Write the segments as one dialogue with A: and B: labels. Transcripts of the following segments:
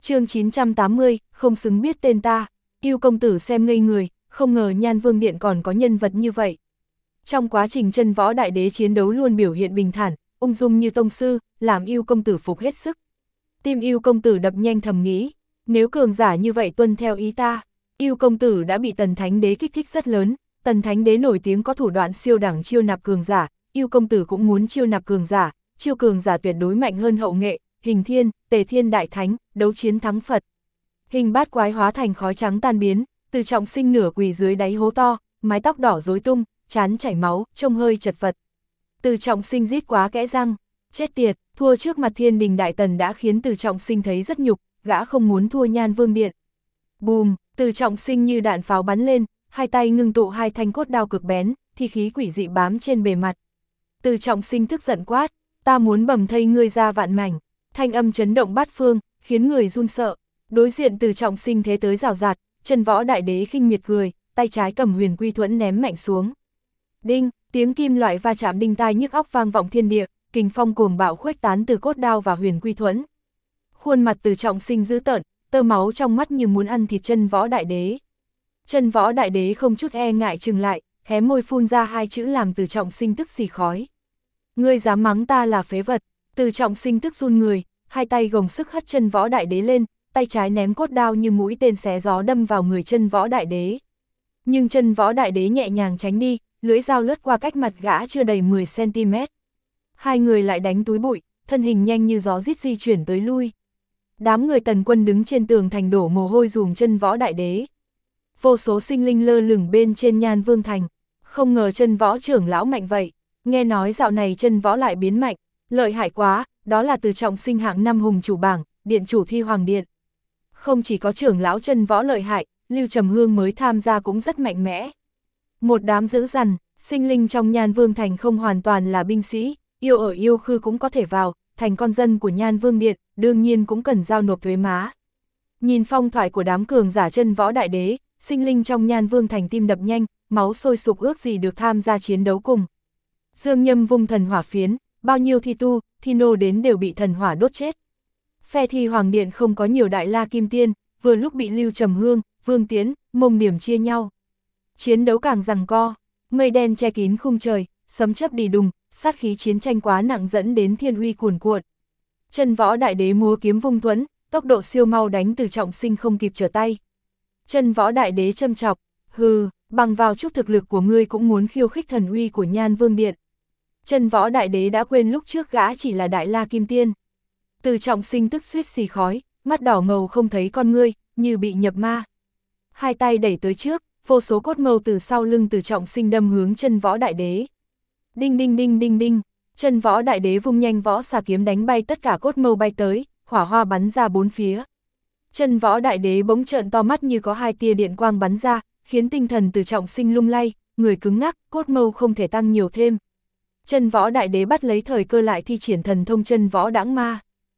A: Chương 980, không xứng biết tên ta. Yêu công tử xem ngây người, không ngờ Nhan Vương Điện còn có nhân vật như vậy. Trong quá trình chân võ đại đế chiến đấu luôn biểu hiện bình thản, ung dung như tông sư, làm yêu công tử phục hết sức. Tim yêu công tử đập nhanh thầm nghĩ, nếu cường giả như vậy tuân theo ý ta, yêu công tử đã bị Tần Thánh Đế kích thích rất lớn. Tần Thánh Đế nổi tiếng có thủ đoạn siêu đẳng chiêu nạp cường giả, yêu công tử cũng muốn chiêu nạp cường giả, chiêu cường giả tuyệt đối mạnh hơn hậu nghệ, Hình Thiên, Tề Thiên Đại Thánh, đấu chiến thắng Phật. Hình Bát Quái hóa thành khói trắng tan biến, Từ Trọng Sinh nửa quỳ dưới đáy hố to, mái tóc đỏ rối tung, trán chảy máu, trông hơi chật vật. Từ Trọng Sinh rít quá kẽ răng, chết tiệt, thua trước mặt Thiên Đình Đại Tần đã khiến Từ Trọng Sinh thấy rất nhục, gã không muốn thua Nhan Vương Điện. Bùm, Từ Trọng Sinh như đạn pháo bắn lên, hai tay ngưng tụ hai thanh cốt đao cực bén, thi khí quỷ dị bám trên bề mặt. Từ Trọng Sinh tức giận quát, ta muốn bầm thây ngươi ra vạn mảnh. Thanh âm chấn động bát phương, khiến người run sợ. Đối diện Từ Trọng Sinh thế tới rào rạt, Chân Võ Đại Đế khinh miệt cười, tay trái cầm Huyền Quy Thuẫn ném mạnh xuống. Đinh, tiếng kim loại va chạm đinh tai nhức óc vang vọng thiên địa, kình phong cuồng bạo khuếch tán từ cốt đao và Huyền Quy Thuẫn. Khuôn mặt Từ Trọng Sinh dữ tợn, tơ máu trong mắt như muốn ăn thịt Chân Võ Đại Đế. Chân Võ Đại Đế không chút e ngại chừng lại, hé môi phun ra hai chữ làm Từ Trọng Sinh tức xì khói. Ngươi dám mắng ta là phế vật? Từ Trọng Sinh tức run người, hai tay gồng sức hất Chân Võ Đại Đế lên, tay trái ném cốt đao như mũi tên xé gió đâm vào người Chân Võ Đại Đế. Nhưng Chân Võ Đại Đế nhẹ nhàng tránh đi, lưỡi dao lướt qua cách mặt gã chưa đầy 10 cm. Hai người lại đánh túi bụi, thân hình nhanh như gió rít di chuyển tới lui. Đám người Tần Quân đứng trên tường thành đổ mồ hôi dùm Chân Võ Đại Đế. Vô số sinh linh lơ lửng bên trên Nhan Vương thành, không ngờ Chân Võ trưởng lão mạnh vậy. Nghe nói dạo này Chân Võ lại biến mạnh, lợi hại quá, đó là Từ Trọng Sinh hạng 5 hùng chủ bảng, điện chủ Thi Hoàng Điện. Không chỉ có trưởng lão Chân Võ lợi hại, Lưu Trầm Hương mới tham gia cũng rất mạnh mẽ. Một đám dữ dằn, sinh linh trong Nhan Vương thành không hoàn toàn là binh sĩ, yêu ở yêu khư cũng có thể vào, thành con dân của Nhan Vương Điện, đương nhiên cũng cần giao nộp thuế má. Nhìn phong thoại của đám cường giả Chân Võ Đại Đế, sinh linh trong Nhan Vương thành tim đập nhanh, máu sôi sục ước gì được tham gia chiến đấu cùng. Dương Nhâm vung thần hỏa phiến, bao nhiêu thi tu, thi nô đến đều bị thần hỏa đốt chết. Phe Thi Hoàng Điện không có nhiều đại la kim tiên, vừa lúc bị Lưu Trầm Hương, Vương Tiến, Mông Điểm chia nhau. Chiến đấu càng giằng co, mây đen che kín khung trời, sấm chớp đi đùng, sát khí chiến tranh quá nặng dẫn đến thiên uy cuồn cuộn. Chân Võ Đại Đế múa kiếm vung thuẫn, tốc độ siêu mau đánh Từ Trọng Sinh không kịp trở tay. Chân Võ Đại Đế châm chọc, hừ, bằng vào chút thực lực của ngươi cũng muốn khiêu khích thần uy của Nhan Vương Điện. Chân Võ Đại Đế đã quên lúc trước gã chỉ là đại la kim tiên. Từ Trọng Sinh tức suýt xì khói, mắt đỏ ngầu không thấy con ngươi, như bị nhập ma. Hai tay đẩy tới trước, vô số cốt mâu từ sau lưng Từ Trọng Sinh đâm hướng Chân Võ Đại Đế. Đinh đinh đinh đinh đinh, Chân Võ Đại Đế vung nhanh võ xà kiếm đánh bay tất cả cốt mâu bay tới, hỏa hoa bắn ra bốn phía. Chân Võ Đại Đế bỗng trợn to mắt như có hai tia điện quang bắn ra, khiến tinh thần Từ Trọng Sinh lung lay, người cứng ngắc, cốt mâu không thể tăng nhiều thêm. Chân Võ Đại Đế bắt lấy thời cơ lại thi triển thần thông Chân Võ Đãng Ma.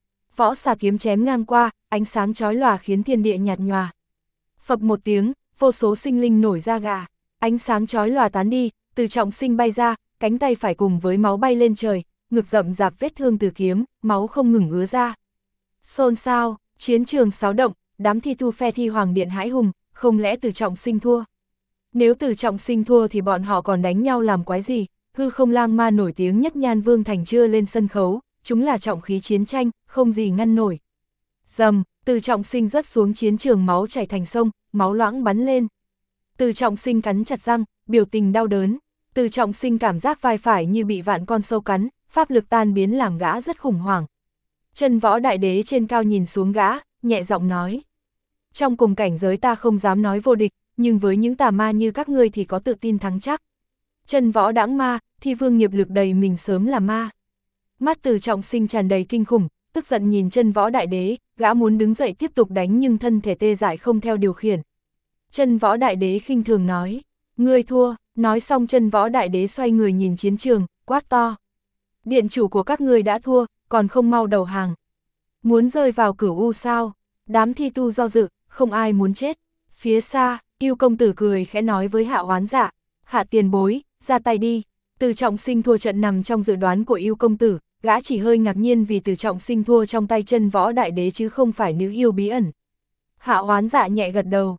A: Võ xà kiếm chém ngang qua, ánh sáng chói lòa khiến thiên địa nhạt nhòa. Phập một tiếng, vô số sinh linh nổi da gà, ánh sáng chói lòa tán đi, Từ Trọng Sinh bay ra, cánh tay phải cùng với máu bay lên trời, ngực rậm rạp vết thương từ kiếm, máu không ngừng ứa ra. Xôn xao, chiến trường xáo động, đám thi tu phe Thi Hoàng Điện hãi hùng, không lẽ Từ Trọng Sinh thua? Nếu Từ Trọng Sinh thua thì bọn họ còn đánh nhau làm quái gì? Hư Không Lang Ma nổi tiếng nhất Nhan Vương thành chưa lên sân khấu, chúng là trọng khí chiến tranh, không gì ngăn nổi. Dầm, Từ Trọng Sinh rớt xuống chiến trường, máu chảy thành sông, máu loãng bắn lên. Từ Trọng Sinh cắn chặt răng, biểu tình đau đớn. Từ Trọng Sinh cảm giác vai phải như bị vạn con sâu cắn, pháp lực tan biến làm gã rất khủng hoảng. Chân Võ Đại Đế trên cao nhìn xuống gã, nhẹ giọng nói. Trong cùng cảnh giới ta không dám nói vô địch, nhưng với những tà ma như các ngươi thì có tự tin thắng chắc. Chân Võ Đãng Ma, Thi Vương nghiệp lực đầy mình sớm là ma. Mắt Từ Trọng Sinh tràn đầy kinh khủng, tức giận nhìn Chân Võ Đại Đế, gã muốn đứng dậy tiếp tục đánh nhưng thân thể tê dại không theo điều khiển. Chân Võ Đại Đế khinh thường nói, ngươi thua. Nói xong Chân Võ Đại Đế xoay người nhìn chiến trường, quát to. Điện chủ của các ngươi đã thua, còn không mau đầu hàng. Muốn rơi vào Cửu U sao? Đám thi tu do dự, không ai muốn chết. Phía xa, Yêu công tử cười khẽ nói với Hạ Oán Dạ, Hạ tiền bối, ra tay đi. Từ Trọng Sinh thua trận nằm trong dự đoán của Yêu công tử, gã chỉ hơi ngạc nhiên vì Từ Trọng Sinh thua trong tay Chân Võ Đại Đế chứ không phải nữ yêu bí ẩn. Hạ Oán Dạ nhẹ gật đầu,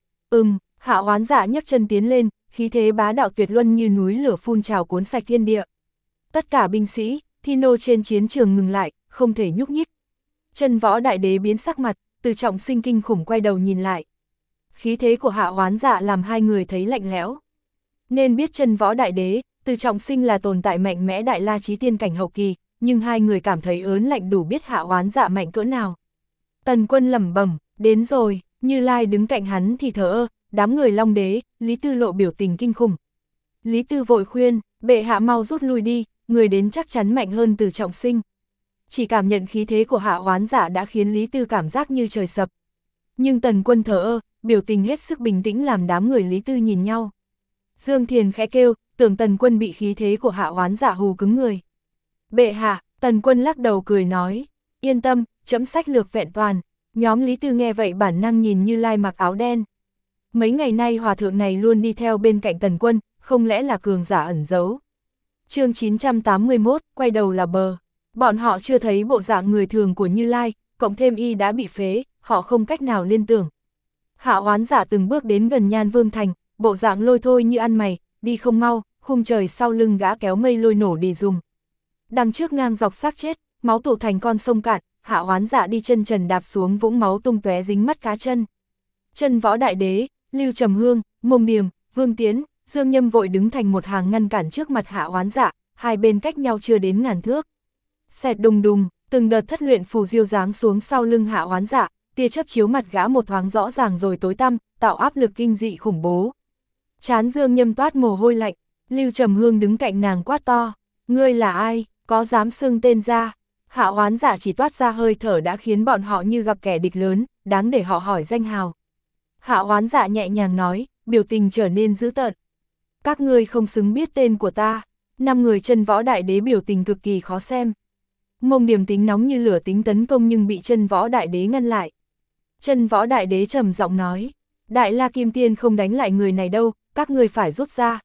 A: Hạ Oán Dạ nhấc chân tiến lên, khí thế bá đạo tuyệt luân như núi lửa phun trào cuốn sạch thiên địa. Tất cả binh sĩ, thi nô trên chiến trường ngừng lại, không thể nhúc nhích. Chân Võ Đại Đế biến sắc mặt, Từ Trọng Sinh kinh khủng quay đầu nhìn lại. Khí thế của Hạ Oán Dạ làm hai người thấy lạnh lẽo. Nên biết Chân Võ Đại Đế, Từ Trọng Sinh là tồn tại mạnh mẽ đại la chí tiên cảnh hậu kỳ, nhưng hai người cảm thấy ớn lạnh đủ biết Hạ Oán Dạ mạnh cỡ nào. Tần Quân lẩm bẩm, đến rồi, Như Lai đứng cạnh hắn thì thờ ơ, đám người Long Đế, Lý Tư lộ biểu tình kinh khủng. Lý Tư vội khuyên, bệ hạ mau rút lui đi, người đến chắc chắn mạnh hơn Từ Trọng Sinh. Chỉ cảm nhận khí thế của Hạ Oán Dạ đã khiến Lý Tư cảm giác như trời sập. Nhưng Tần Quân thờ ơ, biểu tình hết sức bình tĩnh làm đám người Lý Tư nhìn nhau. Dương Thiền khẽ kêu, tưởng Tần Quân bị khí thế của Hạ Oán Dạ hù cứng người. Bệ hạ, Tần Quân lắc đầu cười nói, yên tâm, trẫm sách lược vẹn toàn. Nhóm Lý Tư nghe vậy bản năng nhìn Như Lai mặc áo đen. Mấy ngày nay hòa thượng này luôn đi theo bên cạnh Tần Quân, không lẽ là cường giả ẩn giấu. Chương 981, quay đầu là bờ. Bọn họ chưa thấy bộ dạng người thường của Như Lai, cộng thêm y đã bị phế, họ không cách nào liên tưởng. Hạ Oán Dạ từng bước đến gần Nhan Vương Thành, bộ dạng lôi thôi như ăn mày, đi không mau, khung trời sau lưng gã kéo mây lôi nổ đi dùng. Đằng trước ngang dọc xác chết, máu tụ thành con sông cạn, Hạ Oán Dạ đi chân trần đạp xuống vũng máu tung tóe dính mắt cá chân. Chân Võ Đại Đế, Lưu Trầm Hương, Mông Điềm, Vương Tiến, Dương Nhâm vội đứng thành một hàng ngăn cản trước mặt Hạ Oán Dạ, hai bên cách nhau chưa đến ngàn thước. Xẹt đùng đùng, từng đợt thất luyện phù diêu giáng xuống sau lưng Hạ Oán Dạ, tia chớp chiếu mặt gã một thoáng rõ ràng rồi tối tăm, tạo áp lực kinh dị khủng bố. Trán Dương Nhâm toát mồ hôi lạnh, Lưu Trầm Hương đứng cạnh nàng quát to, ngươi là ai, có dám xưng tên ra? Hạ Oán Dạ chỉ toát ra hơi thở đã khiến bọn họ như gặp kẻ địch lớn, đáng để họ hỏi danh hào. Hạ Oán Dạ nhẹ nhàng nói, biểu tình trở nên dữ tợn. Các ngươi không xứng biết tên của ta. 5 người Chân Võ Đại Đế biểu tình cực kỳ khó xem. Mông Điềm tính nóng như lửa tính tấn công nhưng bị Chân Võ Đại Đế ngăn lại. Chân Võ Đại Đế trầm giọng nói, Đại La Kim Tiên không đánh lại người này đâu, các ngươi phải rút ra.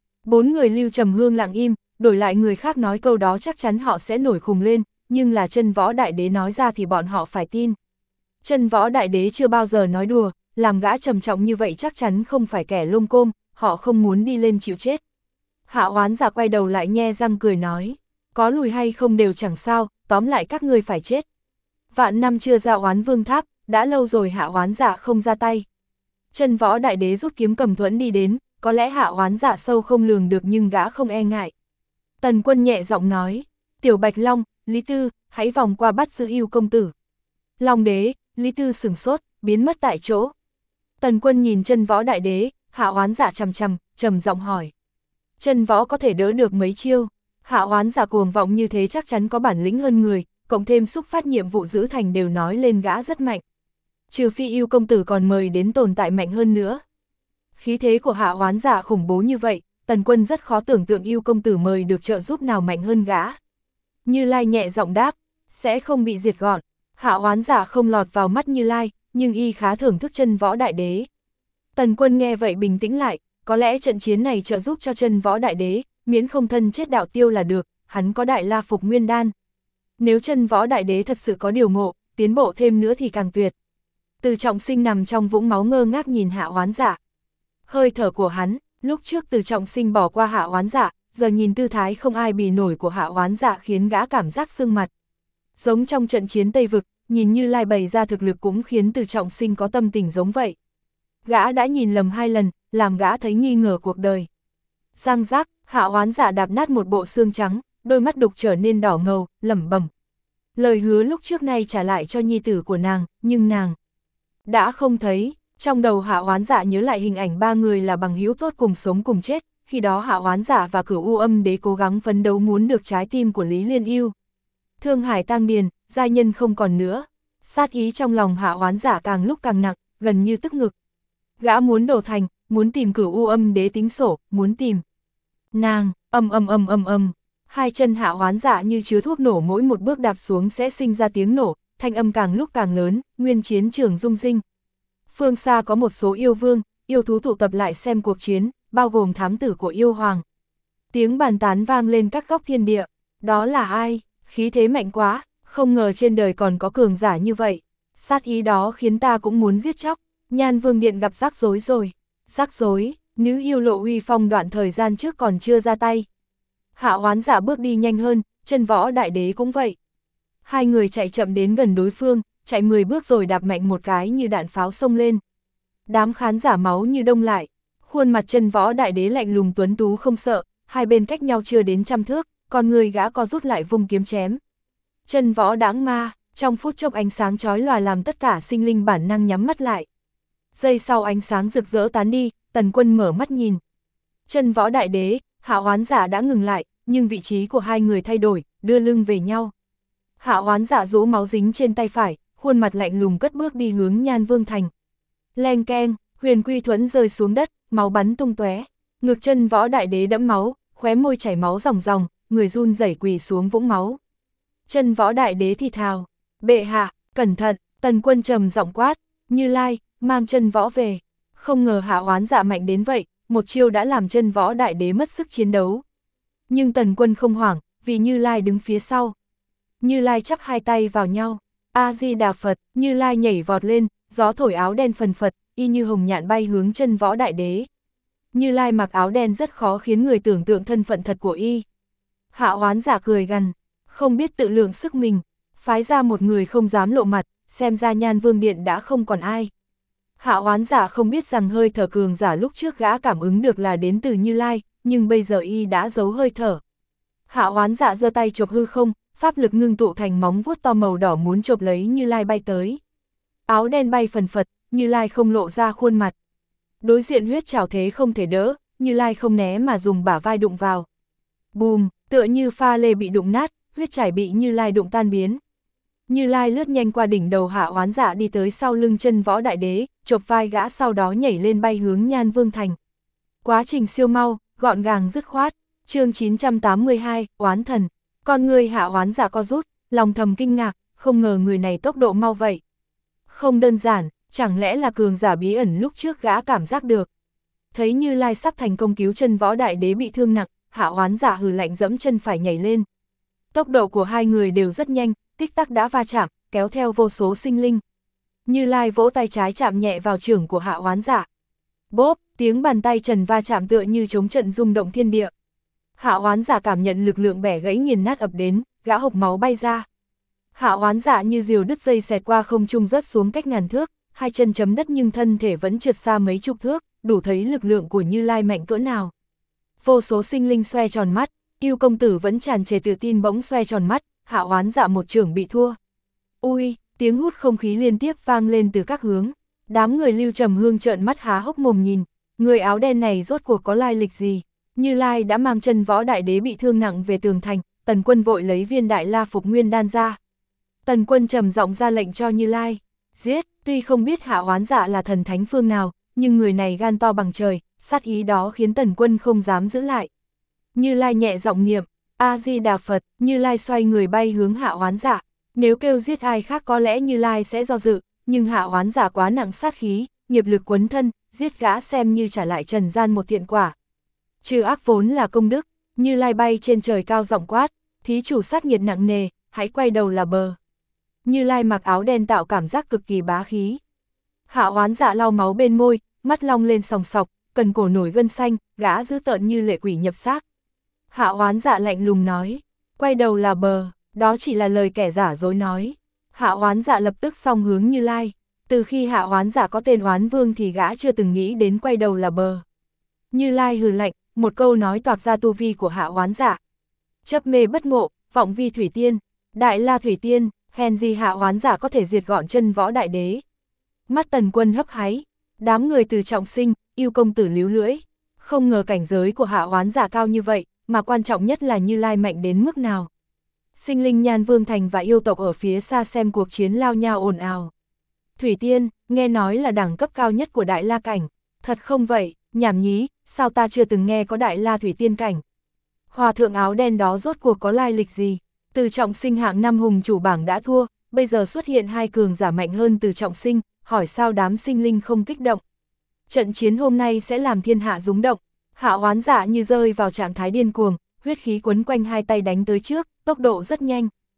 A: 4 người Lưu Trầm Hương lặng im, đổi lại người khác nói câu đó chắc chắn họ sẽ nổi khùng lên, nhưng là Chân Võ Đại Đế nói ra thì bọn họ phải tin. Chân Võ Đại Đế chưa bao giờ nói đùa, làm gã trầm trọng như vậy chắc chắn không phải kẻ lông côm, họ không muốn đi lên chịu chết. Hạ Oán Dạ quay đầu lại nhe răng cười nói, có lùi hay không đều chẳng sao, tóm lại các ngươi phải chết. Vạn năm chưa ra Oán Vương Tháp, đã lâu rồi Hạ Oán Dạ không ra tay. Chân Võ Đại Đế rút kiếm cầm thuẫn đi đến, có lẽ Hạ Oán Dạ sâu không lường được nhưng gã không e ngại. Tần Quân nhẹ giọng nói, Tiểu Bạch Long, Lý Tư, hãy vòng qua bắt giữ yêu công tử. Long Đế, Lý Tư sửng sốt, biến mất tại chỗ. Tần Quân nhìn Chân Võ Đại Đế, Hạ Oán Dạ trầm giọng hỏi. Chân Võ có thể đỡ được mấy chiêu? Hạ Oán Dạ cuồng vọng như thế chắc chắn có bản lĩnh hơn người, cộng thêm xúc phát nhiệm vụ giữ thành đều nói lên gã rất mạnh. Trừ phi yêu công tử còn mời đến tồn tại mạnh hơn nữa. Khí thế của Hạ Oán Dạ khủng bố như vậy, Tần Quân rất khó tưởng tượng yêu công tử mời được trợ giúp nào mạnh hơn gã. Như Lai nhẹ giọng đáp, sẽ không bị diệt gọn. Hạ Oán Dạ không lọt vào mắt Như Lai, nhưng y khá thưởng thức Chân Võ Đại Đế. Tần Quân nghe vậy bình tĩnh lại, có lẽ trận chiến này trợ giúp cho Chân Võ Đại Đế, miễn không thân chết đạo tiêu là được, hắn có Đại La Phục Nguyên Đan. Nếu Chân Võ Đại Đế thật sự có điều ngộ, tiến bộ thêm nữa thì càng tuyệt. Từ Trọng Sinh nằm trong vũng máu ngơ ngác nhìn Hạ Oán Dạ. Hơi thở của hắn, lúc trước Từ Trọng Sinh bỏ qua Hạ Oán Dạ, giờ nhìn tư thái không ai bì nổi của Hạ Oán Dạ khiến gã cảm giác sưng mặt. Giống trong trận chiến Tây Vực, nhìn Như Lai bày ra thực lực cũng khiến Từ Trọng Sinh có tâm tình giống vậy. Gã đã nhìn lầm 2 lần, làm gã thấy nghi ngờ cuộc đời. Răng rác, Hạ Oán Dạ đạp nát một bộ xương trắng, đôi mắt đục trở nên đỏ ngầu, lẩm bẩm. Lời hứa lúc trước nay trả lại cho nhi tử của nàng, nhưng nàng đã không thấy. Trong đầu Hạ Oán Dạ nhớ lại hình ảnh 3 người là bằng hữu tốt cùng sống cùng chết, khi đó Hạ Oán Dạ và Cửu U Âm Đế cố gắng phấn đấu muốn được trái tim của Lý Liên Yêu. Thương hải tang điền, giai nhân không còn nữa. Sát ý trong lòng Hạ Oán Dạ càng lúc càng nặng, gần như tức ngực. Gã muốn đổ thành, muốn tìm Cửu U Âm Đế tính sổ, muốn tìm nàng. Hai chân Hạ Oán Dạ như chứa thuốc nổ, mỗi một bước đạp xuống sẽ sinh ra tiếng nổ, thanh âm càng lúc càng lớn, nguyên chiến trường rung rinh. Phương xa có một số yêu vương, yêu thú tụ tập lại xem cuộc chiến, bao gồm thám tử của yêu hoàng. Tiếng bàn tán vang lên các góc thiên địa, đó là ai? khí thế mạnh quá, không ngờ trên đời còn có cường giả như vậy. Sát ý đó khiến ta cũng muốn giết chóc. Nhan Vương Điện gặp rắc rối rồi. Rắc rối, nữ yêu Lộ uy phong đoạn thời gian trước còn chưa ra tay. Hạ Oán Giả bước đi nhanh hơn, Chân Võ Đại Đế cũng vậy. Hai người chạy chậm đến gần đối phương, chạy 10 bước rồi đạp mạnh một cái như đạn pháo xông lên. Đám khán giả máu như đông lại, khuôn mặt Chân Võ Đại Đế lạnh lùng tuấn tú không sợ, hai bên cách nhau chưa đến 100 thước, còn người gã co rút lại vung kiếm chém. Chân Võ Đãng Ma, trong phút chốc ánh sáng chói lòa làm tất cả sinh linh bản năng nhắm mắt lại. Giây sau ánh sáng rực rỡ tán đi, Tần Quân mở mắt nhìn. Chân Võ Đại Đế, Hạ Oán Giả đã ngừng lại, nhưng vị trí của hai người thay đổi, đưa lưng về nhau. Hạ Oán Giả rũ máu dính trên tay phải, khuôn mặt lạnh lùng cất bước đi hướng Nhan Vương Thành. Leng keng, huyền quy thuẫn rơi xuống đất, máu bắn tung tóe. Ngực Chân Võ Đại Đế đẫm máu, khóe môi chảy máu ròng ròng, người run rẩy quỳ xuống vũng máu. Chân Võ Đại Đế thì thào, bệ hạ, cẩn thận. Tần Quân trầm giọng quát, Như Lai, mang Chân Võ về. Không ngờ Hạ Oán Giả mạnh đến vậy, một chiêu đã làm Chân Võ Đại Đế mất sức chiến đấu. Nhưng Tần Quân không hoảng, vì Như Lai đứng phía sau. Như Lai chắp hai tay vào nhau, A-di-đà Phật. Như Lai nhảy vọt lên, gió thổi áo đen phần phật, y như hồng nhạn bay hướng Chân Võ Đại Đế. Như Lai mặc áo đen rất khó khiến người tưởng tượng thân phận thật của y. Hạ Oán Giả cười gằn, không biết tự lượng sức mình, phái ra một người không dám lộ mặt, xem ra Nhan Vương Điện đã không còn ai. Hạ Oán Giả không biết rằng hơi thở cường giả lúc trước gã cảm ứng được là đến từ Như Lai, nhưng bây giờ y đã giấu hơi thở. Hạ Oán Giả giơ tay chộp hư không, pháp lực ngưng tụ thành móng vuốt to màu đỏ muốn chộp lấy Như Lai bay tới. Áo đen bay phần phật, Như Lai không lộ ra khuôn mặt. Đối diện huyết trảo thế không thể đỡ, Như Lai không né mà dùng bả vai đụng vào. Bùm, tựa như pha lê bị đụng nát, huyết trải bị Như Lai đụng tan biến. Như Lai lướt nhanh qua đỉnh đầu Hạ Oán Giả đi tới sau lưng Chân Võ Đại Đế, chộp vai gã sau đó nhảy lên bay hướng Nhan Vương Thành. Quá trình siêu mau, gọn gàng dứt khoát. Chương 982, Oán Thần. Con người Hạ Oán Giả co rút, lòng thầm kinh ngạc, không ngờ người này tốc độ mau vậy. Không đơn giản, chẳng lẽ là cường giả bí ẩn lúc trước gã cảm giác được. Thấy Như Lai sắp thành công cứu Chân Võ Đại Đế bị thương nặng, Hạ Oán Giả hừ lạnh dẫm chân phải nhảy lên. Tốc độ của hai người đều rất nhanh, tích tắc đã va chạm, kéo theo vô số sinh linh. Như Lai vỗ tay trái chạm nhẹ vào chưởng của Hạ Oán Giả. Bốp, tiếng bàn tay trần va chạm tựa như chống trận rung động thiên địa. Hạ Oán Giả cảm nhận lực lượng bẻ gãy nghiền nát ập đến, gã hộc máu bay ra. Hạ Oán Giả như diều đứt dây xẹt qua không trung rớt xuống cách ngàn thước, hai chân chấm đất nhưng thân thể vẫn trượt xa mấy chục thước, đủ thấy lực lượng của Như Lai mạnh cỡ nào. Vô số sinh linh xoe tròn mắt, Yêu công tử vẫn tràn trề tự tin bỗng xoe tròn mắt, Hạ Oán Giả một chưởng bị thua. Ui, tiếng hút không khí liên tiếp vang lên từ các hướng. Đám người Lưu Trầm Hương trợn mắt há hốc mồm nhìn, người áo đen này rốt cuộc có lai lịch gì? Như Lai đã mang Chân Võ Đại Đế bị thương nặng về tường thành, Tần Quân vội lấy viên Đại La Phục Nguyên đan ra. Tần Quân trầm giọng ra lệnh cho Như Lai, giết, tuy không biết Hạ Oán Giả là thần thánh phương nào, nhưng người này gan to bằng trời, sát ý đó khiến Tần Quân không dám giữ lại. Như Lai nhẹ giọng niệm, A-di-đà Phật, Như Lai xoay người bay hướng Hạ Oán Giả. Nếu kêu giết ai khác có lẽ Như Lai sẽ do dự, nhưng Hạ Oán Giả quá nặng sát khí, nghiệp lực quấn thân, giết gã xem như trả lại trần gian một thiện quả. Trừ ác vốn là công đức. Như Lai bay trên trời cao giọng quát, thí chủ sát nghiệt nặng nề, hãy quay đầu là bờ. Như Lai mặc áo đen tạo cảm giác cực kỳ bá khí. Hạ Oán Giả lau máu bên môi, mắt long lên sòng sọc, cần cổ nổi gân xanh, gã dữ tợn như lệ quỷ nhập xác. Hạ Oán Giả lạnh lùng nói, quay đầu là bờ, đó chỉ là lời kẻ giả dối nói. Hạ Oán Giả lập tức song hướng Như Lai. Từ khi Hạ Oán Giả có tên Oán Vương thì gã chưa từng nghĩ đến quay đầu là bờ. Như Lai hừ lạnh, một câu nói toạc ra tu vi của Hạ Oán Giả. Chấp mê bất ngộ, vọng vi thủy tiên, Đại La Thủy Tiên, hèn gì Hạ Oán Giả có thể diệt gọn Chân Võ Đại Đế. Mắt Tần Quân hấp háy, đám người Từ Trọng Sinh, Yêu công tử líu lưỡi. Không ngờ cảnh giới của Hạ Oán Giả cao như vậy, mà quan trọng nhất là Như Lai mạnh đến mức nào. Sinh linh Nhan Vương Thành và yêu tộc ở phía xa xem cuộc chiến lao nhau ồn ào. Thủy Tiên, nghe nói là đẳng cấp cao nhất của Đại La Cảnh. Thật không vậy, nhảm nhí, sao ta chưa từng nghe có Đại La Thủy Tiên Cảnh. Hòa thượng áo đen đó rốt cuộc có lai lịch gì? Từ Trọng Sinh hạng 5 hùng chủ bảng đã thua, bây giờ xuất hiện hai cường giả mạnh hơn Từ Trọng Sinh, hỏi sao đám sinh linh không kích động. Trận chiến hôm nay sẽ làm thiên hạ rúng động. Hạ Oán Giả như rơi vào trạng thái điên cuồng, huyết khí quấn quanh hai tay đánh tới trước, tốc độ rất nhanh.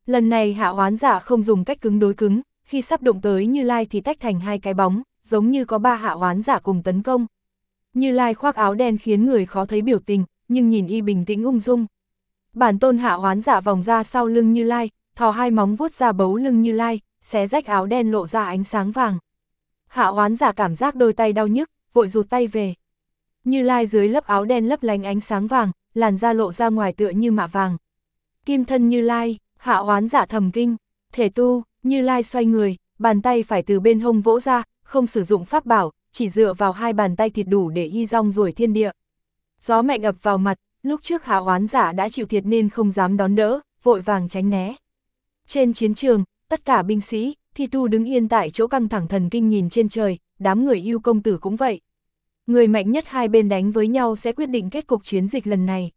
A: Lần này Hạ Hoán Giả không dùng cách cứng đối cứng, khi sắp đụng tới Như Lai thì tách thành hai cái bóng, giống như có ba Hạ Hoán Giả cùng tấn công. Như Lai khoác áo đen khiến người khó thấy biểu tình, nhưng nhìn y bình tĩnh ung dung. Bản tôn Hạ Hoán Giả vòng ra sau lưng Như Lai, thò hai móng vuốt ra bấu lưng Như Lai, xé rách áo đen lộ ra ánh sáng vàng. Hạ Hoán Giả cảm giác đôi tay đau nhức, vội rụt tay về. Như Lai dưới lớp áo đen lấp lánh ánh sáng vàng, làn da lộ ra ngoài tựa như mạ vàng. Kim thân Như Lai, Hạ Hoán Giả thầm kinh, thể tu. Như Lai xoay người, bàn tay phải từ bên hông vỗ ra, không sử dụng pháp bảo, chỉ dựa vào hai bàn tay thịt đủ để y rong ruổi thiên địa. Gió mạnh ập vào mặt, lúc trước Hạ Hoán Giả đã chịu thiệt nên không dám đón đỡ, vội vàng tránh né. Trên chiến trường, tất cả binh sĩ, thi tu đứng yên tại chỗ căng thẳng thần kinh nhìn trên trời, đám người yêu công tử cũng vậy. Người mạnh nhất hai bên đánh với nhau sẽ quyết định kết cục chiến dịch lần này.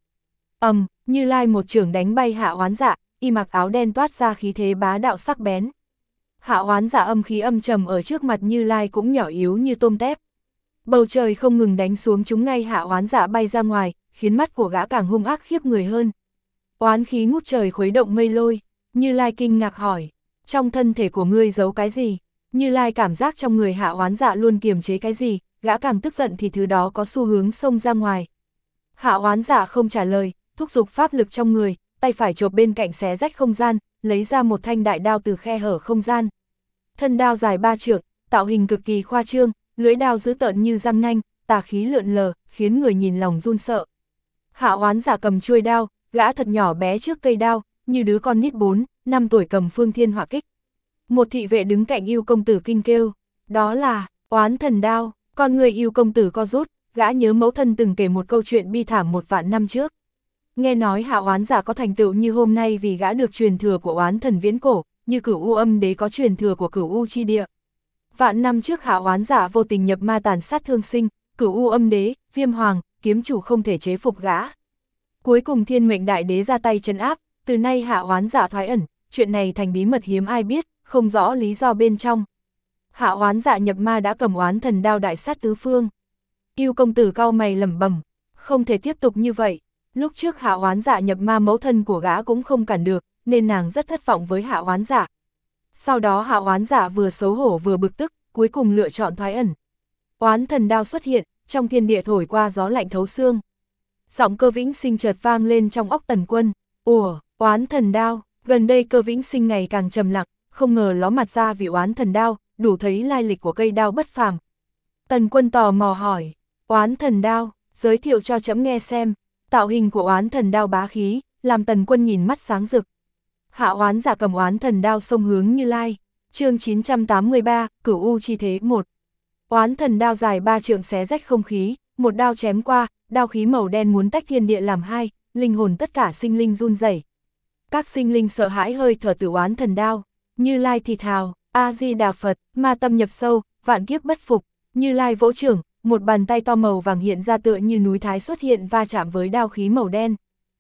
A: Như Lai một chưởng đánh bay Hạ Hoán Giả, y mặc áo đen toát ra khí thế bá đạo sắc bén. Hạ Hoán Giả âm khí âm trầm ở trước mặt Như Lai cũng nhỏ yếu như tôm tép. Bầu trời không ngừng đánh xuống chúng ngay Hạ Hoán Giả bay ra ngoài, khiến mắt của gã càng hung ác khiếp người hơn. Oán khí ngút trời khuấy động mây lôi. Như Lai kinh ngạc hỏi, trong thân thể của ngươi giấu cái gì? Như Lai cảm giác trong người Hạ Hoán Giả luôn kiềm chế cái gì, gã càng tức giận thì thứ đó có xu hướng xông ra ngoài. Hạ Hoán Giả không trả lời, thúc giục pháp lực trong người, tay phải chộp bên cạnh xé rách không gian, lấy ra một thanh đại đao từ khe hở không gian. Thân đao dài 3 trượng, tạo hình cực kỳ khoa trương, lưỡi đao dữ tợn như răng nanh, tà khí lượn lờ, khiến người nhìn lòng run sợ. Hạ Hoán Giả cầm chuôi đao, gã thật nhỏ bé trước cây đao, như đứa con nít 4-5 tuổi cầm phương thiên hỏa kích. Một thị vệ đứng cạnh yêu công tử kinh kêu, đó là Oán Thần Đao. Con người yêu công tử co rút, gã nhớ mẫu thân từng kể một câu chuyện bi thảm 1 vạn năm trước. Nghe nói Hạ Hoán Giả có thành tựu như hôm nay vì gã được truyền thừa của Oán Thần viễn cổ, như Cửu U Âm Đế có truyền thừa của Cửu U chi địa. Vạn năm trước Hạ Hoán Giả vô tình nhập ma tàn sát thương sinh, Cửu U Âm Đế, Viêm Hoàng, kiếm chủ không thể chế phục gã. Cuối cùng Thiên Mệnh Đại Đế ra tay trấn áp, từ nay Hạ Hoán Giả thoái ẩn, chuyện này thành bí mật hiếm ai biết, không rõ lý do bên trong. Hạ Hoán Giả nhập ma đã cầm Oán Thần Đao đại sát tứ phương. Yêu công tử cau mày lẩm bẩm, không thể tiếp tục như vậy. Lúc trước Hạ Hoán Giả nhập ma mẫu thân của gã cũng không cản được, nên nàng rất thất vọng với Hạ Hoán Giả. Sau đó Hạ Hoán Giả vừa xấu hổ vừa bực tức, cuối cùng lựa chọn thoái ẩn. Oán Thần Đao xuất hiện, trong thiên địa thổi qua gió lạnh thấu xương. Giọng Cơ Vĩnh Sinh chợt vang lên trong óc Tần Quân, ủa, Oán Thần Đao. Gần đây Cơ Vĩnh Sinh ngày càng trầm lặng, không ngờ ló mặt ra vì Oán Thần Đao, đủ thấy lai lịch của cây đao bất phàm. Tần Quân tò mò hỏi, Oán Thần Đao, giới thiệu cho trẫm nghe xem. Tạo hình của Oán Thần Đao bá khí, làm Tần Quân nhìn mắt sáng rực. Hạ Hoán Giả cầm Oán Thần Đao xông hướng Như Lai. Chương 983, Cửu U chi thế 1. Oán Thần Đao dài 3 trượng xé rách không khí, một đao chém qua, đao khí màu đen muốn tách thiên địa làm hai, linh hồn tất cả sinh linh run rẩy. Các sinh linh sợ hãi hơi thở từ Oán Thần Đao. Như Lai thì thào, A Di Đà Phật, ma tâm nhập sâu, vạn kiếp bất phục. Như Lai vỗ chưởng, một bàn tay to màu vàng hiện ra tựa như núi Thái xuất hiện va chạm với đao khí màu đen.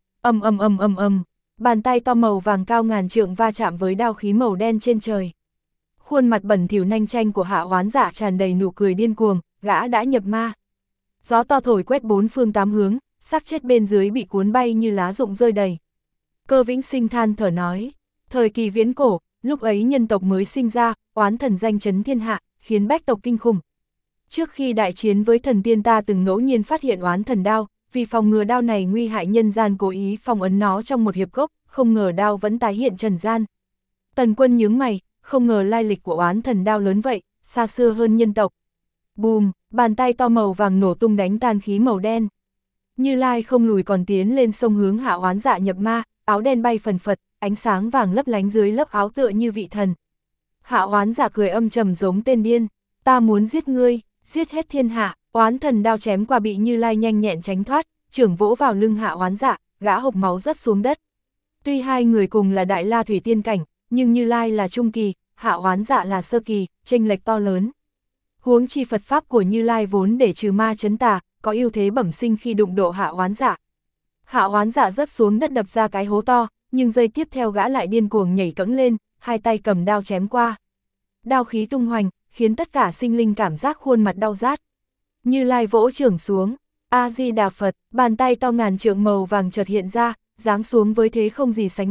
A: Bàn tay to màu vàng cao ngàn trượng va chạm với đao khí màu đen trên trời. Khuôn mặt bẩn thỉu nanh chanh của Hạ Hoán Giả tràn đầy nụ cười điên cuồng, gã đã nhập ma. Gió to thổi quét 4 phương 8 hướng, xác chết bên dưới bị cuốn bay như lá rụng rơi đầy. Cơ Vĩnh Sinh than thở nói, thời kỳ viễn cổ, lúc ấy nhân tộc mới sinh ra, oán thần danh chấn thiên hạ, khiến bách tộc kinh khủng. Trước khi đại chiến với thần tiên ta từng ngẫu nhiên phát hiện Oán Thần Đao, vì phòng ngừa đao này nguy hại nhân gian cố ý phong ấn nó trong một hiệp gốc, không ngờ đao vẫn tái hiện trần gian. Tần Quân nhướng mày, không ngờ lai lịch của Oán Thần Đao lớn vậy, xa xưa hơn nhân tộc. Bùm, bàn tay to màu vàng nổ tung đánh tan khí màu đen. Như Lai không lùi còn tiến lên sông hướng Hạ Hoán Giả nhập ma, áo đen bay phần phật, ánh sáng vàng lấp lánh dưới lớp áo tựa như vị thần. Hạ Hoán Giả cười âm trầm giống tên điên, ta muốn giết ngươi, giết hết thiên hạ. Oán Thần Đao chém qua bị Như Lai nhanh nhẹn tránh thoát, chưởng vỗ vào lưng Hạ Hoán Giả, gã hộc máu rớt xuống đất. Tuy hai người cùng là Đại La Thủy Tiên cảnh, nhưng Như Lai là trung kỳ, Hạ Hoán Giả là sơ kỳ, chênh lệch to lớn. Huống chi Phật pháp của Như Lai vốn để trừ ma trấn tà, có ưu thế bẩm sinh khi đụng độ Hạ Hoán Giả. Hạ Hoán Giả rớt xuống đất đập ra cái hố to, nhưng giây tiếp theo gã lại điên cuồng nhảy cẫng lên, hai tay cầm đao chém qua. Đao khí tung hoành, khiến tất cả sinh linh cảm giác khuôn mặt đau rát. Như Lai vỗ chưởng xuống, A Di Đà Phật, bàn tay to ngàn trượng màu vàng chợt hiện ra, giáng xuống với thế không gì sánh bằng,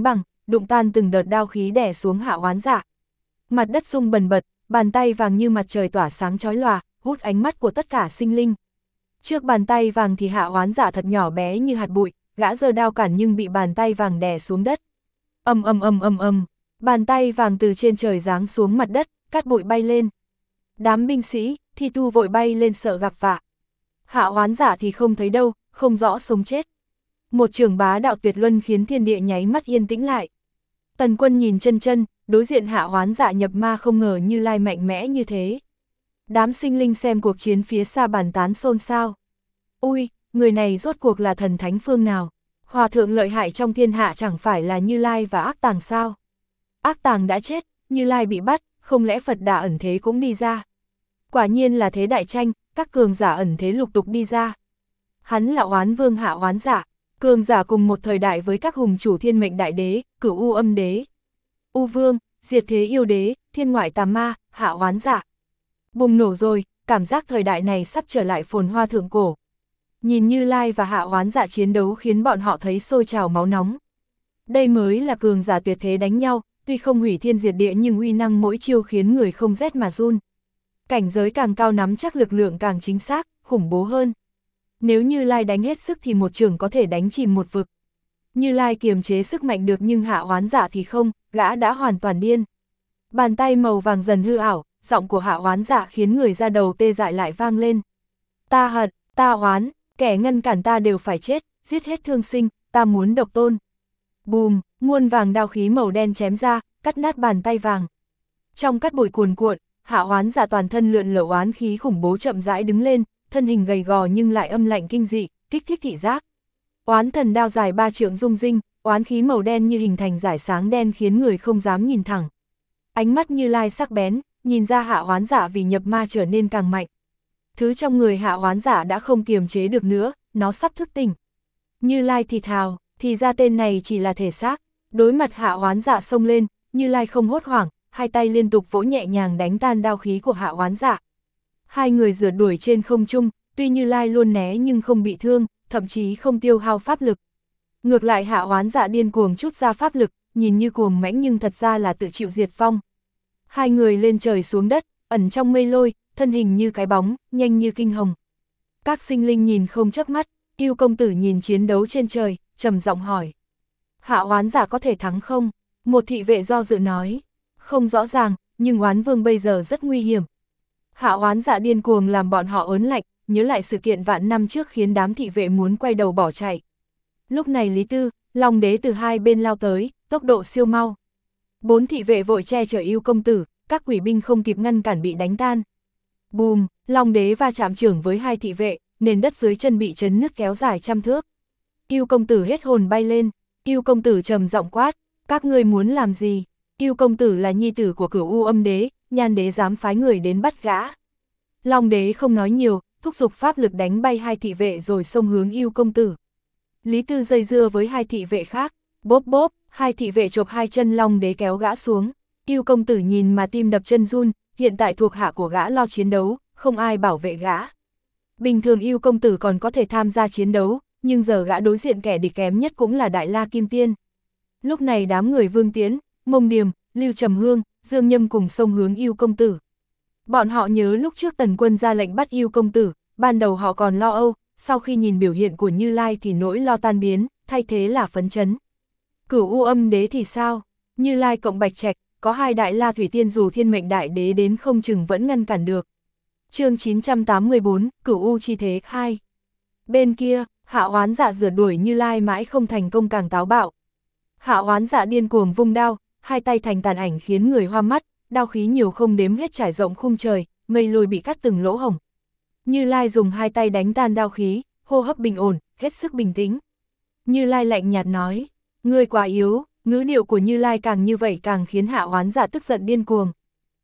A: đụng tan từng đợt đao khí đè xuống Hạ Oán Dạ. Mặt đất rung bần bật, bàn tay vàng như mặt trời tỏa sáng chói lòa, hút ánh mắt của tất cả sinh linh. Trước bàn tay vàng thì Hạ Oán Dạ thật nhỏ bé như hạt bụi, gã giơ đao cản nhưng bị bàn tay vàng đè xuống đất. Ầm ầm ầm ầm ầm, bàn tay vàng từ trên trời giáng xuống mặt đất, cát bụi bay lên. Đám binh sĩ, thi tu vội bay lên sợ gặp vạ. Hạ Oán Dạ thì không thấy đâu, không rõ sống chết. Một trường bá đạo tuyệt luân khiến thiên địa nháy mắt yên tĩnh lại. Tần Quân nhìn chân chân, đối diện Hạ Oán Dạ nhập ma không ngờ Như Lai mạnh mẽ như thế. Đám sinh linh xem cuộc chiến phía xa bàn tán xôn xao. Ui, người này rốt cuộc là thần thánh phương nào? Hòa thượng lợi hại trong thiên hạ chẳng phải là Như Lai và Ác Tàng sao? Ác Tàng đã chết, Như Lai bị bắt, không lẽ Phật Đà ẩn thế cũng đi ra? Quả nhiên là thế đại tranh, các cường giả ẩn thế lục tục đi ra. Hắn là Oán Vương Hạ Oán Dạ, cường giả cùng một thời đại với các hùng chủ thiên mệnh đại đế, Cửu U Âm Đế, U Vương, Diệt Thế Yêu Đế, Thiên Ngoại Tà Ma, Hạ Oán Dạ. Bùng nổ rồi, cảm giác thời đại này sắp trở lại phồn hoa thượng cổ. Nhìn Như Lai và Hạ Oán Dạ chiến đấu khiến bọn họ thấy sôi trào máu nóng. Đây mới là cường giả tuyệt thế đánh nhau, tuy không hủy thiên diệt địa nhưng uy năng mỗi chiêu khiến người không rét mà run. Cảnh giới càng cao nắm chắc lực lượng càng chính xác, khủng bố hơn. Nếu Như Lai đánh hết sức thì một trường có thể đánh chìm một vực. Như Lai kiềm chế sức mạnh được nhưng Hạ Oán Dạ thì không, gã đã hoàn toàn điên. Bàn tay màu vàng dần hư ảo, giọng của Hạ Oán Dạ khiến người ra đầu tê dại lại vang lên. Ta hận, ta oán, kẻ ngăn cản ta đều phải chết, giết hết thương sinh, ta muốn độc tôn. Bùm, muôn vàng đao khí màu đen chém ra, cắt nát bàn tay vàng. Trong cát bụi cuồn cuộn, Hạ Oán Dạ toàn thân lượn lờ oán khí khủng bố chậm rãi đứng lên, thân hình gầy gò nhưng lại âm lạnh kinh dị, kích thích thị giác. Oán thần đao dài 3 trượng rung rinh, oán khí màu đen như hình thành dải sáng đen khiến người không dám nhìn thẳng. Ánh mắt Như Lai sắc bén, nhìn ra Hạ Oán Dạ vì nhập ma trở nên càng mạnh. Thứ trong người Hạ Oán Dạ đã không kiềm chế được nữa, nó sắp thức tỉnh. Như Lai thì thào, thì ra tên này chỉ là thể xác. Đối mặt Hạ Oán Dạ xông lên, Như Lai không hốt hoảng, hai tay liên tục vỗ nhẹ nhàng đánh tan đao khí của Hạ Oán Dạ. Hai người rượt đuổi trên không trung, tuy Như Lai luôn né nhưng không bị thương, thậm chí không tiêu hao pháp lực. Ngược lại Hạ Oán Dạ điên cuồng trút ra pháp lực, nhìn như cuồng mãnh nhưng thật ra là tự chịu diệt vong. Hai người lên trời xuống đất, ẩn trong mây lôi, thân hình như cái bóng, nhanh như kinh hồng. Các sinh linh nhìn không chớp mắt, Yêu công tử nhìn chiến đấu trên trời, trầm giọng hỏi. Hạ Oán Dạ có thể thắng không? Một thị vệ do dự nói. Không rõ ràng, nhưng Oán Vương bây giờ rất nguy hiểm. Hạ Oán Dạ điên cuồng làm bọn họ ớn lạnh, nhớ lại sự kiện vạn năm trước khiến đám thị vệ muốn quay đầu bỏ chạy. Lúc này Lý Tư, Long Đế từ hai bên lao tới, tốc độ siêu mau. 4 thị vệ vội che chở Yêu công tử, các quỷ binh không kịp ngăn cản bị đánh tan. Bùm, Long Đế va chạm trưởng với hai thị vệ, nền đất dưới chân bị chấn nứt kéo dài trăm thước. Yêu công tử hết hồn bay lên, Yêu công tử trầm giọng quát, các ngươi muốn làm gì? Yêu công tử là nhi tử của Cửu U Âm Đế, Nhan Đế dám phái người đến bắt gã. Long Đế không nói nhiều, thúc giục pháp lực đánh bay hai thị vệ rồi xông hướng Yêu công tử. Lý Tư dây dưa với hai thị vệ khác, bốp bốp, hai thị vệ chộp hai chân Long Đế kéo gã xuống. Yêu công tử nhìn mà tim đập chân run, hiện tại thuộc hạ của gã lo chiến đấu, không ai bảo vệ gã. Bình thường Yêu công tử còn có thể tham gia chiến đấu, nhưng giờ gã đối diện kẻ địch kém nhất cũng là Đại La Kim Tiên. Lúc này đám người Vương Tiễn, Mông Điềm, Lưu Trầm Hương, Dương Nhâm cùng xông hướng Yêu công tử. Bọn họ nhớ lúc trước Tần Quân ra lệnh bắt Yêu công tử, ban đầu họ còn lo âu, sau khi nhìn biểu hiện của Như Lai thì nỗi lo tan biến, thay thế là phấn chấn. Cửu U Âm Đế thì sao? Như Lai cộng Bạch Trạch, có hai Đại La Thủy Tiên dù thiên mệnh đại đế đến không chừng vẫn ngăn cản được. Chương 984, Cửu U chi thế 2. Bên kia, Hạ Oán Dạ rượt đuổi Như Lai mãi không thành công càng táo bạo. Hạ Oán Dạ điên cuồng vung đao, hai tay thành tàn ảnh khiến người hoa mắt, đao khí nhiều không đếm hết trải rộng khung trời, mây lôi bị cắt từng lỗ hổng. Như Lai dùng hai tay đánh tan đao khí, hô hấp bình ổn, hết sức bình tĩnh. Như Lai lạnh nhạt nói, ngươi quá yếu, ngữ điệu của Như Lai càng như vậy càng khiến Hạ Oán Dạ tức giận điên cuồng.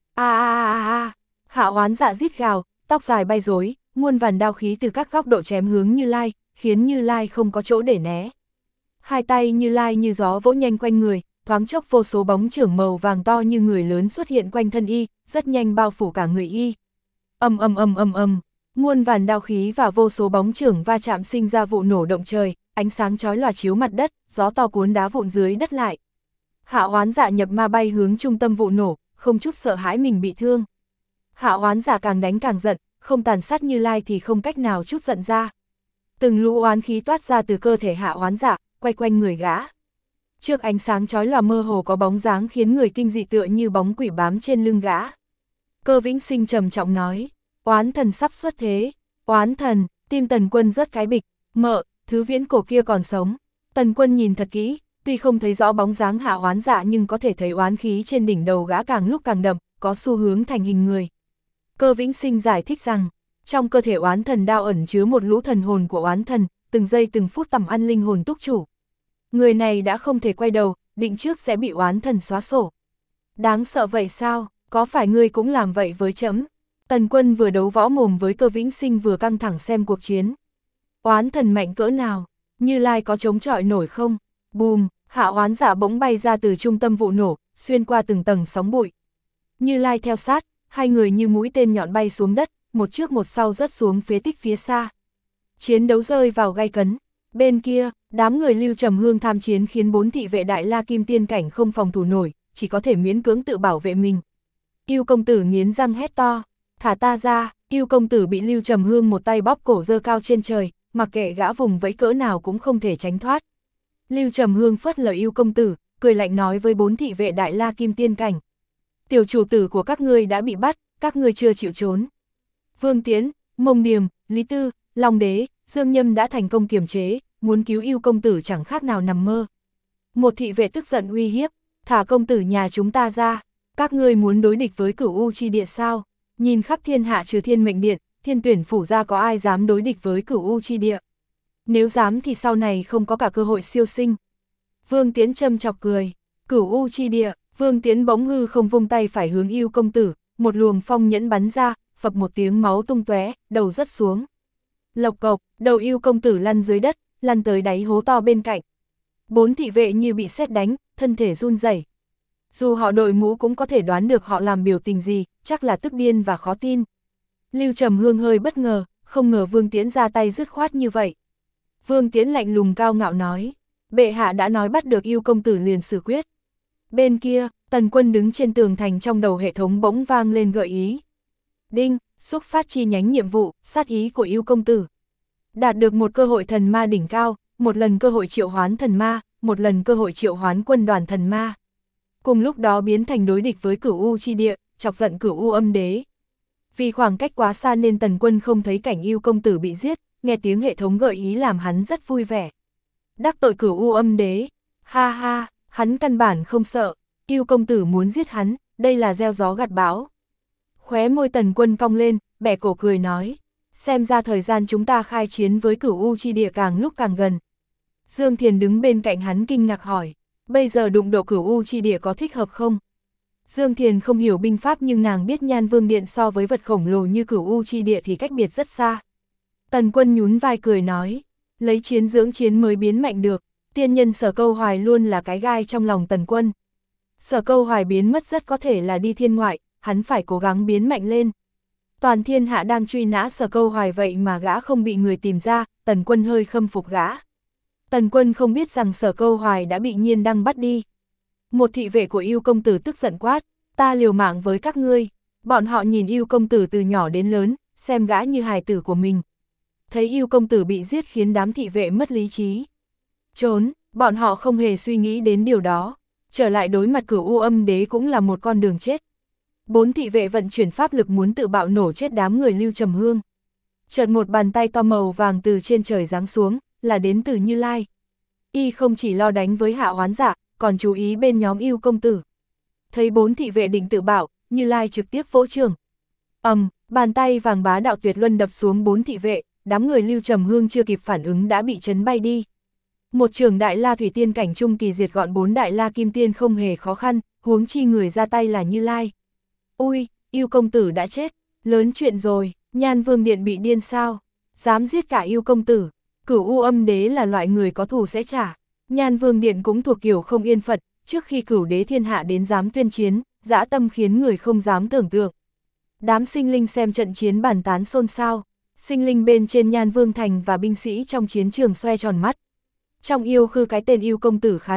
A: Hạ Oán Dạ rít gào, tóc dài bay rối, muôn vàn đao khí từ các góc độ chém hướng Như Lai, khiến Như Lai không có chỗ để né. Hai tay Như Lai như gió vỗ nhanh quanh người, thoáng chốc vô số bóng chưởng màu vàng to như người lớn xuất hiện quanh thân y, rất nhanh bao phủ cả người y. Ầm ầm ầm ầm ầm, muôn vàn đao khí và vô số bóng chưởng va chạm sinh ra vụ nổ động trời, ánh sáng chói lòa chiếu mặt đất, gió to cuốn đá vụn dưới đất lại. Hạ Oán Dạ nhập ma bay hướng trung tâm vụ nổ, không chút sợ hãi mình bị thương. Hạ Oán Dạ càng đánh càng giận, không tàn sát Như Lai thì không cách nào chút giận ra. Từng lũ oán khí toát ra từ cơ thể Hạ Oán Dạ, quay quanh người gã. Trước ánh sáng chói lòa mơ hồ có bóng dáng khiến người kinh dị tựa như bóng quỷ bám trên lưng gã. Cơ Vĩnh Sinh trầm trọng nói, oán thần sắp xuất thế. Oán thần, tim Tần Quân rớt cái bịch, mợ, thứ viễn cổ kia còn sống. Tần Quân nhìn thật kỹ, tuy không thấy rõ bóng dáng Hạ Oán Dạ nhưng có thể thấy oán khí trên đỉnh đầu gã càng lúc càng đậm, có xu hướng thành hình người. Cơ Vĩnh Sinh giải thích rằng, trong cơ thể oán thần đao ẩn chứa một lũ thần hồn của oán thần, từng giây từng phút tầm ăn linh hồn túc chủ. Người này đã không thể quay đầu, định trước sẽ bị oán thần xóa sổ. Đáng sợ vậy sao, có phải ngươi cũng làm vậy với trẫm? Tần Quân vừa đấu võ mồm với Cơ Vĩnh Sinh vừa căng thẳng xem cuộc chiến. Oán thần mạnh cỡ nào, Như Lai có chống chọi nổi không? Bùm, Hạ Oán Dạ bỗng bay ra từ trung tâm vụ nổ, xuyên qua từng tầng sóng bụi. Như Lai theo sát, hai người như mũi tên nhọn bay xuống đất, một trước một sau rớt xuống phế tích phía xa. Chiến đấu rơi vào gay cấn. Bên kia, đám người Lưu Trầm Hương tham chiến khiến 4 thị vệ Đại La Kim Tiên cảnh không phòng thủ nổi, chỉ có thể miễn cưỡng tự bảo vệ mình. Yêu công tử nghiến răng hét to, thả ta ra. Yêu công tử bị Lưu Trầm Hương một tay bóp cổ giơ cao trên trời, mặc kệ gã vùng vẫy cỡ nào cũng không thể tránh thoát. Lưu Trầm Hương phớt lờ Yêu công tử, cười lạnh nói với 4 thị vệ Đại La Kim Tiên cảnh. Tiểu chủ tử của các ngươi đã bị bắt, các ngươi chưa chịu trốn. Vương Tiến, Mông Điềm, Lý Tư, Long Đế, Dương Nhâm đã thành công kiềm chế, muốn cứu Yêu công tử chẳng khác nào nằm mơ. Một thị vệ tức giận uy hiếp, thả công tử nhà chúng ta ra, các ngươi muốn đối địch với Cửu U Chi Địa sao? Nhìn khắp thiên hạ trừ Thiên Mệnh Điện, Thiên Tuyển phủ ra có ai dám đối địch với Cửu U Chi Địa? Nếu dám thì sau này không có cả cơ hội siêu sinh. Vương Tiến châm chọc cười, Cửu U Chi Địa. Vương Tiến bỗng hư không vung tay phải hướng Yêu công tử, một luồng phong nhẫn bắn ra, phập một tiếng máu tung tóe, đầu rớt xuống. Lộc cộc, đầu Yêu công tử lăn dưới đất, lăn tới đáy hố to bên cạnh. 4 thị vệ như bị sét đánh, thân thể run rẩy. Dù họ đội mũ cũng có thể đoán được họ làm biểu tình gì, chắc là tức điên và khó tin. Lưu Trầm Hương hơi bất ngờ, không ngờ Vương Tiến ra tay dứt khoát như vậy. Vương Tiến lạnh lùng cao ngạo nói, bệ hạ đã nói bắt được Yêu công tử liền xử quyết. Bên kia, Tần Quân đứng trên tường thành, trong đầu hệ thống bỗng vang lên gợi ý. Đinh, xúc phát chi nhánh nhiệm vụ, sát ý của Yêu công tử. Đạt được một cơ hội thần ma đỉnh cao, một lần cơ hội triệu hoán thần ma, một lần cơ hội triệu hoán quân đoàn thần ma. Cùng lúc đó biến thành đối địch với Cửu U Chi Địa, chọc giận Cửu U Âm Đế. Vì khoảng cách quá xa nên Tần Quân không thấy cảnh Yêu công tử bị giết, nghe tiếng hệ thống gợi ý làm hắn rất vui vẻ. Đắc tội Cửu U Âm Đế, ha ha. Hắn căn bản không sợ, Yêu công tử muốn giết hắn, đây là gieo gió gặt bão. Khóe môi Tần Quân cong lên, bẻ cổ cười nói, xem ra thời gian chúng ta khai chiến với Cửu U Chi Địa càng lúc càng gần. Dương Thiền đứng bên cạnh hắn kinh ngạc hỏi, bây giờ đụng độ Cửu U Chi Địa có thích hợp không? Dương Thiền không hiểu binh pháp nhưng nàng biết Nhan Vương Điện so với vật khổng lồ như Cửu U Chi Địa thì cách biệt rất xa. Tần Quân nhún vai cười nói, lấy chiến dưỡng chiến mới biến mạnh được. Tiên nhân Sở Câu Hoài luôn là cái gai trong lòng Tần Quân. Sở Câu Hoài biến mất rất có thể là đi thiên ngoại, hắn phải cố gắng biến mạnh lên. Toàn thiên hạ đang truy nã Sở Câu Hoài vậy mà gã không bị người tìm ra, Tần Quân hơi khâm phục gã. Tần Quân không biết rằng Sở Câu Hoài đã bị Nhiên Đăng bắt đi. Một thị vệ của Yêu công tử tức giận quát, ta liều mạng với các ngươi. Bọn họ nhìn Yêu công tử từ nhỏ đến lớn, xem gã như hài tử của mình. Thấy Yêu công tử bị giết khiến đám thị vệ mất lý trí. Trốn, bọn họ không hề suy nghĩ đến điều đó. Trở lại đối mặt Cửu U Âm Đế cũng là một con đường chết. 4 thị vệ vận chuyển pháp lực muốn tự bạo nổ chết đám người Lưu Trầm Hương. Chợt một bàn tay to màu vàng từ trên trời giáng xuống, là đến từ Như Lai. Y không chỉ lo đánh với Hạ Oán Dạ, còn chú ý bên nhóm Yêu công tử. Thấy 4 thị vệ định tự bạo, Như Lai trực tiếp vỗ trường. Bàn tay vàng bá đạo tuyệt luân đập xuống 4 thị vệ, đám người Lưu Trầm Hương chưa kịp phản ứng đã bị chấn bay đi. Một trường Đại La Thủy Tiên cảnh trung kỳ diệt gọn 4 Đại La Kim Tiên không hề khó khăn, huống chi người ra tay là Như Lai. Ui, Yêu công tử đã chết, lớn chuyện rồi, Nhan Vương Điện bị điên sao? Dám giết cả Yêu công tử, Cửu U Âm Đế là loại người có thù sẽ trả. Nhan Vương Điện cũng thuộc kiểu không yên phận, trước khi Cửu Đế thiên hạ đến dám tuyên chiến, dã tâm khiến người không dám tưởng tượng. Đám sinh linh xem trận chiến bàn tán xôn xao, sinh linh bên trên Nhan Vương Thành và binh sĩ trong chiến trường xoe tròn mắt. Trong Yêu Khư cái tên Yêu công tử khá nổi,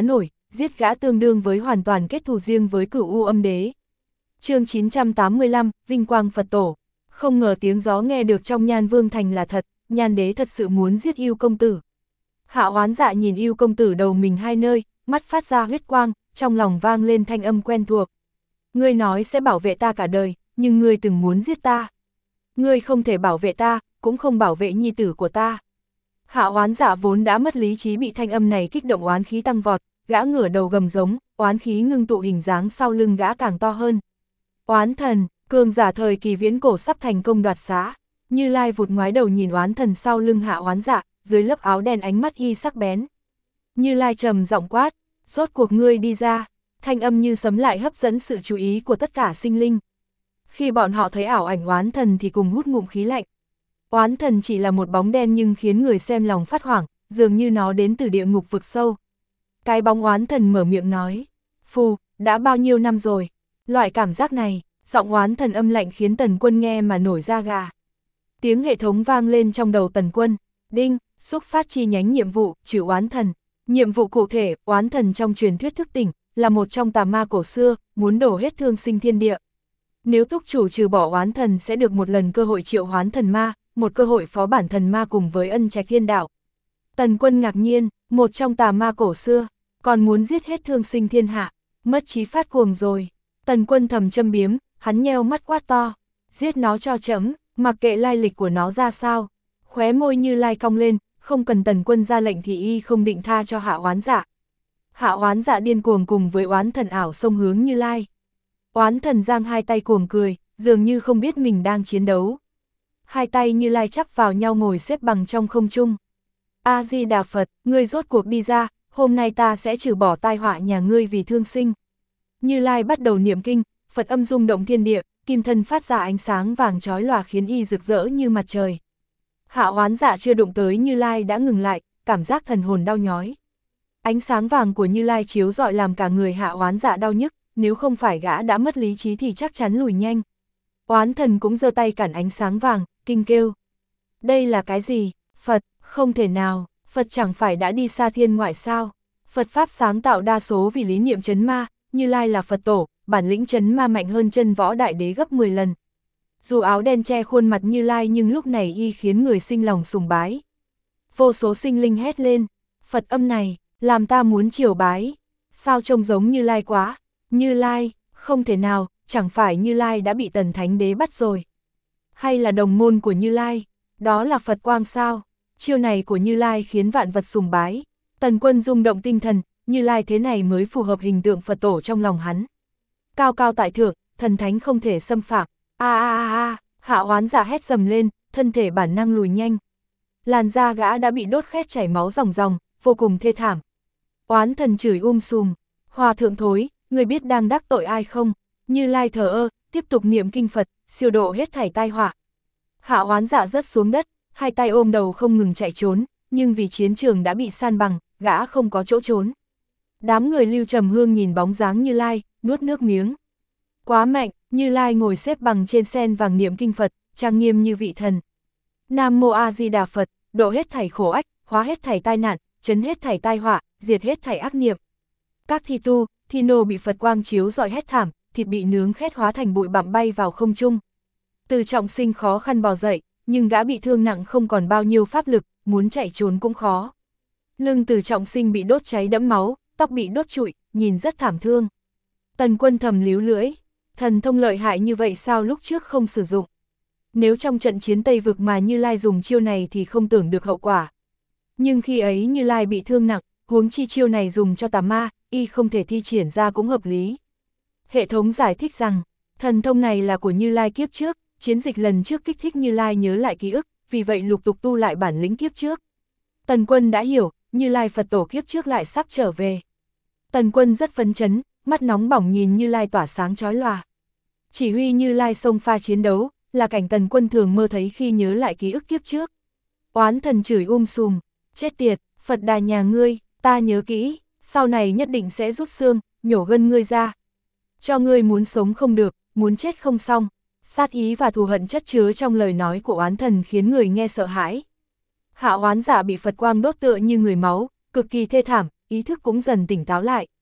A: giết gã tương đương với hoàn toàn kết thù riêng với Cửu U Âm Đế. Chương 985, Vinh Quang Phật Tổ. Không ngờ tiếng gió nghe được trong Nhan Vương Thành là thật, Nhan Đế thật sự muốn giết Yêu công tử. Hạ Oán Dạ nhìn Yêu công tử đầu mình hai nơi, mắt phát ra huyết quang, trong lòng vang lên thanh âm quen thuộc. Ngươi nói sẽ bảo vệ ta cả đời, nhưng ngươi từng muốn giết ta. Ngươi không thể bảo vệ ta, cũng không bảo vệ nhi tử của ta. Hạ Oán Dạ vốn đã mất lý trí bị thanh âm này kích động oán khí tăng vọt, gã ngửa đầu gầm giống, oán khí ngưng tụ hình dáng sau lưng gã càng to hơn. Oán thần, cường giả thời kỳ viễn cổ sắp thành công đoạt xá. Như Lai vụt ngoái đầu nhìn oán thần sau lưng Hạ Oán Dạ, dưới lớp áo đen ánh mắt y sắc bén. Như Lai trầm giọng quát, rốt cuộc ngươi đi ra. Thanh âm như sấm lại hấp dẫn sự chú ý của tất cả sinh linh. Khi bọn họ thấy ảo ảnh oán thần thì cùng hút ngụm khí lạnh. Oán thần chỉ là một bóng đen nhưng khiến người xem lòng phát hoảng, dường như nó đến từ địa ngục vực sâu. Cái bóng oán thần mở miệng nói, phù, đã bao nhiêu năm rồi. Loại cảm giác này, giọng oán thần âm lạnh khiến Tần Quân nghe mà nổi da gà. Tiếng hệ thống vang lên trong đầu Tần Quân, đinh, xúc phát chi nhánh nhiệm vụ, trừ oán thần. Nhiệm vụ cụ thể, oán thần trong truyền thuyết thức tỉnh, là một trong tà ma cổ xưa, muốn đổ hết thương sinh thiên địa. Nếu túc chủ trừ bỏ oán thần sẽ được một lần cơ hội triệu hoán thần ma, một cơ hội phó bản thần ma cùng với ân trạch thiên đạo. Tần Quân ngạc nhiên, một trong tà ma cổ xưa, còn muốn giết hết thương sinh thiên hạ, mất trí phát cuồng rồi. Tần Quân thầm châm biếm, hắn nheo mắt quát to, giết nó cho chấm, mặc kệ lai lịch của nó ra sao. Khóe môi Như Lai cong lên, không cần Tần Quân ra lệnh thì y không định tha cho Hạ Oán Dạ. Hạ Oán Dạ điên cuồng cùng với oán thần ảo xông hướng Như Lai. Oán thần giang hai tay cuồng cười, dường như không biết mình đang chiến đấu. Hai tay Như Lai chắp vào nhau ngồi xếp bằng trong không trung. A-di-đà Phật, ngươi rốt cuộc đi ra, hôm nay ta sẽ trừ bỏ tai họa nhà ngươi vì thương sinh. Như Lai bắt đầu niệm kinh, Phật âm rung động thiên địa, kim thân phát ra ánh sáng vàng chói lòa khiến y rực rỡ như mặt trời. Hạ Oán Dạ chưa đụng tới Như Lai đã ngừng lại, cảm giác thần hồn đau nhói. Ánh sáng vàng của Như Lai chiếu rọi làm cả người Hạ Oán Dạ đau nhức, nếu không phải gã đã mất lý trí thì chắc chắn lùi nhanh. Oán thần cũng giơ tay cản ánh sáng vàng, kinh kêu. Đây là cái gì? Phật, không thể nào, Phật chẳng phải đã đi xa thiên ngoại sao? Phật Pháp sáng tạo đa số vì lý niệm trấn ma, Như Lai là Phật tổ, bản lĩnh trấn ma mạnh hơn chân võ đại đế gấp 10 lần. Dù áo đen che khuôn mặt Như Lai nhưng lúc này y khiến người sinh lòng sùng bái. Vô số sinh linh hét lên, Phật âm này, làm ta muốn triều bái. Sao trông giống Như Lai quá? Như Lai, không thể nào, chẳng phải Như Lai đã bị Tần Thánh Đế bắt rồi. Hay là đồng môn của Như Lai, đó là Phật quang sao? Chiêu này của Như Lai khiến vạn vật sùng bái. Tần Quân rung động tinh thần, Như Lai thế này mới phù hợp hình tượng Phật tổ trong lòng hắn. Cao cao tại thượng, thần thánh không thể xâm phạm. Hạ Oán Dạ hét dầm lên, thân thể bản năng lùi nhanh. Làn da gã đã bị đốt khét chảy máu ròng ròng, vô cùng thê thảm. Oán thần chửi sùm, hòa thượng thối, người biết đang đắc tội ai không? Như Lai thờ ơ, tiếp tục niệm kinh Phật, siêu độ hết thảy tai họa. Hạ Oán Dạ rớt xuống đất, hai tay ôm đầu không ngừng chạy trốn, nhưng vì chiến trường đã bị san bằng, gã không có chỗ trốn. Đám người Lưu Trầm Hương nhìn bóng dáng Như Lai, nuốt nước miếng. Quá mạnh, Như Lai ngồi xếp bằng trên sen vàng niệm kinh Phật, trang nghiêm như vị thần. Nam Mô A Di Đà Phật, độ hết thảy khổ ách, hóa hết thảy tai nạn, trấn hết thảy tai họa, diệt hết thảy ác niệm. Các thi tu, thi nô bị Phật quang chiếu rọi hét thảm, thịt bị nướng khét hóa thành bụi bặm bay vào không trung. Từ Trọng Sinh khó khăn bò dậy, nhưng gã bị thương nặng không còn bao nhiêu pháp lực, muốn chạy trốn cũng khó. Lưng Từ Trọng Sinh bị đốt cháy đẫm máu, tóc bị đốt trụi, nhìn rất thảm thương. Tần Quân thầm líu lưỡi, thần thông lợi hại như vậy sao lúc trước không sử dụng. Nếu trong trận chiến Tây Vực mà Như Lai dùng chiêu này thì không tưởng được hậu quả. Nhưng khi ấy Như Lai bị thương nặng, huống chi chiêu này dùng cho tà ma, y không thể thi triển ra cũng hợp lý. Hệ thống giải thích rằng, thần thông này là của Như Lai kiếp trước, chiến dịch lần trước kích thích Như Lai nhớ lại ký ức, vì vậy lục tục tu lại bản lĩnh kiếp trước. Tần Quân đã hiểu, Như Lai Phật tổ kiếp trước lại sắp trở về. Tần Quân rất phấn chấn, mắt nóng bỏng nhìn Như Lai tỏa sáng chói lòa. Chỉ huy Như Lai xông pha chiến đấu, là cảnh Tần Quân thường mơ thấy khi nhớ lại ký ức kiếp trước. Oán thần chửi sùm, chết tiệt, Phật Đà nhà ngươi, ta nhớ kỹ, sau này nhất định sẽ rút xương, nhổ gân ngươi ra. Cho ngươi muốn sống không được, muốn chết không xong. Sát ý và thù hận chất chứa trong lời nói của oán thần khiến người nghe sợ hãi. Hạ Oán Dạ bị Phật quang đốt tựa như người máu, cực kỳ thê thảm, ý thức cũng dần tỉnh táo lại.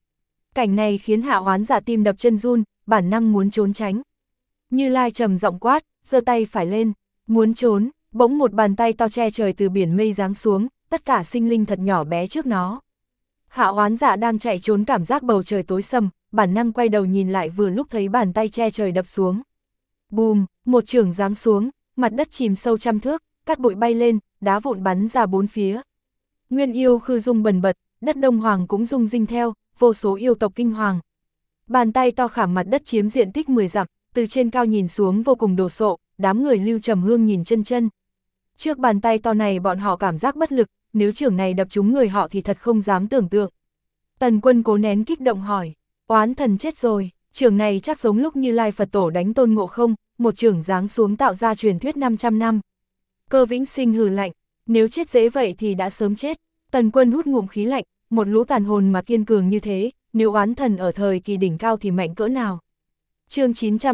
A: Cảnh này khiến Hạ Hoán Dạ tim đập chân run, bản năng muốn trốn tránh. Như Lai trầm giọng quát, giơ tay phải lên, muốn trốn, bỗng một bàn tay to che trời từ biển mây giáng xuống, tất cả sinh linh thật nhỏ bé trước nó. Hạ Hoán Dạ đang chạy trốn cảm giác bầu trời tối sầm, bản năng quay đầu nhìn lại vừa lúc thấy bàn tay che trời đập xuống. Bùm, một chưởng giáng xuống, mặt đất chìm sâu trăm thước, cát bụi bay lên, đá vụn bắn ra bốn phía. Nguyên yêu khư rung bần bật, đất Đông Hoàng cũng rung rinh theo, vô số yêu tộc kinh hoàng. Bàn tay to khảm mặt đất chiếm diện tích 10 dặm, từ trên cao nhìn xuống vô cùng đồ sộ, đám người Lưu Trầm Hương nhìn chân chân. Trước bàn tay to này bọn họ cảm giác bất lực, nếu chưởng này đập trúng người họ thì thật không dám tưởng tượng. Tần Quân cố nén kích động hỏi, oán thần chết rồi, chưởng này chắc giống lúc Như Lai Phật Tổ đánh Tôn Ngộ Không, một chưởng giáng xuống tạo ra truyền thuyết 500 năm. Cơ Vĩnh Sinh hừ lạnh, nếu chết dễ vậy thì đã sớm chết. Tần Quân hút ngụm khí lạnh, một lũ tàn hồn mà kiên cường như thế, nếu oán thần ở thời kỳ đỉnh cao thì mạnh cỡ nào. Chương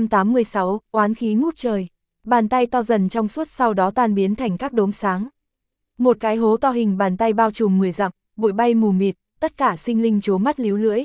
A: 986, oán khí ngút trời. Bàn tay to dần trong suốt sau đó tan biến thành các đốm sáng. Một cái hố to hình bàn tay bao trùm 10 dặm, bụi bay mù mịt, tất cả sinh linh trố mắt líu lưỡi.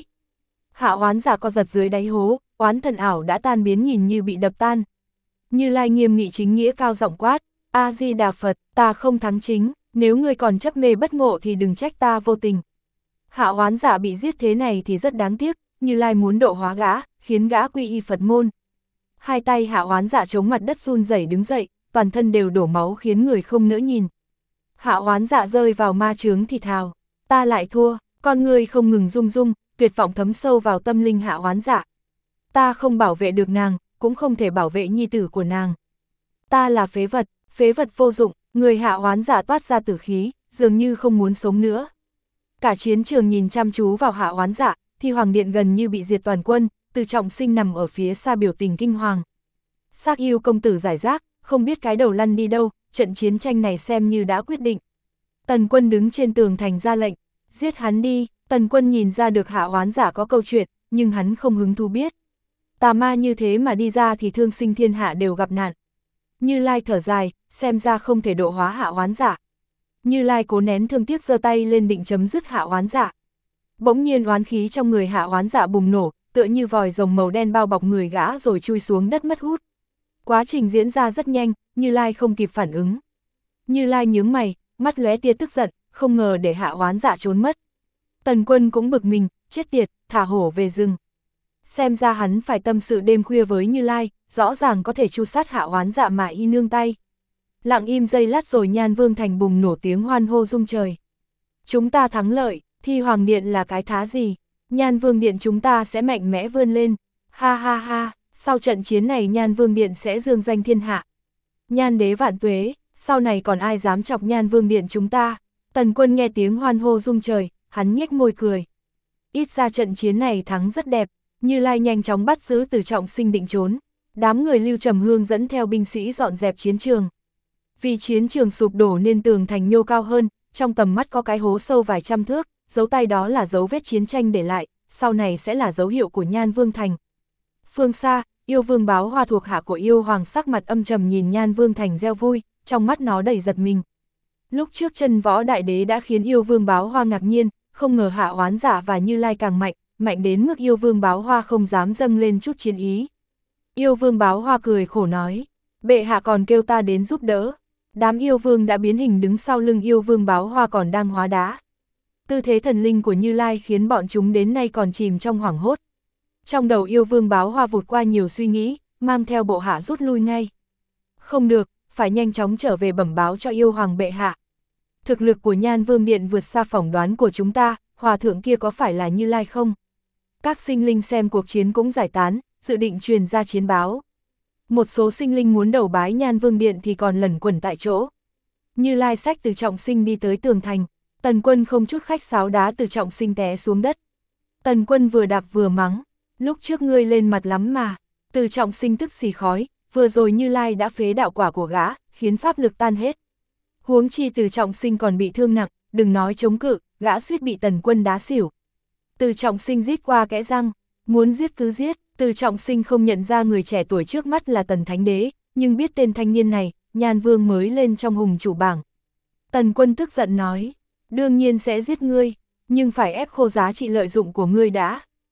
A: Hạ Hoán Dạ co giật dưới đáy hố, oán thần ảo đã tan biến nhìn như bị đập tan. Như Lai nghiêm nghị chính nghĩa cao giọng quát, A Di Đà Phật, ta không thắng chính, nếu ngươi còn chấp mê bất ngộ thì đừng trách ta vô tình. Hạ Hoán Dạ bị giết thế này thì rất đáng tiếc, Như Lai muốn độ hóa gã, khiến gã quy y Phật môn. Hai tay Hạ Hoán Dạ chống mặt đất run rẩy đứng dậy, toàn thân đều đổ máu khiến người không nỡ nhìn. Hạ Hoán Dạ rơi vào ma chướng thì thào, ta lại thua, con người không ngừng rung rung, tuyệt vọng thấm sâu vào tâm linh Hạ Hoán Dạ. Ta không bảo vệ được nàng, cũng không thể bảo vệ nhi tử của nàng. Ta là phế vật vô dụng, người Hạ Hoán Dạ toát ra tử khí, dường như không muốn sống nữa. Cả chiến trường nhìn chăm chú vào Hạ Hoán Dạ, thì Hoàng Điện gần như bị diệt toàn quân, Từ Trọng Sinh nằm ở phía xa biểu tình kinh hoàng. Xác yêu công tử giải rác, không biết cái đầu lăn đi đâu, trận chiến tranh này xem như đã quyết định. Tần Quân đứng trên tường thành ra lệnh, giết hắn đi. Tần Quân nhìn ra được Hạ Hoán Dạ có câu chuyện, nhưng hắn không hứng thú biết. Tà ma như thế mà đi ra thì thương sinh thiên hạ đều gặp nạn. Như Lai thở dài, xem ra không thể độ hóa Hạ Hoán Dạ. Như Lai cố nén thương tiếc giơ tay lên định chấm dứt Hạ Hoán Dạ. Bỗng nhiên oán khí trong người Hạ Hoán Dạ bùng nổ, tựa như vòi rồng màu đen bao bọc người gã rồi chui xuống đất mất hút. Quá trình diễn ra rất nhanh, Như Lai không kịp phản ứng. Như Lai nhướng mày, mắt lóe tia tức giận, không ngờ để Hạ Hoán Dạ trốn mất. Tần Quân cũng bực mình, chết tiệt, thả hổ về rừng. Xem ra hắn phải tâm sự đêm khuya với Như Lai, rõ ràng có thể tru sát Hạ Hoán Dạ mà y nương tay. Lặng im giây lát rồi Nhan Vương Thành bùng nổ tiếng hoan hô rung trời. Chúng ta thắng lợi, Thi Hoàng Điện là cái thá gì? Nhan Vương Điện chúng ta sẽ mạnh mẽ vươn lên. Ha ha ha, sau trận chiến này Nhan Vương Điện sẽ dương danh thiên hạ. Nhan đế vạn tuế, sau này còn ai dám chọc Nhan Vương Điện chúng ta? Tần Quân nghe tiếng hoan hô rung trời, hắn nhếch môi cười. Ít ra trận chiến này thắng rất đẹp, Như Lai nhanh chóng bắt giữ Từ Trọng Sinh định trốn. Đám người Lưu Trầm Hương dẫn theo binh sĩ dọn dẹp chiến trường. Vì chiến trường sụp đổ nên tường thành nhô cao hơn, trong tầm mắt có cái hố sâu vài trăm thước, dấu tay đó là dấu vết chiến tranh để lại, sau này sẽ là dấu hiệu của Nhan Vương Thành. Phương xa, yêu vương Báo Hoa thuộc hạ của yêu hoàng sắc mặt âm trầm nhìn Nhan Vương Thành reo vui, trong mắt nó đầy giật mình. Lúc trước Chân Võ Đại Đế đã khiến yêu vương Báo Hoa ngạc nhiên, không ngờ Hạ Hoán Dạ và Như Lai càng mạnh đến mức yêu vương Báo Hoa không dám dâng lên chút chiến ý. Yêu vương Báo Hoa cười khổ nói, bệ hạ còn kêu ta đến giúp đỡ. Đám yêu vương đã biến hình đứng sau lưng yêu vương Báo Hoa còn đang hóa đá. Tư thế thần linh của Như Lai khiến bọn chúng đến nay còn chìm trong hoảng hốt. Trong đầu yêu vương Báo Hoa vụt qua nhiều suy nghĩ, mang theo bộ hạ rút lui ngay. Không được, phải nhanh chóng trở về bẩm báo cho yêu hoàng bệ hạ. Thực lực của Nhan Vương Điện vượt xa phỏng đoán của chúng ta, hòa thượng kia có phải là Như Lai không? Các sinh linh xem cuộc chiến cũng giải tán, dự định truyền ra chiến báo. Một số sinh linh muốn đầu bái Nhan Vương Điện thì còn lẩn quẩn tại chỗ. Như Lai xách Từ Trọng Sinh đi tới tường thành, Tần Quân không chút khách sáo đá Từ Trọng Sinh té xuống đất. Tần Quân vừa đạp vừa mắng, lúc trước ngươi lên mặt lắm mà. Từ Trọng Sinh tức xì khói, vừa rồi Như Lai đã phế đạo quả của gã, khiến pháp lực tan hết. Huống chi Từ Trọng Sinh còn bị thương nặng, đừng nói chống cự, gã suýt bị Tần Quân đá xỉu. Từ Trọng Sinh rít qua kẽ răng, muốn giết cứ giết. Từ Trọng Sinh không nhận ra người trẻ tuổi trước mắt là Tần Thánh Đế, nhưng biết tên thanh niên này, Nhan Vương mới lên trong hùng chủ bảng. Tần Quân tức giận nói, đương nhiên sẽ giết ngươi, nhưng phải ép khô giá trị lợi dụng của ngươi đã.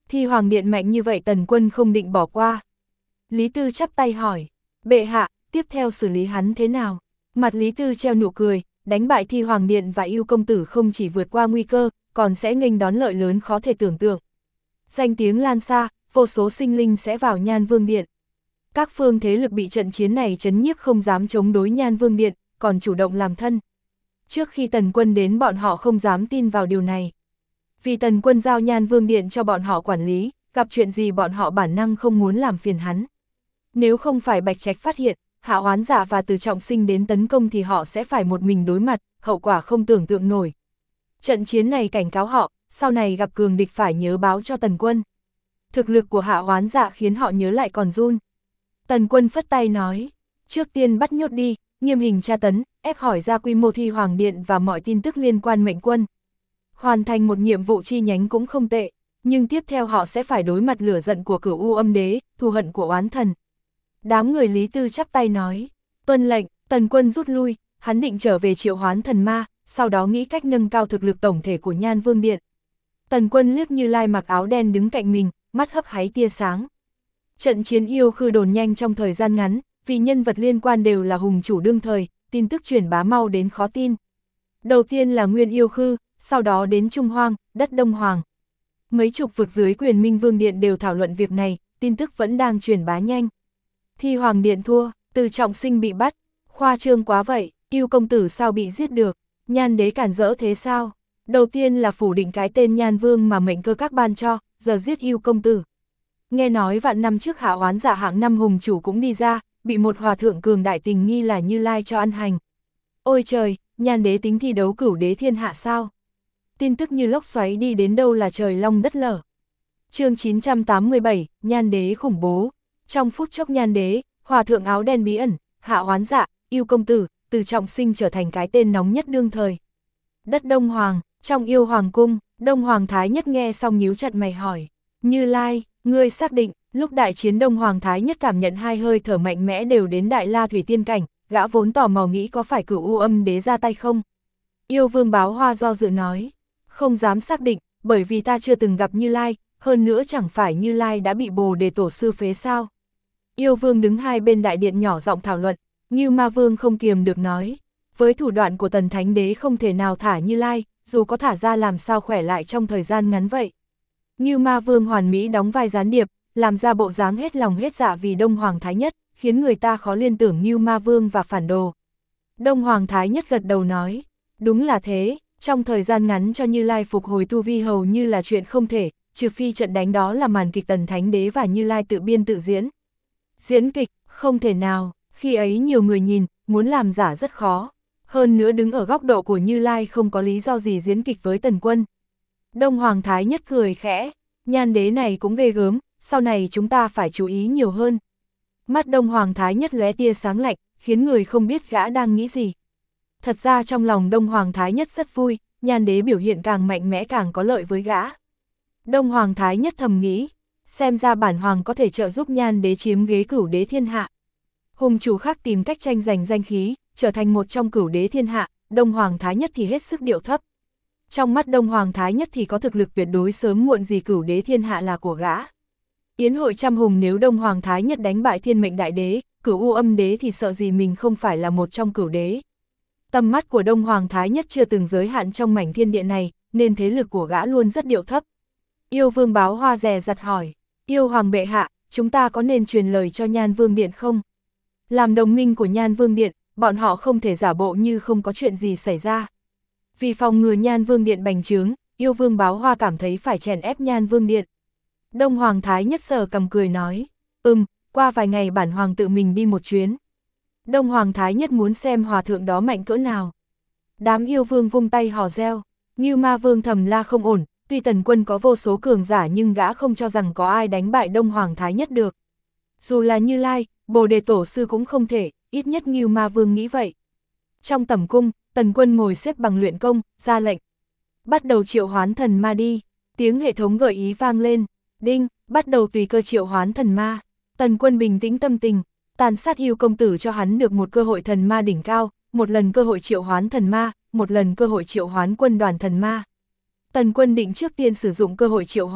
A: Thi Hoàng Điện mạnh như vậy Tần Quân không định bỏ qua. Lý Tư chắp tay hỏi, bệ hạ, tiếp theo xử lý hắn thế nào? Mặt Lý Tư treo nụ cười, đánh bại Thi Hoàng Điện và Yêu công tử không chỉ vượt qua nguy cơ, còn sẽ nghênh đón lợi lớn khó thể tưởng tượng. Danh tiếng lan xa, vô số sinh linh sẽ vào Nhan Vương Điện. Các phương thế lực bị trận chiến này chấn nhiếp không dám chống đối Nhan Vương Điện, còn chủ động làm thân. Trước khi Tần Quân đến bọn họ không dám tin vào điều này. Vì Tần Quân giao Nhan Vương Điện cho bọn họ quản lý, gặp chuyện gì bọn họ bản năng không muốn làm phiền hắn. Nếu không phải Bạch Trạch phát hiện, Hạ Hoán Dạ và Từ Trọng Sinh đến tấn công thì họ sẽ phải một mình đối mặt, hậu quả không tưởng tượng nổi. Trận chiến này cảnh cáo họ, sau này gặp cường địch phải nhớ báo cho Tần Quân. Thực lực của Hạ Hoán Dạ khiến họ nhớ lại còn run. Tần Quân phất tay nói, trước tiên bắt nhốt đi, nghiêm hình tra tấn, ép hỏi ra quy mô Thi Hoàng Điện và mọi tin tức liên quan mệnh quân. Hoàn thành một nhiệm vụ chi nhánh cũng không tệ, nhưng tiếp theo họ sẽ phải đối mặt lửa giận của Cửu U Âm Đế, thù hận của oán thần. Đám người Lý Tư chắp tay nói, tuân lệnh. Tần Quân rút lui, hắn định trở về triệu hoán thần ma, sau đó nghĩ cách nâng cao thực lực tổng thể của Nhan Vương Điện. Tần Quân liếc Như Lai mặc áo đen đứng cạnh mình, mắt hấp háy tia sáng. Trận chiến yêu khư đồn nhanh trong thời gian ngắn, vì nhân vật liên quan đều là hùng chủ đương thời, tin tức truyền bá mau đến khó tin. Đầu tiên là Nguyên Yêu Khư, sau đó đến Trung Hoang, đất Đông Hoàng. Mấy chục vực dưới quyền Minh Vương Điện đều thảo luận việc này, tin tức vẫn đang truyền bá nhanh. Thi Hoàng Điện thua, Từ Trọng Sinh bị bắt, khoa trương quá vậy, Yêu công tử sao bị giết được, Nhan đế cản rỡ thế sao? Đầu tiên là phủ định cái tên Nhan Vương mà mệnh cơ các ban cho, giờ giết Yêu công tử. Nghe nói vạn năm trước Hạ Hoán Dạ hạng năm hùng chủ cũng đi ra, bị một hòa thượng cường đại tình nghi là Như Lai cho ăn hành. Ôi trời, Nhan đế tính thi đấu cửu đế thiên hạ sao? Tin tức như lốc xoáy đi đến đâu là trời long đất lở. Chương 987, Nhan đế khủng bố. Trong phút chốc Nhan đế, hòa thượng áo đen bí ẩn, Hạ Hoán Dạ, Yêu công tử, Từ Trọng Sinh trở thành cái tên nóng nhất đương thời. Đất Đông Hoàng, trong Yêu Hoàng cung, Đông Hoàng Thái Nhất nghe xong nhíu chặt mày hỏi, Như Lai, ngươi xác định, lúc đại chiến Đông Hoàng Thái Nhất cảm nhận hai hơi thở mạnh mẽ đều đến Đại La Thủy Tiên cảnh, gã vốn tò mò nghĩ có phải Cửu U Âm Đế ra tay không? Yêu Vương Báo Hoa do dự nói, không dám xác định, bởi vì ta chưa từng gặp Như Lai, hơn nữa chẳng phải Như Lai đã bị Bồ Đề Tổ sư phế sao? Yêu Vương đứng hai bên đại điện nhỏ giọng thảo luận, Ngưu Ma Vương không kiềm được nói, với thủ đoạn của Tần Thánh Đế không thể nào thả Như Lai, dù có thả ra làm sao khỏe lại trong thời gian ngắn vậy. Ngưu Ma Vương hoàn mỹ đóng vai gián điệp, làm ra bộ dáng hết lòng hết dạ vì Đông Hoàng Thái Nhất, khiến người ta khó liên tưởng Ngưu Ma Vương và phản đồ. Đông Hoàng Thái Nhất gật đầu nói, đúng là thế, trong thời gian ngắn cho Như Lai phục hồi tu vi hầu như là chuyện không thể, trừ phi trận đánh đó là màn kịch Tần Thánh Đế và Như Lai tự biên tự diễn. Diễn kịch, không thể nào, khi ấy nhiều người nhìn, muốn làm giả rất khó. Hơn nữa đứng ở góc độ của Như Lai không có lý do gì diễn kịch với Tần Quân. Đông Hoàng Thái Nhất cười khẽ, Nhan đế này cũng ghê gớm, sau này chúng ta phải chú ý nhiều hơn. Mắt Đông Hoàng Thái Nhất lóe tia sáng lạnh, khiến người không biết gã đang nghĩ gì. Thật ra trong lòng Đông Hoàng Thái Nhất rất vui, Nhan đế biểu hiện càng mạnh mẽ càng có lợi với gã. Đông Hoàng Thái Nhất thầm nghĩ, xem ra bản hoàng có thể trợ giúp Nhan đế chiếm ghế cửu đế thiên hạ. Hùng chủ khác tìm cách tranh giành danh khí, trở thành một trong cửu đế thiên hạ, Đông Hoàng Thái Nhất thì hết sức điệu thấp. Trong mắt Đông Hoàng Thái Nhất thì có thực lực tuyệt đối sớm muộn gì cửu đế thiên hạ là của gã. Yến hội trăm hùng nếu Đông Hoàng Thái Nhất đánh bại Thiên Mệnh Đại Đế, Cửu U Âm Đế thì sợ gì mình không phải là một trong cửu đế. Tầm mắt của Đông Hoàng Thái Nhất chưa từng giới hạn trong mảnh thiên địa này, nên thế lực của gã luôn rất điệu thấp. Yêu Vương Báo Hoa dè dặt hỏi, Yêu Hoàng bệ hạ, chúng ta có nên truyền lời cho Nhan Vương Điện không? Làm đồng minh của Nhan Vương Điện, bọn họ không thể giả bộ như không có chuyện gì xảy ra. Vì phòng ngừa Nhan Vương Điện bành trướng, Yêu Vương Báo Hoa cảm thấy phải chèn ép Nhan Vương Điện. Đông Hoàng Thái Nhất sờ cầm cười nói, qua vài ngày bản hoàng tự mình đi một chuyến. Đông Hoàng Thái Nhất muốn xem hòa thượng đó mạnh cỡ nào. Đám yêu vương vung tay hò reo, Ngưu Ma Vương thầm la không ổn, tuy Tần Quân có vô số cường giả nhưng gã không cho rằng có ai đánh bại Đông Hoàng Thái Nhất được. Dù là Như Lai, Bồ Đề Tổ sư cũng không thể, ít nhất Ngưu Ma Vương nghĩ vậy. Trong tẩm cung, Tần Quân ngồi xếp bằng luyện công, ra lệnh. Bắt đầu triệu hoán thần ma đi, tiếng hệ thống gợi ý vang lên, đinh, bắt đầu tùy cơ triệu hoán thần ma. Tần Quân bình tĩnh tâm tình, tàn sát Yêu công tử cho hắn được một cơ hội thần ma đỉnh cao, một lần cơ hội triệu hoán thần ma, một lần cơ hội triệu hoán quân đoàn thần ma. Tần Quân định trước tiên sử dụng cơ hội triệu hoán,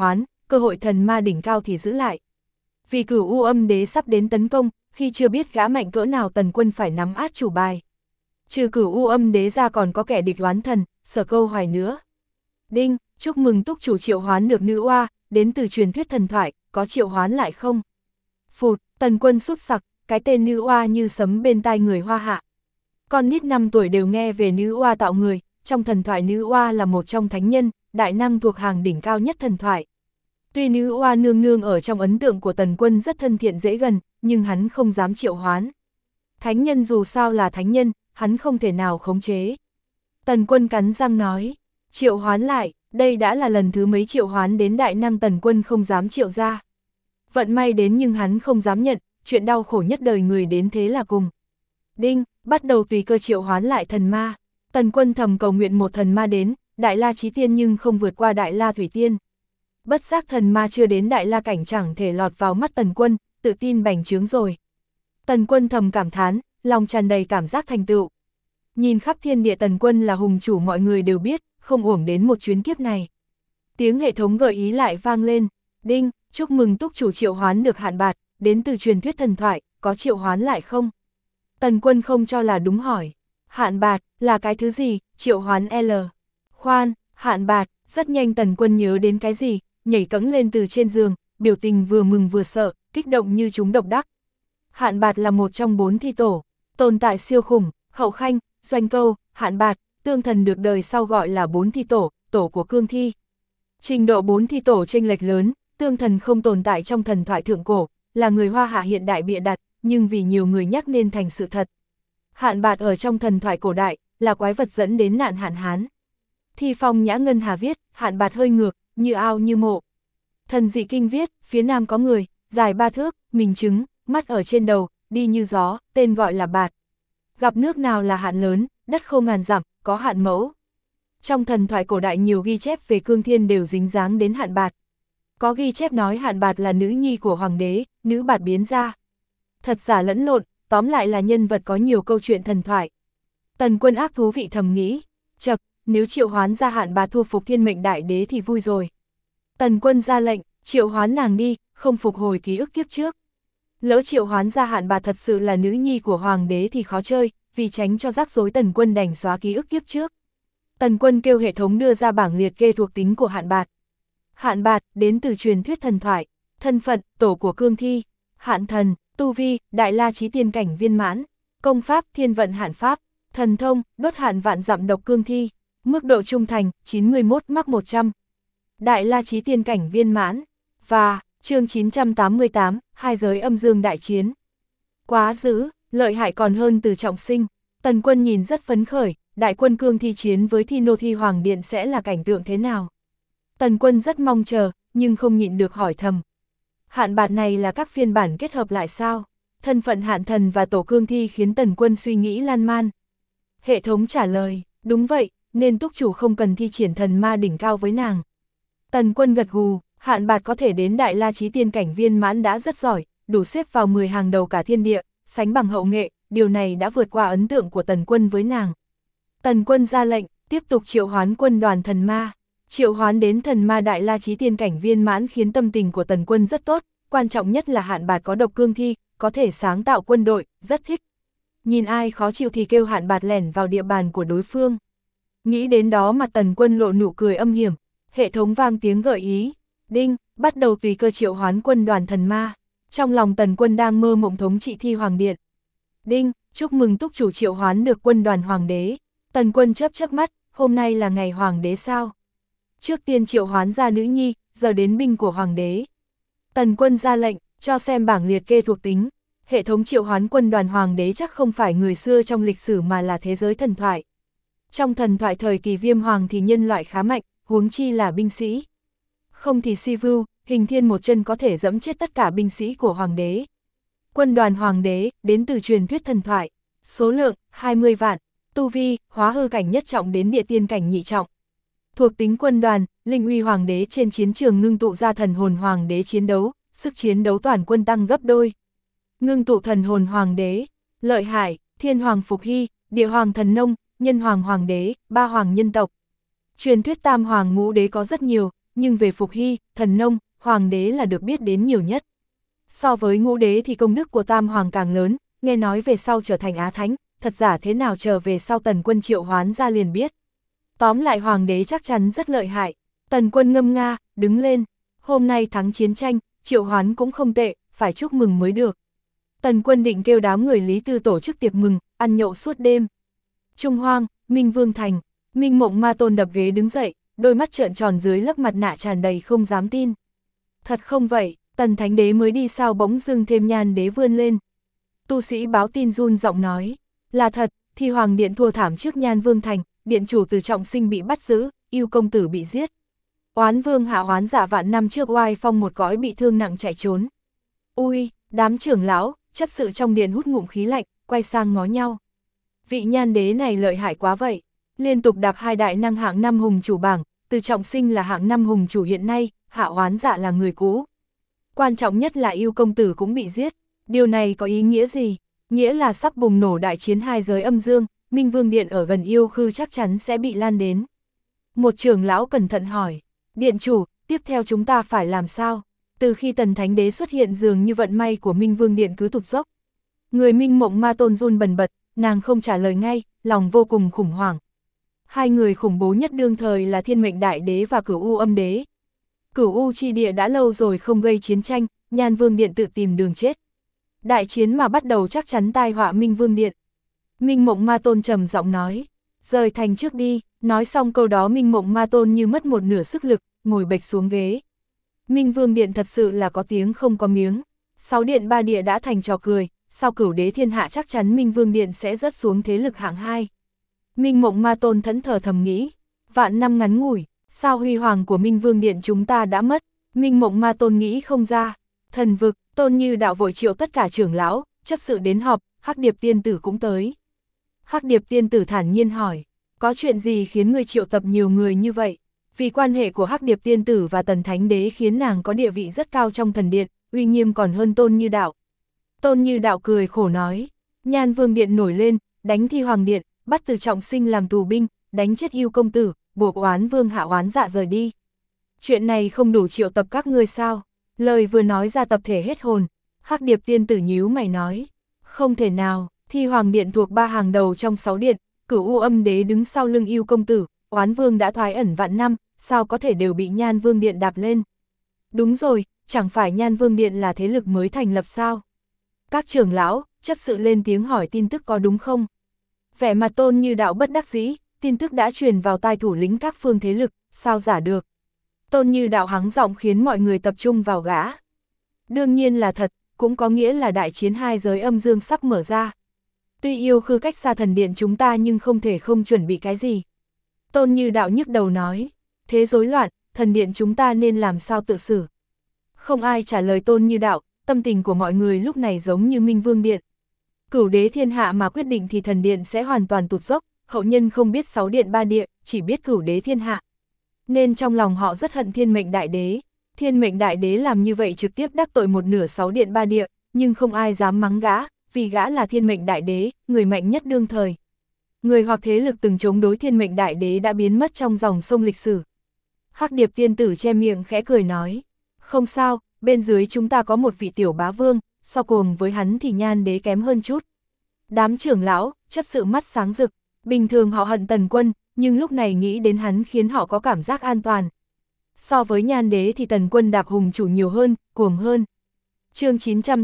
A: cơ hội thần ma đỉnh cao thì giữ lại. Vì Cửu U Âm Đế sắp đến tấn công, khi chưa biết gã mạnh cỡ nào Tần Quân phải nắm át chủ bài. Trừ Cửu U Âm Đế ra còn có kẻ địch oán thần, Sở Câu Hoài nữa. Đinh, chúc mừng túc chủ triệu hoán được nữ oa, đến từ truyền thuyết thần thoại, có triệu hoán lại không? Phụt, Tần Quân sút sặc, cái tên nữ oa như sấm bên tai người Hoa Hạ. Con nít 5 tuổi đều nghe về nữ oa tạo người, trong thần thoại nữ oa là một trong thánh nhân, đại năng thuộc hàng đỉnh cao nhất thần thoại. Tuy nữ oa nương nương ở trong ấn tượng của Tần Quân rất thân thiện dễ gần, nhưng hắn không dám triệu hoán. Thánh nhân dù sao là thánh nhân, hắn không thể nào khống chế. Tần Quân cắn răng nói, triệu hoán lại, đây đã là lần thứ mấy triệu hoán đến đại năng Tần Quân không dám triệu ra. Vận may đến nhưng hắn không dám nhận, chuyện đau khổ nhất đời người đến thế là cùng. Đinh, bắt đầu tùy cơ triệu hoán lại thần ma. Tần Quân thầm cầu nguyện một thần ma đến, Đại La Chí Tiên nhưng không vượt qua Đại La Thủy Tiên. Bất giác thần ma chưa đến Đại La cảnh chẳng thể lọt vào mắt Tần Quân, tự tin bành trướng rồi. Tần Quân thầm cảm thán, lòng tràn đầy cảm giác thành tựu. Nhìn khắp thiên địa Tần Quân là hùng chủ mọi người đều biết, không uổng đến một chuyến kiếp này. Tiếng hệ thống gợi ý lại vang lên, đinh, chúc mừng túc chủ triệu hoán được Hạn Bạt, đến từ truyền thuyết thần thoại, có triệu hoán lại không? Tần Quân không cho là đúng hỏi, Hạn Bạt, là cái thứ gì, triệu hoán L. Khoan, Hạn Bạt, rất nhanh Tần Quân nhớ đến cái gì, nhảy cẫng lên từ trên giường, biểu tình vừa mừng vừa sợ, kích động như chúng độc đắc. Hạn Bạt là một trong 4 thi tổ, tồn tại siêu khủng, Hậu Khanh, Doanh Câu, Hạn Bạt, Tương Thần được đời sau gọi là 4 thi tổ, tổ của cương thi. Trình độ 4 thi tổ chênh lệch lớn, Tương Thần không tồn tại trong thần thoại thượng cổ, là người Hoa Hạ hiện đại bịa đặt, nhưng vì nhiều người nhắc nên thành sự thật. Hạn Bạt ở trong thần thoại cổ đại, là quái vật dẫn đến nạn hạn hán. Thi Phong Nhã Ngân Hà viết, Hạn Bạt hơi ngược, như ao như mộ. Thần Dị Kinh viết, phía nam có người, dài 3 thước, mình trứng, mắt ở trên đầu, đi như gió, tên gọi là Bạt. Gặp nước nào là hạn lớn, đất khô ngàn dặm, có hạn mẫu. Trong thần thoại cổ đại nhiều ghi chép về cương thiên đều dính dáng đến Hạn Bạt. Có ghi chép nói Hạn Bạt là nữ nhi của hoàng đế, nữ Bạt biến ra. Thật giả lẫn lộn, tóm lại là nhân vật có nhiều câu chuyện thần thoại. Tần Quân ác thú vị thầm nghĩ, chậc, nếu triệu hoán ra Hạn Bạt thu phục Thiên Mệnh Đại Đế thì vui rồi. Tần Quân ra lệnh, triệu hoán nàng đi, không phục hồi ký ức kiếp trước. Lỡ triệu hoán ra Hạn Bạt thật sự là nữ nhi của hoàng đế thì khó chơi, vì tránh cho rắc rối Tần Quân đành xóa ký ức kiếp trước. Tần Quân kêu hệ thống đưa ra bảng liệt kê thuộc tính của Hạn Bạt. Hạn Bạt, đến từ truyền thuyết thần thoại, thân phận, tổ của cương thi, Hạn Thần, tu vi, Đại La Chí Tiên cảnh viên mãn, công pháp, Thiên Vận Hạn Pháp, thần thông, đốt hạn vạn dặm độc cương thi, mức độ trung thành, 91 mắc 100. Đại La Chí Tiên cảnh viên mãn, và, chương 988, hai giới âm dương đại chiến. Quá dữ, lợi hại còn hơn từ trọng sinh. Tần Quân nhìn rất phấn khởi, đại quân cương thi chiến với thi nô thi hoàng điện sẽ là cảnh tượng thế nào. Tần Quân rất mong chờ, nhưng không nhịn được hỏi thầm. Hạn Bạt này là các phiên bản kết hợp lại sao? Thân phận Hạn Thần và tổ cương thi khiến Tần Quân suy nghĩ lan man. Hệ thống trả lời, đúng vậy, nên túc chủ không cần thi triển thần ma đỉnh cao với nàng. Tần Quân gật gù, Hạn Bạt có thể đến Đại La Chí Tiên cảnh viên mãn đã rất giỏi, đủ xếp vào 10 hàng đầu cả thiên địa, sánh bằng hậu nghệ, điều này đã vượt qua ấn tượng của Tần Quân với nàng. Tần Quân ra lệnh, tiếp tục triệu hoán quân đoàn thần ma. Triệu hoán đến thần ma Đại La Chí Tiên cảnh viên mãn khiến tâm tình của Tần Quân rất tốt, quan trọng nhất là Hạn Bạt có độc cương thi, có thể sáng tạo quân đội, rất thích. Nhìn ai khó chịu thì kêu Hạn Bạt lẻn vào địa bàn của đối phương. Nghĩ đến đó mặt Tần Quân lộ nụ cười âm hiểm, hệ thống vang tiếng gợi ý, đinh, bắt đầu tùy cơ triệu hoán quân đoàn thần ma. Trong lòng Tần Quân đang mơ mộng thống trị thi hoàng điện. Đinh, chúc mừng túc chủ triệu hoán được quân đoàn hoàng đế. Tần Quân chớp mắt, hôm nay là ngày hoàng đế sao? Trước tiên triệu hoán ra nữ nhi, giờ đến binh của hoàng đế. Tần Quân ra lệnh, cho xem bảng liệt kê thuộc tính. Hệ thống triệu hoán quân đoàn hoàng đế chắc không phải người xưa trong lịch sử mà là thế giới thần thoại. Trong thần thoại thời kỳ Viêm Hoàng thì nhân loại khá mạnh, huống chi là binh sĩ. Không thì Sivu, Hình Thiên một chân có thể dẫm chết tất cả binh sĩ của hoàng đế. Quân đoàn hoàng đế, đến từ truyền thuyết thần thoại. Số lượng, 20 vạn. Tu vi, hóa hư cảnh nhất trọng đến địa tiên cảnh nhị trọng. Thuộc tính quân đoàn, linh uy hoàng đế trên chiến trường ngưng tụ ra thần hồn hoàng đế chiến đấu, sức chiến đấu toàn quân tăng gấp đôi. Ngưng tụ thần hồn hoàng đế, lợi hại, thiên hoàng Phục Hy, địa hoàng thần nông, nhân hoàng hoàng đế, ba hoàng nhân tộc. Truyền thuyết tam hoàng ngũ đế có rất nhiều, nhưng về Phục Hy, thần nông, hoàng đế là được biết đến nhiều nhất. So với ngũ đế thì công đức của tam hoàng càng lớn, nghe nói về sau trở thành Á Thánh, thật giả thế nào chờ về sau Tần Quân triệu hoán ra liền biết. Tóm lại hoàng đế chắc chắn rất lợi hại. Tần Quân ngâm nga, đứng lên. Hôm nay thắng chiến tranh, triệu hoán cũng không tệ, phải chúc mừng mới được. Tần Quân định kêu đám người Lý Tư tổ chức tiệc mừng, ăn nhậu suốt đêm. Trung Hoang, Minh Vương Thành, Minh Mộng Ma Tôn đập ghế đứng dậy, đôi mắt trợn tròn dưới lớp mặt nạ tràn đầy không dám tin. Thật không vậy, Tần Thánh Đế mới đi sao bỗng dưng thêm Nhan Đế vươn lên. Tu sĩ báo tin run giọng nói, là thật, thì Hoàng Điện thua thảm trước Nhan Vương Thành, Điện chủ Từ Trọng Sinh bị bắt giữ, Yêu công tử bị giết. Oán Vương Hạ Oán Dạ vạn năm trước oai phong một cõi bị thương nặng chạy trốn. Ui, đám trưởng lão, chấp sự trong điện hút ngụm khí lạnh, quay sang ngó nhau. Vị Nhan Đế này lợi hại quá vậy, liên tục đạp 2 đại năng hạng 5 hùng chủ bảng, Từ Trọng Sinh là hạng 5 hùng chủ hiện nay, Hạ Oán Dạ là người cũ. Quan trọng nhất là Yêu công tử cũng bị giết, điều này có ý nghĩa gì? Nghĩa là sắp bùng nổ đại chiến 2 giới âm dương, Minh Vương Điện ở gần Yêu Khư chắc chắn sẽ bị lan đến. Một trưởng lão cẩn thận hỏi, Điện chủ, tiếp theo chúng ta phải làm sao? Từ khi Tần Thánh Đế xuất hiện dường như vận may của Minh Vương Điện cứ tụt dốc. Người Minh Mộng Ma Tôn run bần bật, nàng không trả lời ngay, lòng vô cùng khủng hoảng. 2 người khủng bố nhất đương thời là Thiên Mệnh Đại Đế và Cửu U Âm Đế. Cửu U chi địa đã lâu rồi không gây chiến tranh, Nhan Vương Điện tự tìm đường chết. Đại chiến mà bắt đầu chắc chắn tai họa Minh Vương Điện. Minh Mộng Ma Tôn trầm giọng nói, rời thành trước đi. Nói xong câu đó Minh Mộng Ma Tôn như mất một nửa sức lực, ngồi bệch xuống ghế. Minh Vương Điện thật sự là có tiếng không có miếng. 6 điện 3 địa đã thành trò cười, sau Cửu Đế thiên hạ chắc chắn Minh Vương Điện sẽ rớt xuống thế lực hạng 2. Minh Mộng Ma Tôn thẫn thờ thầm nghĩ, vạn năm ngắn ngủi, sao huy hoàng của Minh Vương Điện chúng ta đã mất. Minh Mộng Ma Tôn nghĩ không ra. Thần vực, Tôn Như Đạo vội triệu tất cả trưởng lão, chấp sự đến họp, Hắc Điệp Tiên Tử cũng tới. Hắc Điệp Tiên Tử thản nhiên hỏi, có chuyện gì khiến người triệu tập nhiều người như vậy? Vì quan hệ của Hắc Điệp Tiên Tử và Tần Thánh Đế khiến nàng có địa vị rất cao trong thần điện, uy nghiêm còn hơn Tôn Như Đạo. Tôn Như Đạo cười khổ nói, Nhan Vương Điện nổi lên, đánh Thi Hoàng Điện, bắt Từ Trọng Sinh làm tù binh, đánh chết Yêu công tử, buộc Oán Vương Hạ Oán Dạ rời đi. Chuyện này không đủ triệu tập các ngươi sao? Lời vừa nói ra tập thể hết hồn. Hắc Điệp Tiên Tử nhíu mày nói, không thể nào, Thi Hoàng Điện thuộc 3 hàng đầu trong 6 điện, Cửu U Âm Đế đứng sau lưng Yêu công tử, Oán Vương đã thoái ẩn vạn năm, sao có thể đều bị Nhan Vương Điện đạp lên? Đúng rồi, chẳng phải Nhan Vương Điện là thế lực mới thành lập sao? Các trưởng lão, chấp sự lên tiếng hỏi tin tức có đúng không? Vẻ mặt Tôn Như Đạo bất đắc dĩ, tin tức đã truyền vào tai thủ lĩnh các phương thế lực, sao giả được? Tôn Như Đạo hắng giọng khiến mọi người tập trung vào gã. Đương nhiên là thật, cũng có nghĩa là đại chiến 2 giới âm dương sắp mở ra. Tuy Yêu Khư cách xa thần điện chúng ta nhưng không thể không chuẩn bị cái gì. Tôn Như Đạo nhức đầu nói, thế rối loạn, thần điện chúng ta nên làm sao tự xử? Không ai trả lời Tôn Như Đạo, tâm tình của mọi người lúc này giống như Minh Vương Điện. Cửu Đế thiên hạ mà quyết định thì thần điện sẽ hoàn toàn tụt dốc, hậu nhân không biết 6 điện 3 địa, chỉ biết Cửu Đế thiên hạ. Nên trong lòng họ rất hận Thiên Mệnh Đại Đế. Thiên Mệnh Đại Đế làm như vậy trực tiếp đắc tội một nửa 6 điện 3 địa, nhưng không ai dám mắng gã, vì gã là Thiên Mệnh Đại Đế, người mạnh nhất đương thời. Người hoặc thế lực từng chống đối Thiên Mệnh Đại Đế đã biến mất trong dòng sông lịch sử. Hắc Điệp Tiên Tử che miệng khẽ cười nói, không sao, bên dưới chúng ta có một vị tiểu bá vương, so cùng với hắn thì Nhan Đế kém hơn chút. Đám trưởng lão, chấp sự mắt sáng rực, bình thường họ hận Tần Quân, nhưng lúc này nghĩ đến hắn khiến họ có cảm giác an toàn. So với Nhan Đế thì Tần Quân đạp hùng chủ nhiều hơn, cuồng hơn. Chương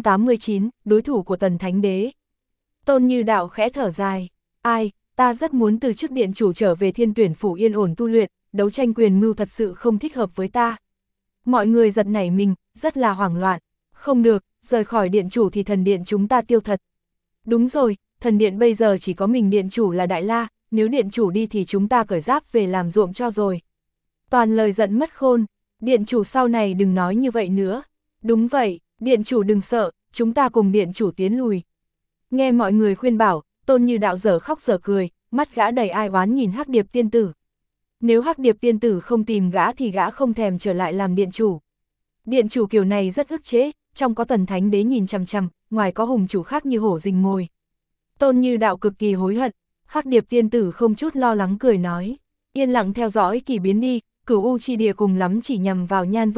A: 989, đối thủ của Tần Thánh Đế. Tôn Như Đạo khẽ thở dài, ai, ta rất muốn từ chức điện chủ trở về Thiên Tuyển Phủ yên ổn tu luyện, đấu tranh quyền mưu thật sự không thích hợp với ta. Mọi người giật nảy mình, rất là hoảng loạn. Không được, rời khỏi điện chủ thì thần điện chúng ta tiêu thật. Đúng rồi, thần điện bây giờ chỉ có mình điện chủ là Đại La, nếu điện chủ đi thì chúng ta cởi giáp về làm ruộng cho rồi. Toàn lời giận mất khôn, điện chủ sau này đừng nói như vậy nữa. Đúng vậy, điện chủ đừng sợ, chúng ta cùng điện chủ tiến lùi. Nghe mọi người khuyên bảo, Tôn Như Đạo dở khóc dở cười, mắt gã đầy ai oán nhìn Hắc Điệp Tiên Tử. Nếu Hắc Điệp Tiên Tử không tìm gã thì gã không thèm trở lại làm điện chủ. Điện chủ kiểu này rất ức chế, trong có Tần Thánh Đế nhìn chằm chằm, ngoài có hùng chủ khác như hổ rình mồi. Tôn Như Đạo cực kỳ hối hận, Hắc Điệp Tiên Tử không chút lo lắng cười nói, yên lặng theo dõi kỳ biến đi, Cửu U chi địa cùng lắm chỉ nhằm vào Nhan Vương Điện,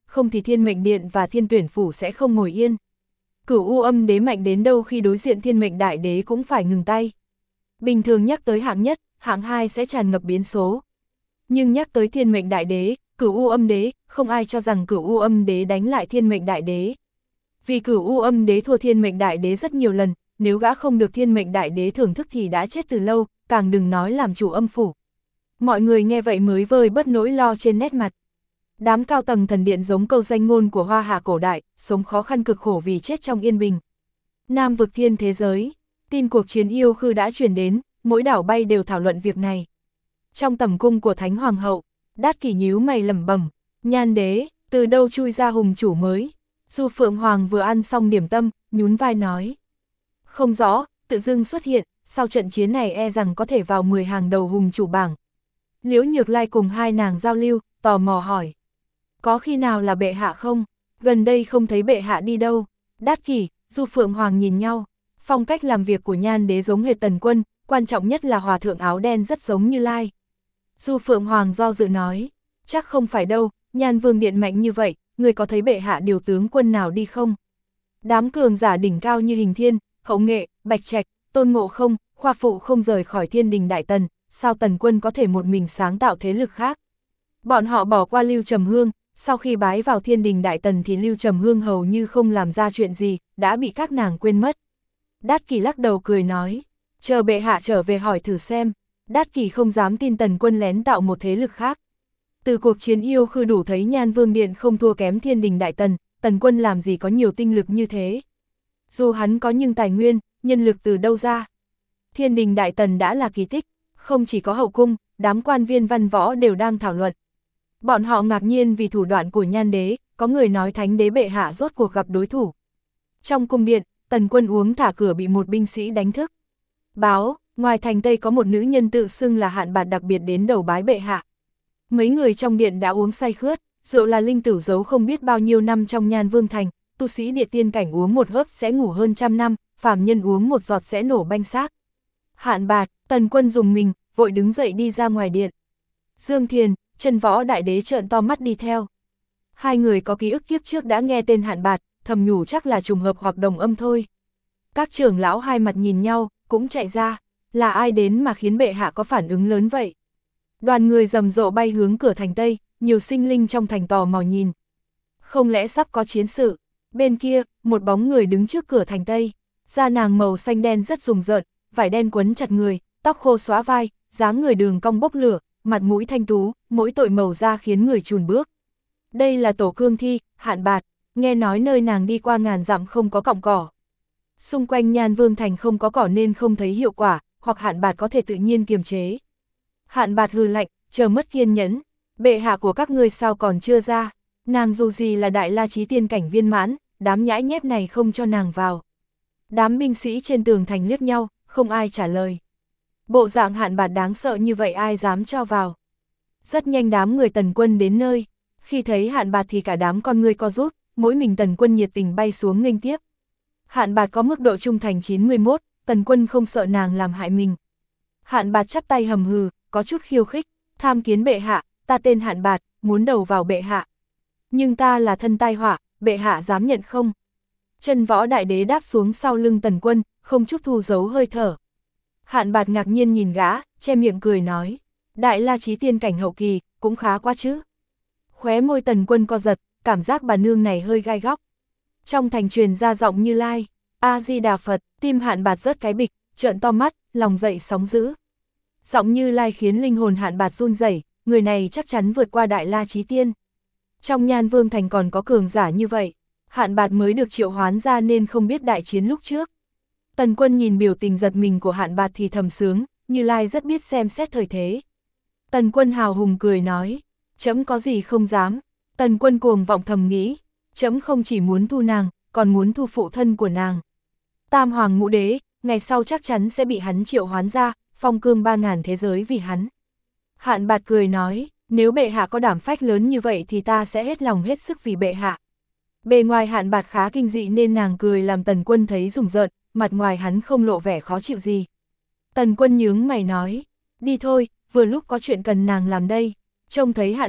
A: không thì Thiên Mệnh Điện và Thiên Tuyển Phủ sẽ không ngồi yên. Cửu U Âm Đế mạnh đến đâu khi đối diện Thiên Mệnh Đại Đế cũng phải ngừng tay. Bình thường nhắc tới hạng nhất, hạng hai sẽ tràn ngập biến số. Nhưng nhắc tới Thiên Mệnh Đại Đế, Cửu U Âm Đế, không ai cho rằng Cửu U Âm Đế đánh lại Thiên Mệnh Đại Đế. Vì Cửu U Âm Đế thua Thiên Mệnh Đại Đế rất nhiều lần, nếu gã không được Thiên Mệnh Đại Đế thưởng thức thì đã chết từ lâu, càng đừng nói làm chủ âm phủ. Mọi người nghe vậy mới vơi bớt nỗi lo trên nét mặt. Đám cao tầng thần điện giống câu danh ngôn của Hoa Hạ cổ đại, sống khó khăn cực khổ vì chết trong yên bình. Nam vực thiên thế giới, tin cuộc chiến yêu khư đã truyền đến, mỗi đảo bay đều thảo luận việc này. Trong tẩm cung của Thánh Hoàng hậu, Đát Kỷ nhíu mày lẩm bẩm, Nhan đế, từ đâu chui ra hùng chủ mới? Du Phượng Hoàng vừa ăn xong điểm tâm, nhún vai nói. Không rõ, tự dưng xuất hiện, sau trận chiến này e rằng có thể vào 10 hàng đầu hùng chủ bảng. Liễu Nhược Lai cùng hai nàng giao lưu, tò mò hỏi. Có khi nào là bệ hạ không? Gần đây không thấy bệ hạ đi đâu. Đát Kỷ, Du Phượng Hoàng nhìn nhau. Phong cách làm việc của Nhan đế giống hệt Tần Quân, quan trọng nhất là hòa thượng áo đen rất giống Như Lai. Du Phượng Hoàng do dự nói. Chắc không phải đâu, Nhan Vương Điện mạnh như vậy, người có thấy bệ hạ điều tướng quân nào đi không? Đám cường giả đỉnh cao như Hình Thiên, Hậu Nghệ, Bạch Trạch, Tôn Ngộ Không, Khoa Phụ không rời khỏi Thiên Đình Đại Tần, sao Tần Quân có thể một mình sáng tạo thế lực khác? Bọn họ bỏ qua Lưu Trầm Hương, sau khi bái vào Thiên Đình Đại Tần thì Lưu Trầm Hương hầu như không làm ra chuyện gì, đã bị các nàng quên mất. Đát Kỷ lắc đầu cười nói, chờ bệ hạ trở về hỏi thử xem. Đát Kỷ không dám tin Tần Quân lén tạo một thế lực khác. Từ cuộc chiến yêu khư đủ thấy Nhan Vương Điện không thua kém Thiên Đình Đại Tần, Tần Quân làm gì có nhiều tinh lực như thế. Dù hắn có nhưng tài nguyên, nhân lực từ đâu ra. Thiên Đình Đại Tần đã là kỳ tích, không chỉ có hậu cung, đám quan viên văn võ đều đang thảo luận. Bọn họ ngạc nhiên vì thủ đoạn của Nhan đế, có người nói Thánh đế bệ hạ rốt cuộc gặp đối thủ. Trong cung điện, Tần Quân uống thả cửa bị một binh sĩ đánh thức. Báo, ngoài thành Tây có một nữ nhân tự xưng là Hạn Bạt đặc biệt đến đầu bái bệ hạ. Mấy người trong điện đã uống say khướt, rượu là linh tửu giấu không biết bao nhiêu năm trong Nhan Vương thành, tu sĩ địa tiên cảnh uống một hớp sẽ ngủ hơn 100 năm, phàm nhân uống một giọt sẽ nổ banh xác. Hạn Bạt, Tần Quân dùng mình, vội đứng dậy đi ra ngoài điện. Dương Thiền, Chân Võ Đại Đế trợn to mắt đi theo. Hai người có ký ức kiếp trước đã nghe tên Hạn Bạt, thầm nhủ chắc là trùng hợp hoặc đồng âm thôi. Các trưởng lão hai mặt nhìn nhau, cũng chạy ra, là ai đến mà khiến bệ hạ có phản ứng lớn vậy? Đoàn người rầm rộ bay hướng cửa thành Tây, nhiều sinh linh trong thành tò mò nhìn. Không lẽ sắp có chiến sự? Bên kia, một bóng người đứng trước cửa thành Tây, da nàng màu xanh đen rất rùng rợn, vải đen quấn chặt người, tóc khô xóa vai, dáng người đường cong bốc lửa, mặt mũi thanh tú, mỗi tội màu da khiến người chùn bước. Đây là Tổ Cương Thi, Hạn Bạt, nghe nói nơi nàng đi qua ngàn dặm không có cọng cỏ. Xung quanh Nhan Vương thành không có cỏ nên không thấy hiệu quả, hoặc Hạn Bạt có thể tự nhiên kiềm chế. Hạn Bạt hừ lạnh, chờ mất kiên nhẫn, bệ hạ của các ngươi sao còn chưa ra, nàng dù gì là đại la chí tiên cảnh viên mãn, đám nhãi nhép này không cho nàng vào. Đám binh sĩ trên tường thành liếc nhau, không ai trả lời. Bộ dạng Hạn Bạt đáng sợ như vậy ai dám cho vào. Rất nhanh đám người Tần Quân đến nơi, khi thấy Hạn Bạt thì cả đám con ngươi co rút, mỗi mình Tần Quân nhiệt tình bay xuống nghênh tiếp. Hạn Bạt có mức độ trung thành 91, Tần Quân không sợ nàng làm hại mình. Hạn Bạt chắp tay hầm hừ, có chút khiêu khích, tham kiến bệ hạ, ta tên Hạn Bạt, muốn đầu vào bệ hạ. Nhưng ta là thân tai họa, bệ hạ dám nhận không? Chân Võ Đại Đế đáp xuống sau lưng Tần Quân, không chút thu giấu hơi thở. Hạn Bạt ngạc nhiên nhìn gã, che miệng cười nói, đại la chí tiên cảnh hậu kỳ, cũng khá quá chứ. Khóe môi Tần Quân co giật, cảm giác bà nương này hơi gai góc. Trong thành truyền ra giọng Như Lai, A-di-đà Phật, tim Hạn Bạt rớt cái bịch, trợn to mắt, lòng dậy sóng dữ. Giọng Như Lai khiến linh hồn Hạn Bạt run rẩy, người này chắc chắn vượt qua đại la chí tiên. Trong Nhan Vương thành còn có cường giả như vậy, Hạn Bạt mới được triệu hoán ra nên không biết đại chiến lúc trước. Tần Quân nhìn biểu tình giật mình của Hạn Bạt thì thầm sướng, Như Lai rất biết xem xét thời thế. Tần Quân hào hùng cười nói, trẫm có gì không dám. Tần Quân cuồng vọng thầm nghĩ, trẫm không chỉ muốn thu nàng, còn muốn thu phụ thân của nàng. Tam Hoàng Ngũ Đế, ngày sau chắc chắn sẽ bị hắn triệu hoán ra, phong cương 3000 thế giới vì hắn. Hạn Bạt cười nói, nếu bệ hạ có đảm phách lớn như vậy thì ta sẽ hết lòng hết sức vì bệ hạ. Bề ngoài Hạn Bạt khá kinh dị nên nàng cười làm Tần Quân thấy rùng rợn, mặt ngoài hắn không lộ vẻ khó chịu gì. Tần Quân nhướng mày nói, đi thôi, vừa lúc có chuyện cần nàng làm đây. Trông thấy Hạn Bạt,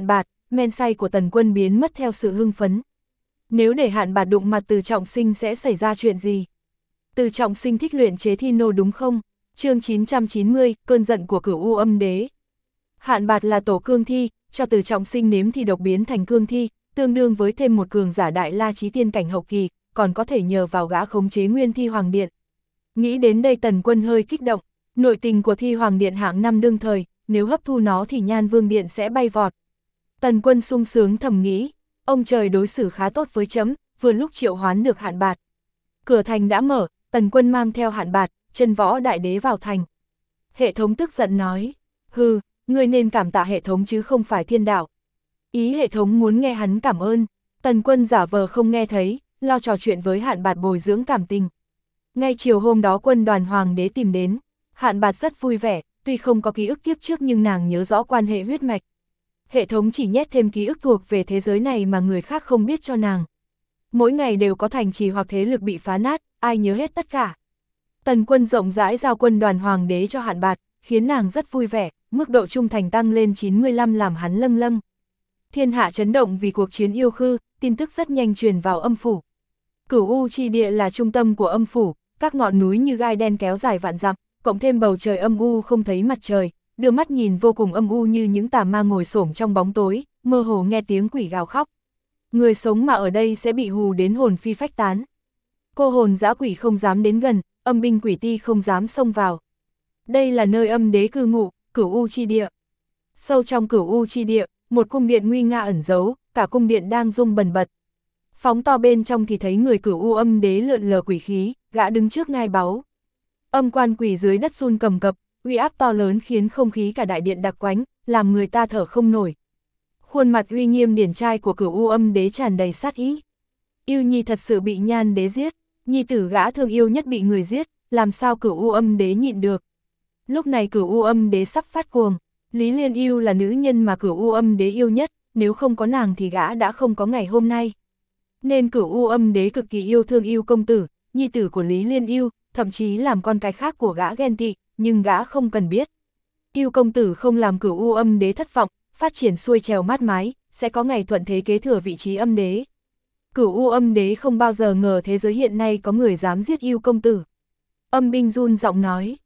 A: men say của Tần Quân biến mất theo sự hưng phấn. Nếu để Hạn Bạt đụng mặt Từ Trọng Sinh sẽ xảy ra chuyện gì? Từ Trọng Sinh thích luyện chế thi nô đúng không? Chương 990, cơn giận của Cửu U Âm Đế. Hạn Bạt là tổ cương thi, cho Từ Trọng Sinh nếm thì độc biến thành cương thi, tương đương với thêm một cường giả đại la chí tiên cảnh hậu kỳ, còn có thể nhờ vào gã khống chế nguyên thi hoàng điện. Nghĩ đến đây Tần Quân hơi kích động, nội tình của thi hoàng điện hạng năm đương thời, nếu hấp thu nó thì Nhan Vương điện sẽ bay vọt. Tần Quân sung sướng thầm nghĩ, ông trời đối xử khá tốt với chấm, vừa lúc triệu hoán được Hạn Bạt. Cửa thành đã mở, Tần Quân mang theo Hạn Bạt, Chân Võ Đại Đế vào thành. Hệ thống tức giận nói, hừ, ngươi nên cảm tạ hệ thống chứ không phải thiên đạo. Ý hệ thống muốn nghe hắn cảm ơn. Tần Quân giả vờ không nghe thấy, lo trò chuyện với Hạn Bạt bồi dưỡng cảm tình. Ngay chiều hôm đó quân đoàn hoàng đế tìm đến, Hạn Bạt rất vui vẻ, tuy không có ký ức kiếp trước nhưng nàng nhớ rõ quan hệ huyết mạch. Hệ thống chỉ nhét thêm ký ức thuộc về thế giới này mà người khác không biết cho nàng. Mỗi ngày đều có thành trì hoặc thế lực bị phá nát, ai nhớ hết tất cả. Tần Quân rộng rãi giao quân đoàn hoàng đế cho Hạn Bạt, khiến nàng rất vui vẻ, mức độ trung thành tăng lên 95 làm hắn lâng lâng. Thiên hạ chấn động vì cuộc chiến yêu khư, tin tức rất nhanh truyền vào âm phủ. Cửu U chi địa là trung tâm của âm phủ, các ngọn núi như gai đen kéo dài vạn dặm, cộng thêm bầu trời âm u không thấy mặt trời, đưa mắt nhìn vô cùng âm u như những tà ma ngồi xổm trong bóng tối, mơ hồ nghe tiếng quỷ gào khóc. Người sống mà ở đây sẽ bị hù đến hồn phi phách tán. Cô hồn dã quỷ không dám đến gần, âm binh quỷ ti không dám xông vào. Đây là nơi âm đế cư ngụ, Cửu U chi địa. Sâu trong Cửu U chi địa, một cung điện nguy nga ẩn giấu, cả cung điện đang rung bần bật. Phóng to bên trong thì thấy người Cửu U âm đế lượn lờ quỷ khí, gã đứng trước ngai báu. Âm quan quỷ dưới đất run cầm cập, uy áp to lớn khiến không khí cả đại điện đặc quánh, làm người ta thở không nổi. Khuôn mặt uy nghiêm điển trai của Cửu U âm đế tràn đầy sát ý. Yêu nhi thật sự bị Nhan đế giết, nhi tử gã thương yêu nhất bị người giết, làm sao Cửu U âm đế nhịn được. Lúc này Cửu U âm đế sắp phát cuồng. Lý Liên Yêu là nữ nhân mà Cửu U âm đế yêu nhất, nếu không có nàng thì gã đã không có ngày hôm nay. Nên Cửu U âm đế cực kỳ yêu thương Yêu công tử, nhi tử của Lý Liên Yêu, thậm chí làm con cái khác của gã ghen tị, nhưng gã không cần biết. Yêu công tử không làm Cửu U âm đế thất vọng, phát triển xuôi trèo mát mái, sẽ có ngày thuận thế kế thừa vị trí âm đế. Cửu U âm đế không bao giờ ngờ thế giới hiện nay có người dám giết Yêu công tử. Âm binh run giọng nói,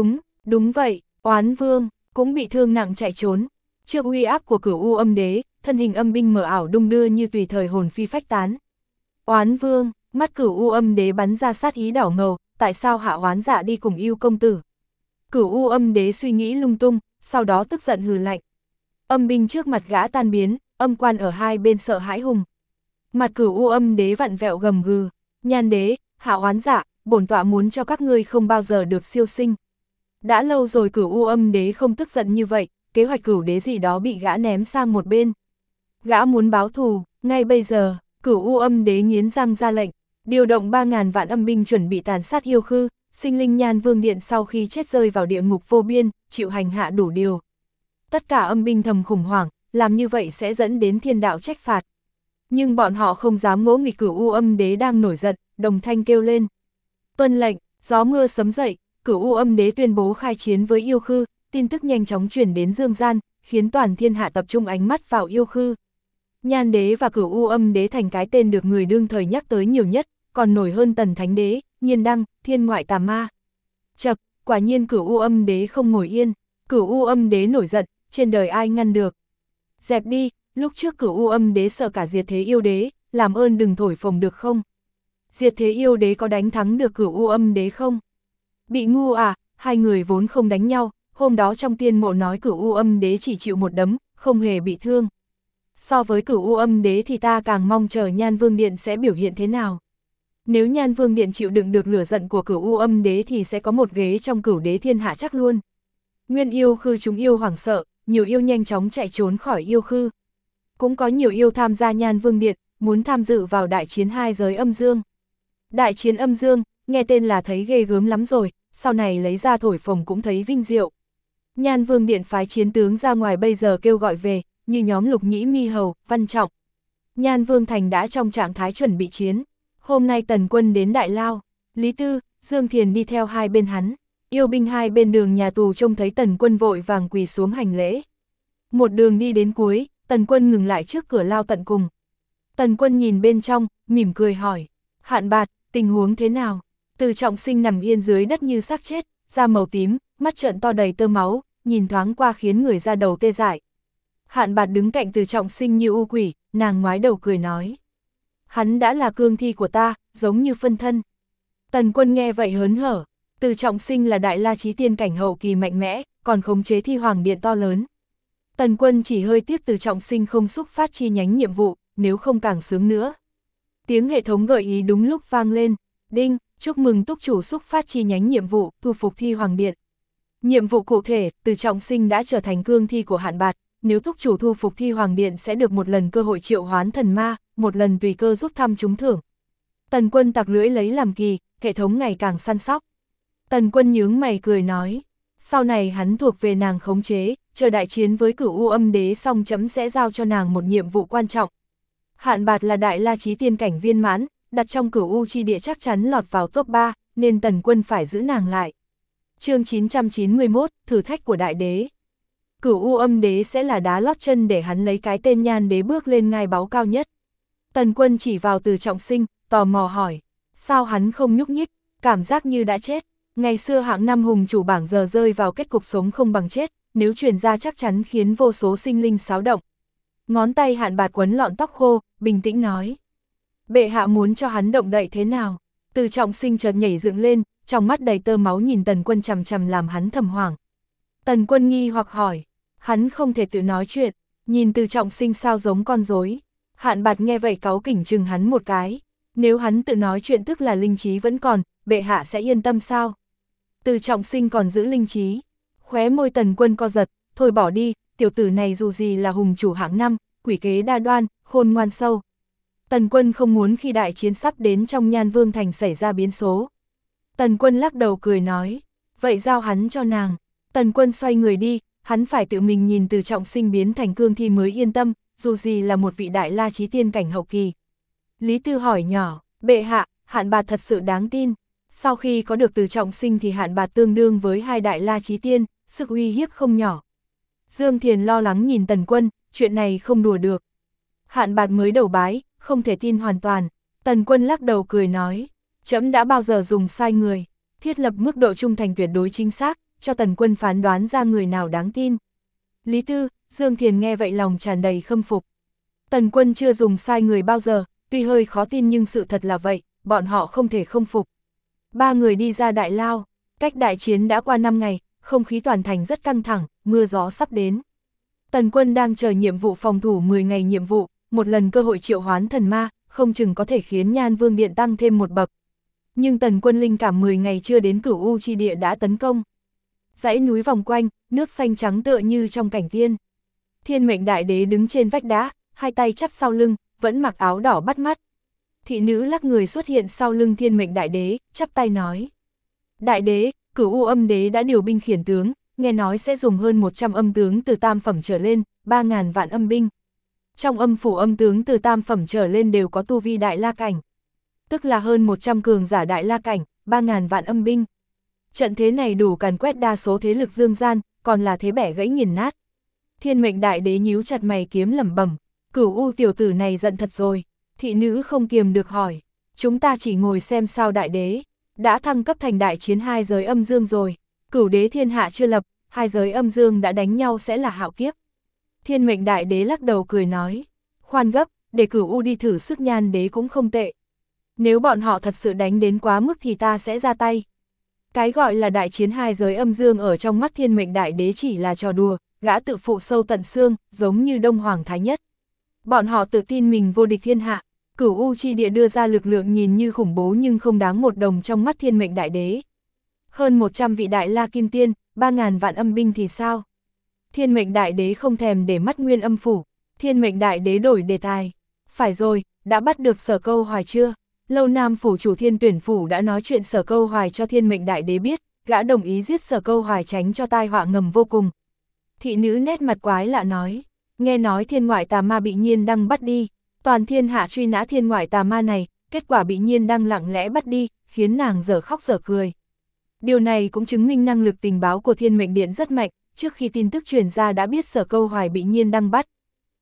A: đúng vậy, Oán Vương cũng bị thương nặng chạy trốn. Trước uy áp của Cửu U âm đế, thân hình âm binh mờ ảo đung đưa như tùy thời hồn phi phách tán. Oán Vương, mắt Cửu U âm đế bắn ra sát ý đỏ ngầu, tại sao hạ oán dạ đi cùng Yêu công tử? Cửu U âm đế suy nghĩ lung tung, sau đó tức giận hừ lạnh. Âm binh trước mặt gã tan biến, âm quan ở hai bên sợ hãi hùng. Mặt Cửu U âm đế vặn vẹo gầm gừ, Nhan đế, hạ oán dạ, bổn tọa muốn cho các ngươi không bao giờ được siêu sinh. Đã lâu rồi Cửu U âm đế không tức giận như vậy, kế hoạch cửu đế gì đó bị gã ném sang một bên. Gã muốn báo thù, ngay bây giờ, Cửu U âm đế nghiến răng ra lệnh, điều động 3.000 vạn âm binh chuẩn bị tàn sát yêu khư, sinh linh Nhan Vương điện sau khi chết rơi vào địa ngục vô biên, chịu hành hạ đủ điều. Tất cả âm binh thầm khủng hoảng, làm như vậy sẽ dẫn đến thiên đạo trách phạt. Nhưng bọn họ không dám ngỗ nghịch Cửu U âm đế đang nổi giận, đồng thanh kêu lên. Tuân lệnh, gió mưa sấm dậy, Cửu U âm đế tuyên bố khai chiến với yêu khư, tin tức nhanh chóng truyền đến dương gian, khiến toàn thiên hạ tập trung ánh mắt vào yêu khư. Nhan đế và Cửu U âm đế thành cái tên được người đương thời nhắc tới nhiều nhất, còn nổi hơn Tần Thánh đế, Nhiên Đăng, Thiên Ngoại Tà Ma. Chậc, quả nhiên Cửu U âm đế không ngồi yên, Cửu U âm đế nổi giận, trên đời ai ngăn được. Dẹp đi, lúc trước Cửu U âm đế sợ cả Diệt Thế yêu đế, làm ơn đừng thổi phồng được không? Diệt Thế yêu đế có đánh thắng được Cửu U âm đế không? Bị ngu à, hai người vốn không đánh nhau, hôm đó trong tiên mộ nói Cửu U âm đế chỉ chịu một đấm, không hề bị thương. So với Cửu U âm đế thì ta càng mong chờ Nhan Vương điện sẽ biểu hiện thế nào. Nếu Nhan Vương điện chịu đựng được lửa giận của Cửu U âm đế thì sẽ có một ghế trong Cửu đế thiên hạ chắc luôn. Nguyên yêu khư chúng yêu hoảng sợ, nhiều yêu nhanh chóng chạy trốn khỏi yêu khư. Cũng có nhiều yêu tham gia Nhan Vương điện, muốn tham dự vào đại chiến hai giới âm dương. Đại chiến âm dương, nghe tên là thấy ghê gớm lắm rồi, sau này lấy ra thổi phồng cũng thấy vinh diệu. Nhan Vương điện phái chiến tướng ra ngoài bây giờ kêu gọi về, như nhóm Lục Nhĩ Mi Hầu, Văn Trọng. Nhan Vương thành đã trong trạng thái chuẩn bị chiến. Hôm nay Tần Quân đến Đại Lao, Lý Tư, Dương Thiền đi theo hai bên hắn. Yêu binh hai bên đường nhà tù trông thấy Tần Quân vội vàng quỳ xuống hành lễ. Một đường đi đến cuối, Tần Quân ngừng lại trước cửa lao tận cùng. Tần Quân nhìn bên trong, mỉm cười hỏi, Hạn Bạt, tình huống thế nào? Từ Trọng Sinh nằm yên dưới đất như xác chết, da màu tím, mắt trợn to đầy tơ máu, nhìn thoáng qua khiến người da đầu tê dại. Hạn Bạt đứng cạnh Từ Trọng Sinh như u quỷ, nàng ngoái đầu cười nói. Hắn đã là cương thi của ta, giống như phân thân. Tần Quân nghe vậy hớn hở, Từ Trọng Sinh là đại la chí tiên cảnh hậu kỳ mạnh mẽ, còn khống chế thi hoàng điện to lớn. Tần Quân chỉ hơi tiếc Từ Trọng Sinh không xúc phát chi nhánh nhiệm vụ, nếu không càng sướng nữa. Tiếng hệ thống gợi ý đúng lúc vang lên, đinh, chúc mừng túc chủ xúc phát chi nhánh nhiệm vụ, thu phục thi hoàng điện. Nhiệm vụ cụ thể, Từ Trọng Sinh đã trở thành cương thi của Hạn Bạt, nếu túc chủ thu phục thi hoàng điện sẽ được một lần cơ hội triệu hoán thần ma, một lần tùy cơ rút thăm trúng thưởng. Tần Quân tặc lưỡi lấy làm kỳ, hệ thống ngày càng săn sóc. Tần Quân nhướng mày cười nói, sau này hắn thuộc về nàng khống chế, chờ đại chiến với Cửu U Âm Đế xong chấm sẽ giao cho nàng một nhiệm vụ quan trọng. Hạn Bạt là đại la chí tiên cảnh viên mãn, đặt trong Cửu U chi địa chắc chắn lọt vào top 3, nên Tần Quân phải giữ nàng lại. Chương 991, thử thách của đại đế. Cửu U Âm Đế sẽ là đá lót chân để hắn lấy cái tên Nhan Đế bước lên ngai báu cao nhất. Tần Quân chỉ vào Từ Trọng Sinh, tò mò hỏi, sao hắn không nhúc nhích, cảm giác như đã chết. Ngày xưa hạng năm hùng chủ bảng giờ rơi vào kết cục sống không bằng chết, nếu truyền ra chắc chắn khiến vô số sinh linh xáo động. Ngón tay Hạn Bạt quấn lọn tóc khô, bình tĩnh nói. Bệ hạ muốn cho hắn động đậy thế nào? Từ Trọng Sinh chợt nhảy dựng lên, trong mắt đầy tơ máu nhìn Tần Quân chằm chằm làm hắn thầm hoảng. Tần Quân nghi hoặc hỏi, hắn không thể tự nói chuyện, nhìn Từ Trọng Sinh sao giống con rối. Hạn Bạt nghe vậy cáu kỉnh chừng hắn một cái, nếu hắn tự nói chuyện tức là linh trí vẫn còn, bệ hạ sẽ yên tâm sao? Từ Trọng Sinh còn giữ linh trí, khóe môi Tần Quân co giật, thôi bỏ đi, tiểu tử này dù gì là hùng chủ hạng năm, quỷ kế đa đoan, khôn ngoan sâu. Tần Quân không muốn khi đại chiến sắp đến trong Nhan Vương Thành xảy ra biến số. Tần Quân lắc đầu cười nói, vậy giao hắn cho nàng. Tần Quân xoay người đi, hắn phải tự mình nhìn Từ Trọng Sinh biến thành cương thi mới yên tâm, dù gì là một vị đại la chí tiên cảnh hậu kỳ. Lý Tư hỏi nhỏ, bệ hạ, Hạn Bạt thật sự đáng tin. Sau khi có được Từ Trọng Sinh thì Hạn Bạt tương đương với hai đại la chí tiên, sức uy hiếp không nhỏ. Dương Thiền lo lắng nhìn Tần Quân, chuyện này không đùa được. Hạn Bạt mới đầu bái, không thể tin hoàn toàn. Tần Quân lắc đầu cười nói, trẫm đã bao giờ dùng sai người, thiết lập mức độ trung thành tuyệt đối chính xác, cho Tần Quân phán đoán ra người nào đáng tin. Lý Tư, Dương Thiền nghe vậy lòng tràn đầy khâm phục. Tần Quân chưa dùng sai người bao giờ, tuy hơi khó tin nhưng sự thật là vậy, bọn họ không thể không phục. Ba người đi ra đại lao, cách đại chiến đã qua 5 ngày, không khí toàn thành rất căng thẳng, mưa gió sắp đến. Tần Quân đang chờ nhiệm vụ phòng thủ 10 ngày nhiệm vụ, một lần cơ hội triệu hoán thần ma, không chừng có thể khiến Nhan Vương Điện tăng thêm một bậc. Nhưng Tần Quân linh cảm 10 ngày chưa đến Cửu U chi địa đã tấn công. Dãy núi vòng quanh, nước xanh trắng tựa như trong cảnh tiên. Thiên Mệnh Đại Đế đứng trên vách đá, hai tay chắp sau lưng, vẫn mặc áo đỏ bắt mắt. Thị nữ lắc người xuất hiện sau lưng Thiên Mệnh Đại Đế, chắp tay nói. Đại Đế, Cửu U Âm Đế đã điều binh khiển tướng, nghe nói sẽ dùng hơn 100 âm tướng từ tam phẩm trở lên, 3.000 vạn âm binh. Trong âm phủ âm tướng từ tam phẩm trở lên đều có tu vi đại la cảnh. Tức là hơn 100 cường giả đại la cảnh, 3.000 vạn âm binh. Trận thế này đủ càn quét đa số thế lực dương gian, còn là thế bẻ gãy nghiền nát. Thiên Mệnh Đại Đế nhíu chặt mày kiếm lẩm bẩm, Cửu U tiểu tử này giận thật rồi. Thị nữ không kiềm được hỏi, chúng ta chỉ ngồi xem sao Đại Đế đã thăng cấp thành đại chiến hai giới âm dương rồi. Cửu đế thiên hạ chưa lập, hai giới âm dương đã đánh nhau sẽ là hạo kiếp. Thiên Mệnh Đại Đế lắc đầu cười nói, khoan gấp, để Cửu U đi thử sức Nhan Đế cũng không tệ. Nếu bọn họ thật sự đánh đến quá mức thì ta sẽ ra tay. Cái gọi là đại chiến hai giới âm dương ở trong mắt Thiên Mệnh Đại Đế chỉ là trò đùa, gã tự phụ sâu tận xương, giống như Đông Hoàng Thái Nhất. Bọn họ tự tin mình vô địch thiên hạ, Cửu U chi địa đưa ra lực lượng nhìn như khủng bố nhưng không đáng một đồng trong mắt Thiên Mệnh Đại Đế. Hơn 100 vị đại la kim tiên, 3.000 vạn âm binh thì sao? Thiên Mệnh Đại Đế không thèm để mắt Nguyên Âm phủ. Thiên Mệnh Đại Đế đổi đề tài. Phải rồi, đã bắt được Sở Câu Hoài chưa? Lâu Nam phủ chủ Thiên Tuyển phủ đã nói chuyện Sở Câu Hoài cho Thiên Mệnh Đại Đế biết, gã đồng ý giết Sở Câu Hoài tránh cho tai họa ngầm vô cùng. Thị nữ nét mặt quái lạ nói, nghe nói thiên ngoại tà ma bị Nhiên Đăng bắt đi, toàn thiên hạ truy nã thiên ngoại tà ma này, kết quả bị Nhiên Đăng lặng lẽ bắt đi, khiến nàng dở khóc dở cười. Điều này cũng chứng minh năng lực tình báo của Thiên Mệnh Điện rất mạnh, trước khi tin tức truyền ra đã biết Sở Câu Hoài bị Nhiên Đăng bắt.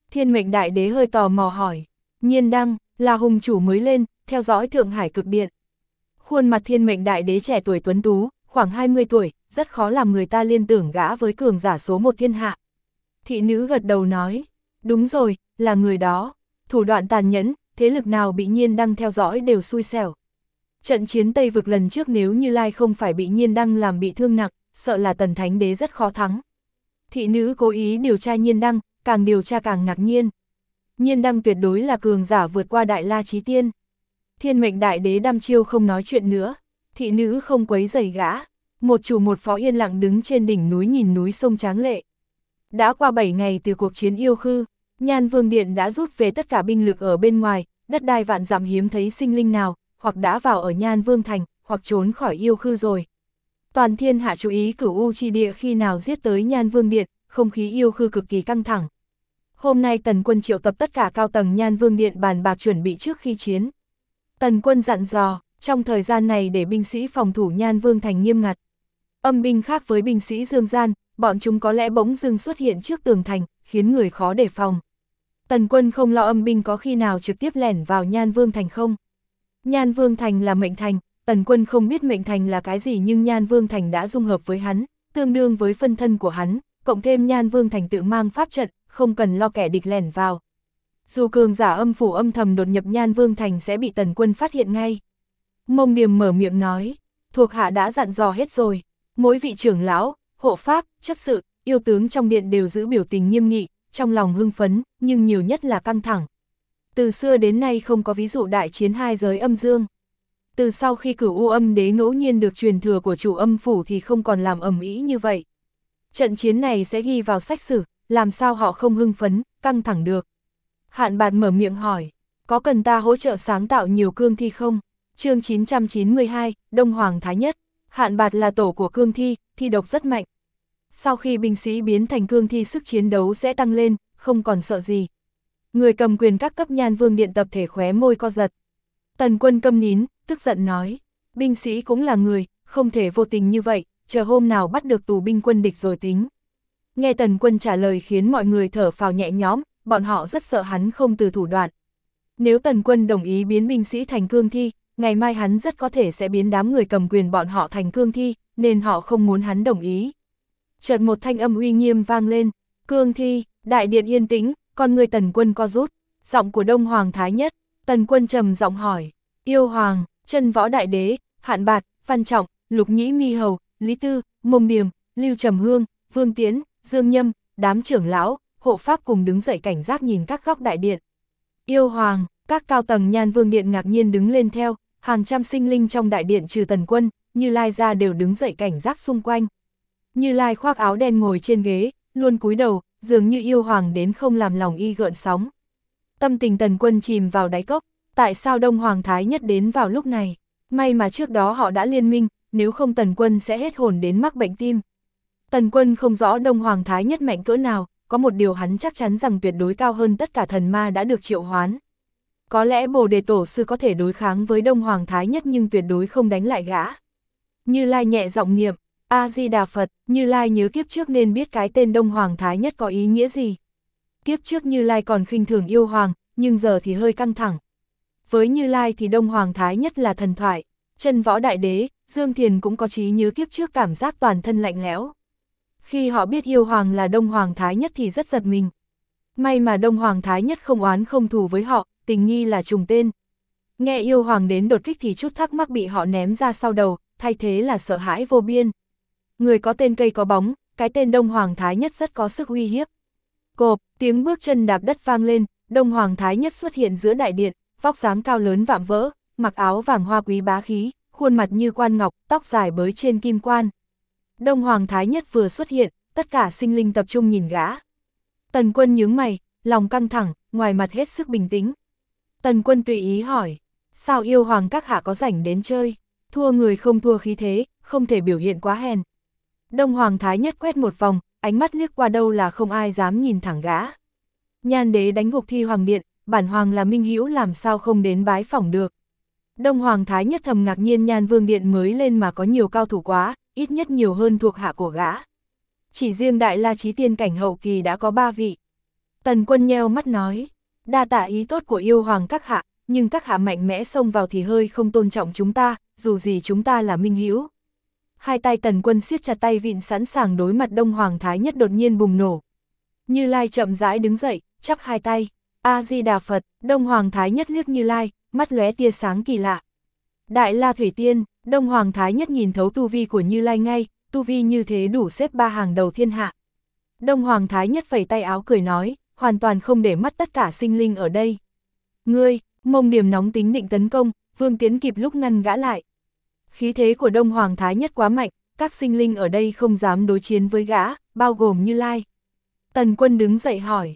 A: Thiên mệnh đại đế hơi tò mò hỏi. Nhiên Đăng, là hùng chủ mới lên, theo dõi Thượng Hải cực điện. Khuôn mặt thiên mệnh đại đế trẻ tuổi tuấn tú, khoảng 20 tuổi, rất khó làm người ta liên tưởng gã với cường giả số một thiên hạ. Thị nữ gật đầu nói, đúng rồi, là người đó. Thủ đoạn tàn nhẫn, thế lực nào bị Nhiên Đăng theo dõi đều xui xẻo. Trận chiến Tây Vực lần trước nếu Như Lai không phải bị Nhiên Đăng làm bị thương nặng, sợ là Tần Thánh Đế rất khó thắng. Thị nữ cố ý điều tra Nhiên Đăng, càng điều tra càng ngạc nhiên. Nhiên Đăng tuyệt đối là cường giả vượt qua Đại La Chí Tiên. Thiên mệnh đại đế đăm chiêu không nói chuyện nữa, thị nữ không quấy rầy gã. Một chủ một phó yên lặng đứng trên đỉnh núi nhìn núi sông tráng lệ. Đã qua 7 ngày từ cuộc chiến yêu khư, Nhan Vương Điện đã rút về tất cả binh lực ở bên ngoài, đất đai vạn dặm hiếm thấy sinh linh nào, hoặc đã vào ở Nhan Vương Thành, hoặc trốn khỏi yêu khư rồi. Toàn thiên hạ chú ý Cửu U chi địa khi nào giết tới Nhan Vương Điện, không khí yêu khư cực kỳ căng thẳng. Hôm nay Tần Quân triệu tập tất cả cao tầng Nhan Vương Điện bàn bạc chuẩn bị trước khi chiến. Tần Quân dặn dò, trong thời gian này để binh sĩ phòng thủ Nhan Vương Thành nghiêm ngặt. Âm binh khác với binh sĩ dương gian, bọn chúng có lẽ bỗng dưng xuất hiện trước tường thành, khiến người khó đề phòng. Tần Quân không lo âm binh có khi nào trực tiếp lẻn vào Nhan Vương Thành không. Nhan Vương Thành là mệnh thành, Tần Quân không biết mệnh thành là cái gì nhưng Nhan Vương Thành đã dung hợp với hắn, tương đương với phân thân của hắn, cộng thêm Nhan Vương Thành tự mang pháp trận, không cần lo kẻ địch lẻn vào. Dù cường giả âm phủ âm thầm đột nhập Nhan Vương Thành sẽ bị Tần Quân phát hiện ngay. Mông Điềm mở miệng nói, thuộc hạ đã dặn dò hết rồi, mỗi vị trưởng lão, hộ pháp, chấp sự, yêu tướng trong điện đều giữ biểu tình nghiêm nghị, trong lòng hưng phấn, nhưng nhiều nhất là căng thẳng. Từ xưa đến nay không có ví dụ đại chiến hai giới âm dương. Từ sau khi Cửu U Âm Đế ngẫu nhiên được truyền thừa của chủ âm phủ thì không còn làm ầm ĩ như vậy. Trận chiến này sẽ ghi vào sách sử, làm sao họ không hưng phấn, căng thẳng được. Hạn Bạt mở miệng hỏi, có cần ta hỗ trợ sáng tạo nhiều cương thi không? Chương 992, Đông Hoàng Thái Nhất. Hạn Bạt là tổ của cương thi, thi độc rất mạnh. Sau khi binh sĩ biến thành cương thi sức chiến đấu sẽ tăng lên, không còn sợ gì. Người cầm quyền các cấp Nhan Vương Điện tập thể khóe môi co giật. Tần Quân câm nín, tức giận nói, binh sĩ cũng là người, không thể vô tình như vậy, chờ hôm nào bắt được tù binh quân địch rồi tính. Nghe Tần Quân trả lời khiến mọi người thở phào nhẹ nhõm, bọn họ rất sợ hắn không từ thủ đoạn. Nếu Tần Quân đồng ý biến binh sĩ thành cương thi, ngày mai hắn rất có thể sẽ biến đám người cầm quyền bọn họ thành cương thi, nên họ không muốn hắn đồng ý. Chợt một thanh âm uy nghiêm vang lên, cương thi, đại điện yên tĩnh, con người Tần Quân co rút, giọng của Đông Hoàng Thái Nhất, Tần Quân trầm giọng hỏi, Yêu Hoàng, Chân Võ Đại Đế, Hạn Bạt, Văn Trọng, Lục Nhĩ Mi Hầu, Lý Tư, Mông Điềm, Lưu Trầm Hương, Vương Tiễn, Dương Nhâm, đám trưởng lão, hộ pháp cùng đứng dậy cảnh giác nhìn các góc đại điện. Yêu Hoàng, các cao tầng Nhan Vương Điện ngạc nhiên đứng lên theo, hàng trăm sinh linh trong đại điện trừ Tần Quân, Như Lai ra đều đứng dậy cảnh giác xung quanh. Như Lai khoác áo đen ngồi trên ghế, luôn cúi đầu, dường như yêu hoàng đến không làm lòng y gợn sóng. Tâm tình Tần Quân chìm vào đáy cốc, tại sao Đông Hoàng Thái Nhất đến vào lúc này? May mà trước đó họ đã liên minh, nếu không Tần Quân sẽ hết hồn đến mắc bệnh tim. Tần Quân không rõ Đông Hoàng Thái Nhất mạnh cỡ nào, có một điều hắn chắc chắn rằng tuyệt đối cao hơn tất cả thần ma đã được triệu hoán. Có lẽ Bồ Đề Tổ Sư có thể đối kháng với Đông Hoàng Thái Nhất nhưng tuyệt đối không đánh lại gã. Như Lai nhẹ giọng niệm, A-di-đà Phật, Như Lai nhớ kiếp trước nên biết cái tên Đông Hoàng Thái Nhất có ý nghĩa gì. Kiếp trước Như Lai còn khinh thường yêu hoàng, nhưng giờ thì hơi căng thẳng. Với Như Lai thì Đông Hoàng Thái Nhất là thần thoại, Chân Võ Đại Đế, Dương Thiền cũng có trí nhớ kiếp trước cảm giác toàn thân lạnh lẽo. Khi họ biết yêu hoàng là Đông Hoàng Thái Nhất thì rất giật mình. May mà Đông Hoàng Thái Nhất không oán không thù với họ, tình nghi là trùng tên. Nghe yêu hoàng đến đột kích thì chút thắc mắc bị họ ném ra sau đầu, thay thế là sợ hãi vô biên. Người có tên cây có bóng, cái tên Đông Hoàng Thái Nhất rất có sức uy hiếp. Cộp, tiếng bước chân đạp đất vang lên, Đông Hoàng Thái Nhất xuất hiện giữa đại điện, vóc dáng cao lớn vạm vỡ, mặc áo vàng hoa quý bá khí, khuôn mặt như quan ngọc, tóc dài bới trên kim quan. Đông Hoàng Thái Nhất vừa xuất hiện, tất cả sinh linh tập trung nhìn gã. Tần Quân nhướng mày, lòng căng thẳng, ngoài mặt hết sức bình tĩnh. Tần Quân tùy ý hỏi, sao yêu hoàng các hạ có rảnh đến chơi, thua người không thua khí thế, không thể biểu hiện quá hèn. Đông Hoàng Thái Nhất quét một vòng, ánh mắt liếc qua đâu là không ai dám nhìn thẳng gã. Nhan Đế đánh gục Thi Hoàng Điện, bản hoàng là minh hữu làm sao không đến bái phỏng được. Đông Hoàng Thái Nhất thầm ngạc nhiên Nhan Vương Điện mới lên mà có nhiều cao thủ quá, ít nhất nhiều hơn thuộc hạ của gã. Chỉ riêng Đại La Chí Tiên cảnh hậu kỳ đã có 3 vị. Tần Quân nheo mắt nói, đa tạ ý tốt của yêu hoàng các hạ, nhưng các hạ mạnh mẽ xông vào thì hơi không tôn trọng chúng ta, dù gì chúng ta là minh hữu. Hai tay Tần Quân siết chặt tay vịn sẵn sàng đối mặt Đông Hoàng Thái Nhất đột nhiên bùng nổ. Như Lai chậm rãi đứng dậy, chắp hai tay, A-di-đà Phật. Đông Hoàng Thái Nhất liếc Như Lai, mắt lóe tia sáng kỳ lạ. Đại La Thủy Tiên. Đông Hoàng Thái Nhất nhìn thấu tu vi của Như Lai ngay, tu vi như thế đủ xếp 3 hàng đầu thiên hạ. Đông Hoàng Thái Nhất phẩy tay áo cười nói, hoàn toàn không để mắt tất cả sinh linh ở đây. Ngươi. Mông Điểm nóng tính định tấn công, Vương Tiến kịp lúc ngăn gã lại. Khí thế của Đông Hoàng Thái Nhất quá mạnh, các sinh linh ở đây không dám đối chiến với gã, bao gồm Như Lai. Tần Quân đứng dậy hỏi,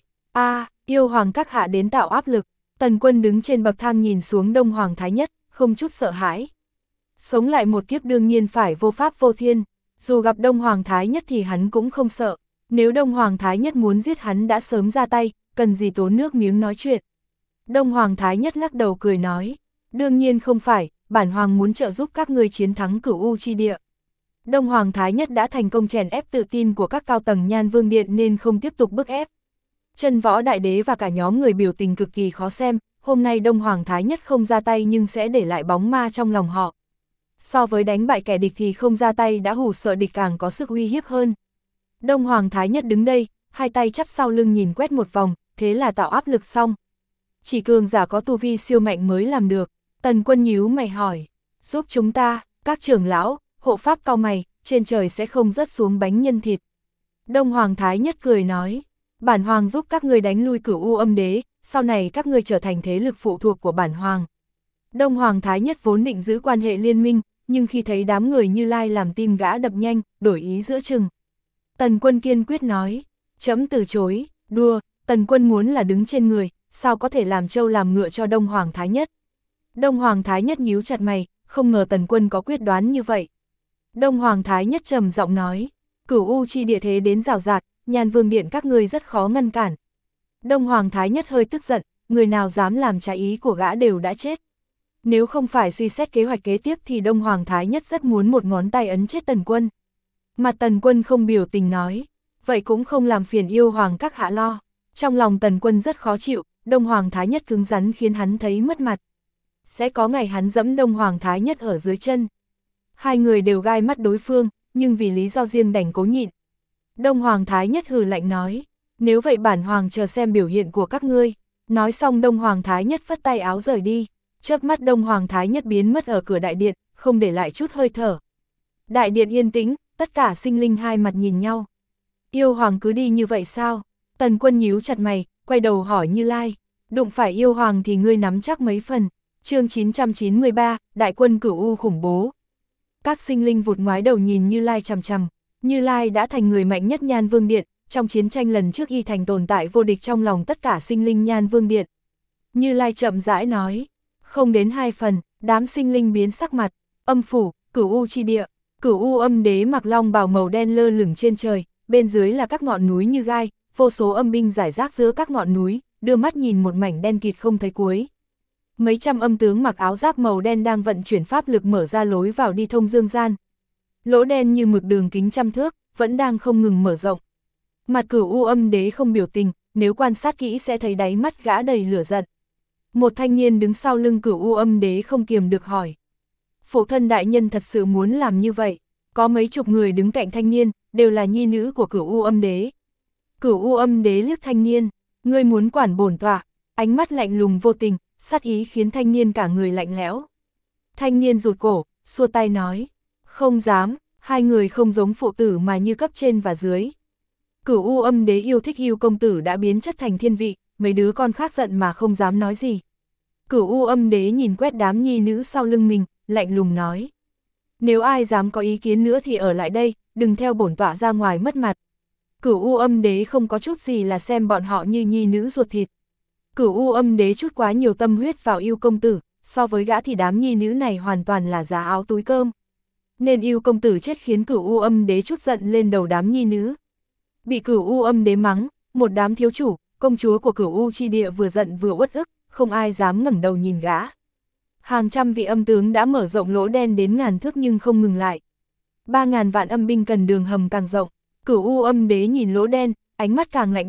A: yêu hoàng các hạ đến tạo áp lực. Tần Quân đứng trên bậc thang nhìn xuống Đông Hoàng Thái Nhất, không chút sợ hãi. Sống lại một kiếp đương nhiên phải vô pháp vô thiên, dù gặp Đông Hoàng Thái Nhất thì hắn cũng không sợ. Nếu Đông Hoàng Thái Nhất muốn giết hắn đã sớm ra tay, cần gì tốn nước miếng nói chuyện. Đông Hoàng Thái Nhất lắc đầu cười nói, đương nhiên không phải, bản hoàng muốn trợ giúp các ngươi chiến thắng Cửu U chi địa. Đông Hoàng Thái Nhất đã thành công chèn ép tự tin của các cao tầng Nhan Vương Điện nên không tiếp tục bức ép. Chân Võ Đại Đế và cả nhóm người biểu tình cực kỳ khó xem, hôm nay Đông Hoàng Thái Nhất không ra tay nhưng sẽ để lại bóng ma trong lòng họ. So với đánh bại kẻ địch thì không ra tay đã hù sợ địch càng có sức uy hiếp hơn. Đông Hoàng Thái Nhất đứng đây, hai tay chắp sau lưng nhìn quét một vòng, thế là tạo áp lực xong. Chỉ cường giả có tu vi siêu mạnh mới làm được. Tần Quân nhíu mày hỏi, giúp chúng ta, các trưởng lão, hộ pháp cau mày, trên trời sẽ không rớt xuống bánh nhân thịt. Đông Hoàng Thái Nhất cười nói, bản hoàng giúp các ngươi đánh lui Cửu U Âm Đế, sau này các ngươi trở thành thế lực phụ thuộc của bản hoàng. Đông Hoàng Thái Nhất vốn định giữ quan hệ liên minh, nhưng khi thấy đám người Như Lai làm tim gã đập nhanh, đổi ý giữa chừng. Tần Quân kiên quyết nói, trẫm từ chối. Đùa, Tần Quân muốn là đứng trên người, sao có thể làm trâu làm ngựa cho Đông Hoàng Thái Nhất. Đông Hoàng Thái Nhất nhíu chặt mày, không ngờ Tần Quân có quyết đoán như vậy. Đông Hoàng Thái Nhất trầm giọng nói, Cửu U chi địa thế đến rào rạt, Nhan Vương Điện các ngươi rất khó ngăn cản. Đông Hoàng Thái Nhất hơi tức giận, người nào dám làm trái ý của gã đều đã chết. Nếu không phải suy xét kế hoạch kế tiếp thì Đông Hoàng Thái Nhất rất muốn một ngón tay ấn chết Tần Quân. Mà Tần Quân không biểu tình nói, vậy cũng không làm phiền yêu hoàng các hạ lo. Trong lòng Tần Quân rất khó chịu, Đông Hoàng Thái Nhất cứng rắn khiến hắn thấy mất mặt. Sẽ có ngày hắn dẫm Đông Hoàng Thái Nhất ở dưới chân. Hai người đều gai mắt đối phương, nhưng vì lý do riêng đành cố nhịn. Đông Hoàng Thái Nhất hừ lạnh nói, nếu vậy bản hoàng chờ xem biểu hiện của các ngươi. Nói xong Đông Hoàng Thái Nhất phất tay áo rời đi, chớp mắt Đông Hoàng Thái Nhất biến mất ở cửa đại điện, không để lại chút hơi thở. Đại điện yên tĩnh, tất cả sinh linh hai mặt nhìn nhau. Yêu hoàng cứ đi như vậy sao? Tần Quân nhíu chặt mày, quay đầu hỏi Như Lai, đụng phải yêu hoàng thì ngươi nắm chắc mấy phần. Chương 993, Đại quân Cửu U khủng bố. Các sinh linh vụt ngoái đầu nhìn Như Lai chằm chằm. Như Lai đã thành người mạnh nhất Nhan Vương Điện, trong chiến tranh lần trước y thành tồn tại vô địch trong lòng tất cả sinh linh Nhan Vương Điện. Như Lai chậm rãi nói, không đến 2 phần, đám sinh linh biến sắc mặt. Âm phủ, Cửu U chi địa. Cửu U Âm Đế mặc long bào màu đen lơ lửng trên trời, bên dưới là các ngọn núi như gai, vô số âm binh rải rác giữa các ngọn núi, đưa mắt nhìn một mảnh đen kịt không thấy cuối. Mấy trăm âm tướng mặc áo giáp màu đen đang vận chuyển pháp lực mở ra lối vào đi thông dương gian. Lỗ đen như mực đường kính trăm thước, vẫn đang không ngừng mở rộng. Mặt Cửu U Âm Đế không biểu tình, nếu quan sát kỹ sẽ thấy đáy mắt gã đầy lửa giận. Một thanh niên đứng sau lưng Cửu U Âm Đế không kiềm được hỏi. Phụ thân đại nhân thật sự muốn làm như vậy? Có mấy chục người đứng cạnh thanh niên, đều là nhi nữ của Cửu U Âm Đế. Cửu U Âm Đế liếc thanh niên, ngươi muốn quản bổn tọa, ánh mắt lạnh lùng vô tình, sát ý khiến thanh niên cả người lạnh lẽo. Thanh niên rụt cổ, xua tay nói, không dám, hai người không giống phụ tử mà như cấp trên và dưới. Cửu U Âm Đế yêu thích yêu công tử đã biến chất thành thiên vị, mấy đứa con khác giận mà không dám nói gì. Cửu U Âm Đế nhìn quét đám nhi nữ sau lưng mình, lạnh lùng nói, nếu ai dám có ý kiến nữa thì ở lại đây, đừng theo bổn tọa ra ngoài mất mặt. Cửu U Âm Đế không có chút gì là xem bọn họ như nhi nữ ruột thịt. Cửu U Âm Đế chút quá nhiều tâm huyết vào yêu công tử, so với gã thì đám nhi nữ này hoàn toàn là giá áo túi cơm. Nên yêu công tử chết khiến Cửu U Âm Đế chút giận lên đầu đám nhi nữ. Bị Cửu U Âm Đế mắng, một đám thiếu chủ, công chúa của Cửu U chi địa vừa giận vừa uất ức, không ai dám ngẩng đầu nhìn gã. Hàng trăm vị âm tướng đã mở rộng lỗ đen đến ngàn thước nhưng không ngừng lại. 3.000 vạn âm binh cần đường hầm càng rộng. Cửu U Âm Đế nhìn lỗ đen, ánh mắt càng lạnh băng,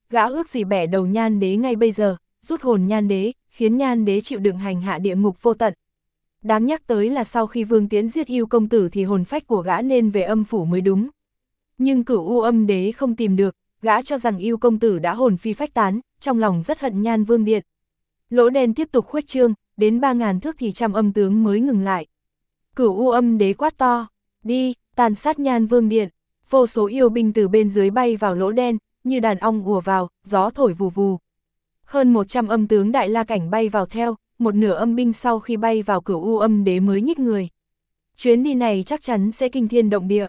A: gã ước gì bẻ đầu Nhan Đế ngay bây giờ, rút hồn Nhan Đế, khiến Nhan Đế chịu đựng hành hạ địa ngục vô tận. Đáng nhắc tới là sau khi Vương Tiễn giết yêu công tử thì hồn phách của gã nên về âm phủ mới đúng. Nhưng Cửu U Âm Đế không tìm được, gã cho rằng yêu công tử đã hồn phi phách tán, trong lòng rất hận Nhan Vương Điện. Lỗ đen tiếp tục khuếch trương, đến 3.000 thước thì trăm âm tướng mới ngừng lại. Cửu U Âm Đế quát to, đi, tàn sát Nhan Vương Điện. Vô số yêu binh từ bên dưới bay vào lỗ đen, như đàn ong ùa vào, gió thổi vù vù. Hơn 100 âm tướng Đại La Cảnh bay vào theo, một nửa âm binh sau khi bay vào Cửu U Âm Đế mới nhích người. Chuyến đi này chắc chắn sẽ kinh thiên động địa,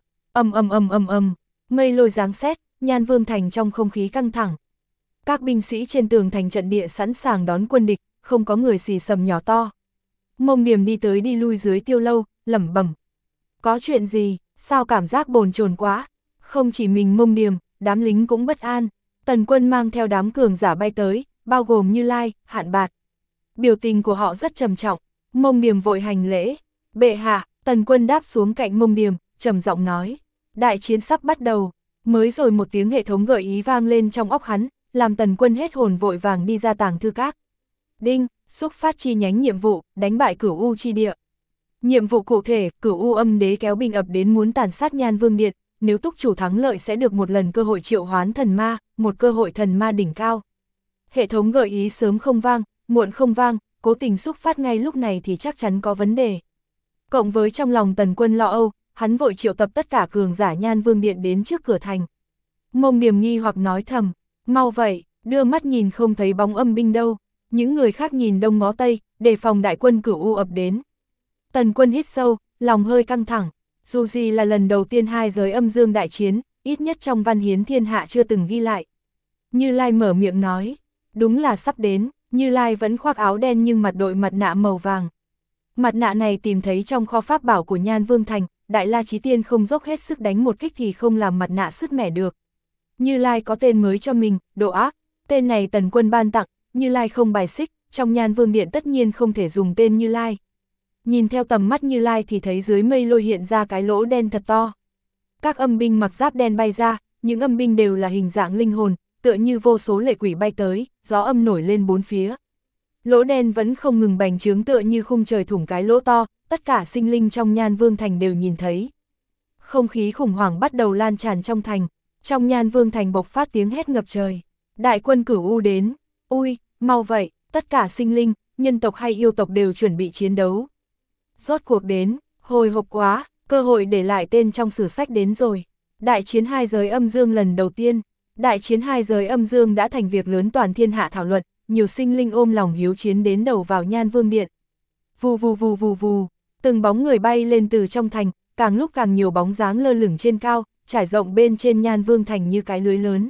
A: mây lôi giáng sét, Nhan Vương thành trong không khí căng thẳng. Các binh sĩ trên tường thành trận địa sẵn sàng đón quân địch, không có người xì xầm nhỏ to. Mông Điềm đi tới đi lui dưới tiêu lâu, lẩm bẩm. Có chuyện gì, sao cảm giác bồn chồn quá? Không chỉ mình Mông Điềm, đám lính cũng bất an. Tần Quân mang theo đám cường giả bay tới, bao gồm Như Lai, Hạn Bạt. Biểu tình của họ rất trầm trọng. Mông Điềm vội hành lễ. Bệ hạ. Tần Quân đáp xuống cạnh Mông Điềm, trầm giọng nói. Đại chiến sắp bắt đầu. Mới rồi một tiếng hệ thống gợi ý vang lên trong óc hắn, làm Tần Quân hết hồn vội vàng đi ra tàng thư các. Đinh, xúc phát chi nhánh nhiệm vụ, đánh bại Cửu U chi địa. Nhiệm vụ cụ thể, Cửu U Âm Đế kéo binh ập đến muốn tàn sát Nhan Vương Điện, nếu túc chủ thắng lợi sẽ được một lần cơ hội triệu hoán thần ma, một cơ hội thần ma đỉnh cao. Hệ thống gợi ý sớm không vang, muộn không vang, cố tình xúc phát ngay lúc này thì chắc chắn có vấn đề. Cộng với trong lòng Tần Quân lo âu, hắn vội triệu tập tất cả cường giả Nhan Vương Điện đến trước cửa thành. Mông Điềm nghi hoặc nói thầm, mau vậy, đưa mắt nhìn không thấy bóng âm binh đâu. Những người khác nhìn đông ngó tây, đề phòng đại quân Cửu U ập đến. Tần Quân hít sâu, lòng hơi căng thẳng. Dù gì là lần đầu tiên hai giới âm dương đại chiến, ít nhất trong văn hiến thiên hạ chưa từng ghi lại. Như Lai mở miệng nói, đúng là sắp đến. Như Lai vẫn khoác áo đen nhưng mặt đội mặt nạ màu vàng. Mặt nạ này tìm thấy trong kho pháp bảo của Nhan Vương Thành, Đại La Chí Tiên không dốc hết sức đánh một kích thì không làm mặt nạ sứt mẻ được. Như Lai có tên mới cho mình, Độ Ác. Tên này Tần Quân ban tặng, Như Lai không bài xích, trong Nhan Vương Điện tất nhiên không thể dùng tên Như Lai. Nhìn theo tầm mắt Như Lai thì thấy dưới mây lôi hiện ra cái lỗ đen thật to. Các âm binh mặc giáp đen bay ra, những âm binh đều là hình dạng linh hồn, tựa như vô số lệ quỷ bay tới, gió âm nổi lên bốn phía. Lỗ đen vẫn không ngừng bành trướng tựa như khung trời thủng cái lỗ to, tất cả sinh linh trong Nhan Vương Thành đều nhìn thấy. Không khí khủng hoảng bắt đầu lan tràn trong thành, trong Nhan Vương Thành bộc phát tiếng hét ngập trời. Đại quân Cửu U đến, ui, mau vậy, tất cả sinh linh, nhân tộc hay yêu tộc đều chuẩn bị chiến đấu. Rốt cuộc đến, hồi hộp quá, cơ hội để lại tên trong sử sách đến rồi. Đại chiến hai giới âm dương lần đầu tiên, đại chiến hai giới âm dương đã thành việc lớn toàn thiên hạ thảo luận, nhiều sinh linh ôm lòng hiếu chiến đến đầu vào Nhan Vương Điện. Vù vù vù vù vù, từng bóng người bay lên từ trong thành, càng lúc càng nhiều bóng dáng lơ lửng trên cao, trải rộng bên trên Nhan Vương Thành như cái lưới lớn.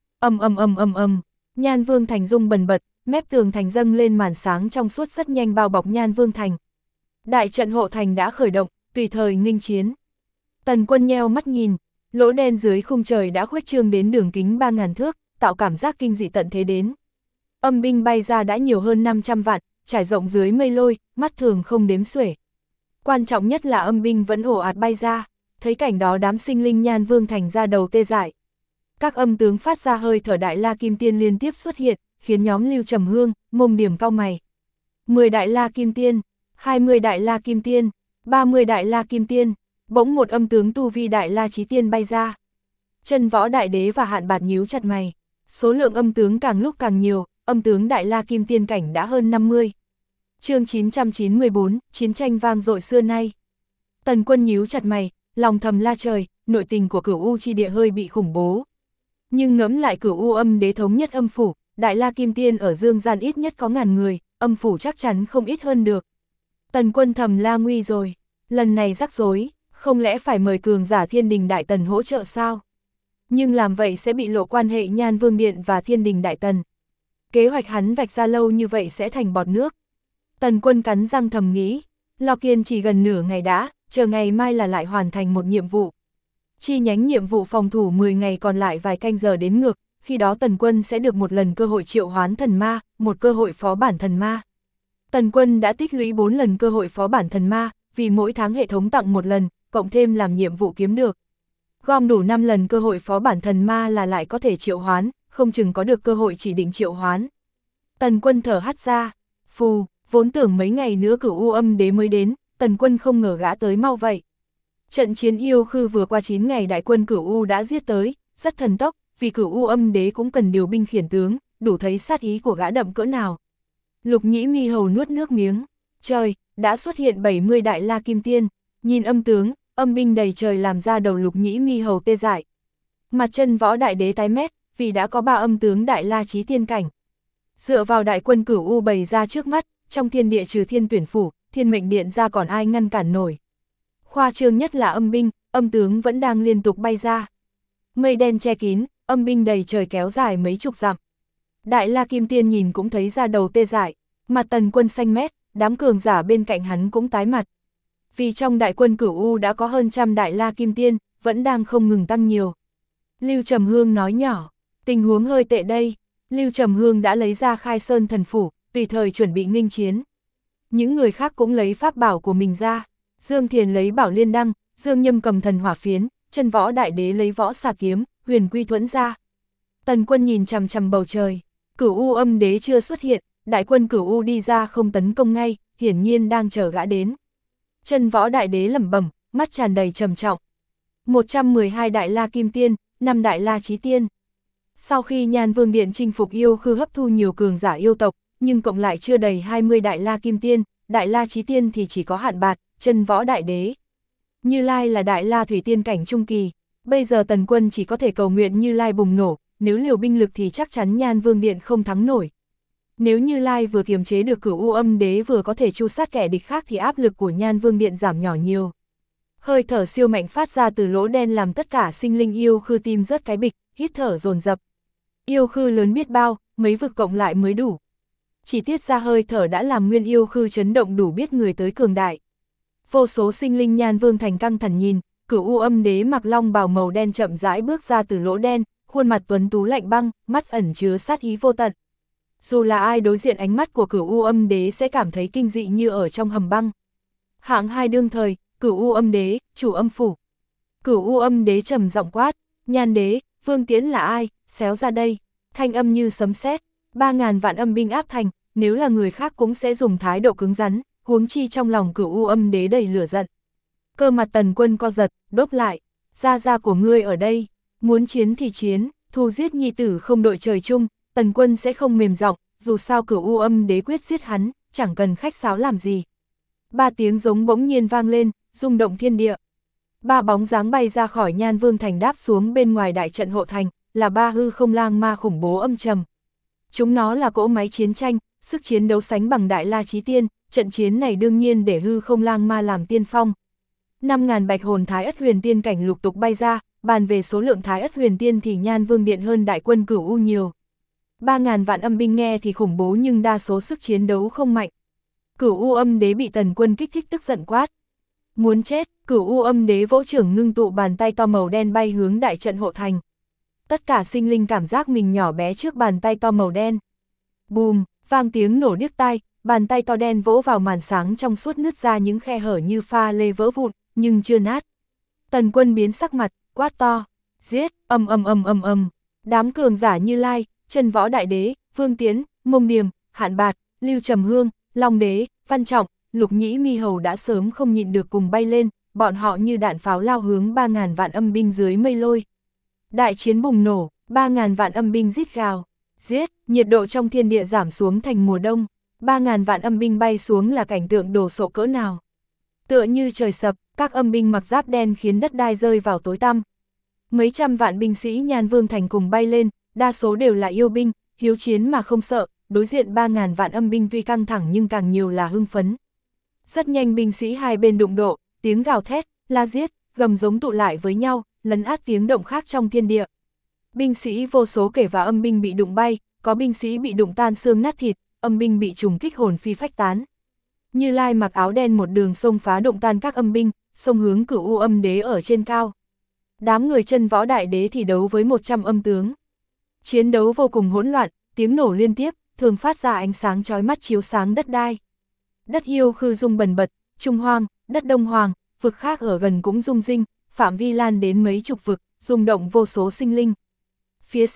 A: Nhan Vương Thành rung bần bật, mép tường thành dâng lên màn sáng trong suốt rất nhanh bao bọc Nhan Vương Thành. Đại trận hộ thành đã khởi động, tùy thời nghênh chiến. Tần Quân nheo mắt nhìn, lỗ đen dưới khung trời đã khuếch trương đến đường kính 3.000 thước, tạo cảm giác kinh dị tận thế đến. Âm binh bay ra đã nhiều hơn 500 vạn, trải rộng dưới mây lôi, mắt thường không đếm xuể. Quan trọng nhất là âm binh vẫn ồ ạt bay ra, thấy cảnh đó đám sinh linh Nhan Vương Thành ra đầu tê dại. Các âm tướng phát ra hơi thở Đại La Kim Tiên liên tiếp xuất hiện, khiến nhóm Lưu Trầm Hương, Mông Điềm cau mày. 10 Đại La Kim Tiên, 20 Đại La Kim Tiên, 30 Đại La Kim Tiên, bỗng một âm tướng tu vi Đại La Chí Tiên bay ra. Chân Võ Đại Đế và Hạn Bạt nhíu chặt mày, số lượng âm tướng càng lúc càng nhiều, âm tướng Đại La Kim Tiên cảnh đã hơn 50. Chương 994, chiến tranh vang dội xưa nay. Tần Quân nhíu chặt mày, lòng thầm la trời, nội tình của Cửu U chi địa hơi bị khủng bố. Nhưng ngẫm lại Cửu U Âm Đế thống nhất âm phủ, Đại La Kim Tiên ở dương gian ít nhất có ngàn người, âm phủ chắc chắn không ít hơn được. Tần Quân thầm la nguy rồi, lần này rắc rối, không lẽ phải mời cường giả Thiên Đình Đại Tần hỗ trợ sao? Nhưng làm vậy sẽ bị lộ quan hệ Nhan Vương Điện và Thiên Đình Đại Tần. Kế hoạch hắn vạch ra lâu như vậy sẽ thành bọt nước. Tần Quân cắn răng thầm nghĩ, lo kiên chỉ gần nửa ngày đã, chờ ngày mai là lại hoàn thành một nhiệm vụ. Chi nhánh nhiệm vụ phòng thủ 10 ngày còn lại vài canh giờ đến ngược, khi đó Tần Quân sẽ được một lần cơ hội triệu hoán thần ma, một cơ hội phó bản thần ma. Tần Quân đã tích lũy 4 lần cơ hội phó bản thần ma, vì mỗi tháng hệ thống tặng một lần, cộng thêm làm nhiệm vụ kiếm được. Gom đủ 5 lần cơ hội phó bản thần ma là lại có thể triệu hoán, không chừng có được cơ hội chỉ định triệu hoán. Tần Quân thở hắt ra, phù, vốn tưởng mấy ngày nữa Cửu U Âm Đế mới đến, Tần Quân không ngờ gã tới mau vậy. Trận chiến yêu khư vừa qua 9 ngày đại quân Cửu U đã giết tới, rất thần tốc, vì Cửu U Âm Đế cũng cần điều binh khiển tướng, đủ thấy sát ý của gã đậm cỡ nào. Lục Nhĩ Mi Hầu nuốt nước miếng, trời, đã xuất hiện 70 đại la kim tiên, nhìn âm tướng, âm binh đầy trời làm ra đầu Lục Nhĩ Mi Hầu tê dại. Mặt Chân Võ Đại Đế tái mét, vì đã có 3 âm tướng đại la chí tiên cảnh. Dựa vào đại quân Cửu U bày ra trước mắt, trong thiên địa trừ Thiên Tuyển Phủ, Thiên Mệnh Điện ra còn ai ngăn cản nổi. Khoa trương nhất là âm binh, âm tướng vẫn đang liên tục bay ra. Mây đen che kín, âm binh đầy trời kéo dài mấy chục dặm. Đại la kim tiên nhìn cũng thấy da đầu tê dại, mặt Tần Quân xanh mét, đám cường giả bên cạnh hắn cũng tái mặt. Vì trong đại quân Cửu U đã có hơn trăm đại la kim tiên, vẫn đang không ngừng tăng nhiều. Lưu Trầm Hương nói nhỏ, tình huống hơi tệ đây. Lưu Trầm Hương đã lấy ra Khai Sơn Thần Phủ, tùy thời chuẩn bị nghênh chiến. Những người khác cũng lấy pháp bảo của mình ra. Dương Thiền lấy Bảo Liên Đăng, Dương Nhâm cầm Thần Hỏa Phiến, Chân Võ Đại Đế lấy Võ Xà Kiếm, Huyền Quy Thuẫn ra. Tần Quân nhìn chằm chằm bầu trời, Cửu U Âm Đế chưa xuất hiện, đại quân Cửu U đi ra không tấn công ngay, hiển nhiên đang chờ gã đến. Chân Võ Đại Đế lẩm bẩm, mắt tràn đầy trầm trọng. 112 đại la kim tiên, 5 đại la chí tiên. Sau khi Nhan Vương Điện chinh phục yêu khư hấp thu nhiều cường giả yêu tộc, nhưng cộng lại chưa đầy 20 đại la kim tiên, đại la chí tiên thì chỉ có Hạn Bạt, Chân Võ Đại Đế. Như Lai là đại la thủy tiên cảnh trung kỳ, bây giờ Tần Quân chỉ có thể cầu nguyện Như Lai bùng nổ, nếu liều binh lực thì chắc chắn Nhan Vương Điện không thắng nổi. Nếu Như Lai vừa kiềm chế được Cửu U Âm Đế vừa có thể tru sát kẻ địch khác thì áp lực của Nhan Vương Điện giảm nhỏ nhiều. Hơi thở siêu mạnh phát ra từ lỗ đen làm tất cả sinh linh yêu khư tim rớt cái bịch, hít thở dồn dập. Yêu khư lớn biết bao, mấy vực cộng lại mới đủ. Chỉ tiết ra hơi thở đã làm nguyên yêu khư chấn động đủ biết người tới cường đại. Vô số sinh linh Nhan Vương thành căng thẳng nhìn, Cửu U Âm Đế mặc long bào màu đen chậm rãi bước ra từ lỗ đen, khuôn mặt tuấn tú lạnh băng, mắt ẩn chứa sát ý vô tận. Dù là ai đối diện ánh mắt của Cửu U Âm Đế sẽ cảm thấy kinh dị như ở trong hầm băng. Hạng 2 đương thời, Cửu U Âm Đế, chủ âm phủ. Cửu U Âm Đế trầm giọng quát, Nhan Đế, Vương Tiễn là ai, xéo ra đây. Thanh âm như sấm sét, 3000 vạn âm binh áp thành, nếu là người khác cũng sẽ dùng thái độ cứng rắn, huống chi trong lòng Cửu U Âm Đế đầy lửa giận. Cơ mặt Tần Quân co giật, đốp lại, gia của ngươi ở đây, muốn chiến thì chiến, thù giết nhi tử không đội trời chung, Tần Quân sẽ không mềm giọng, dù sao Cửu U Âm Đế quyết giết hắn, chẳng cần khách sáo làm gì. 3 tiếng giống bỗng nhiên vang lên, rung động thiên địa. 3 bóng dáng bay ra khỏi Nhan Vương thành đáp xuống bên ngoài đại trận hộ thành, là 3 hư không lang ma khủng bố âm trầm. Chúng nó là cỗ máy chiến tranh, sức chiến đấu sánh bằng đại la chí tiên, trận chiến này đương nhiên để hư không lang ma làm tiên phong. 5000 bạch hồn Thái Ất Huyền Tiên cảnh lục tục bay ra, bàn về số lượng Thái Ất Huyền Tiên thì Nhan Vương Điện hơn đại quân Cửu U nhiều. 3000 vạn âm binh nghe thì khủng bố nhưng đa số sức chiến đấu không mạnh. Cửu U Âm Đế bị Tần Quân kích thích tức giận quát. Muốn chết, Cửu U Âm Đế vỗ trưởng ngưng tụ bàn tay to màu đen bay hướng đại trận hộ thành. Tất cả sinh linh cảm giác mình nhỏ bé trước bàn tay to màu đen. Bùm, vang tiếng nổ điếc tai, bàn tay to đen vỗ vào màn sáng trong suốt nứt ra những khe hở như pha lê vỡ vụn, nhưng chưa nát. Tần Quân biến sắc mặt, quát to, giết, ầm. Đám cường giả Như Lai, Chân Võ Đại Đế, Vương Tiễn, Mông Điềm, Hạn Bạt, Lưu Trầm Hương, Long Đế, Văn Trọng, Lục Nhĩ Mi Hầu đã sớm không nhịn được cùng bay lên, bọn họ như đạn pháo lao hướng 3000 vạn âm binh dưới mây lôi. Đại chiến bùng nổ, 3000 vạn âm binh rít gào, giết, nhiệt độ trong thiên địa giảm xuống thành mùa đông, 3000 vạn âm binh bay xuống là cảnh tượng đồ sộ cỡ nào. Tựa như trời sập, các âm binh mặc giáp đen khiến đất đai rơi vào tối tăm. Mấy trăm vạn binh sĩ Nhan Vương thành cùng bay lên, đa số đều là yêu binh, hiếu chiến mà không sợ, đối diện 3000 vạn âm binh tuy căng thẳng nhưng càng nhiều là hưng phấn. Rất nhanh binh sĩ hai bên đụng độ, tiếng gào thét, la giết, gầm giống tụ lại với nhau, lấn át tiếng động khác trong thiên địa. Binh sĩ vô số kể và âm binh bị đụng bay, có binh sĩ bị đụng tan xương nát thịt, âm binh bị trùng kích hồn phi phách tán. Như Lai mặc áo đen một đường xông phá đụng tan các âm binh, xông hướng Cửu U Âm Đế ở trên cao. Đám người Chân Võ Đại Đế thì đấu với 100 âm tướng. Chiến đấu vô cùng hỗn loạn, tiếng nổ liên tiếp, thường phát ra ánh sáng chói mắt chiếu sáng đất đai. Đất yêu khư rung bần bật, Trung Hoang, đất Đông Hoàng, vực khác ở gần cũng rung rinh, phạm vi lan đến mấy chục vực, rung động vô số sinh linh. Phía xa,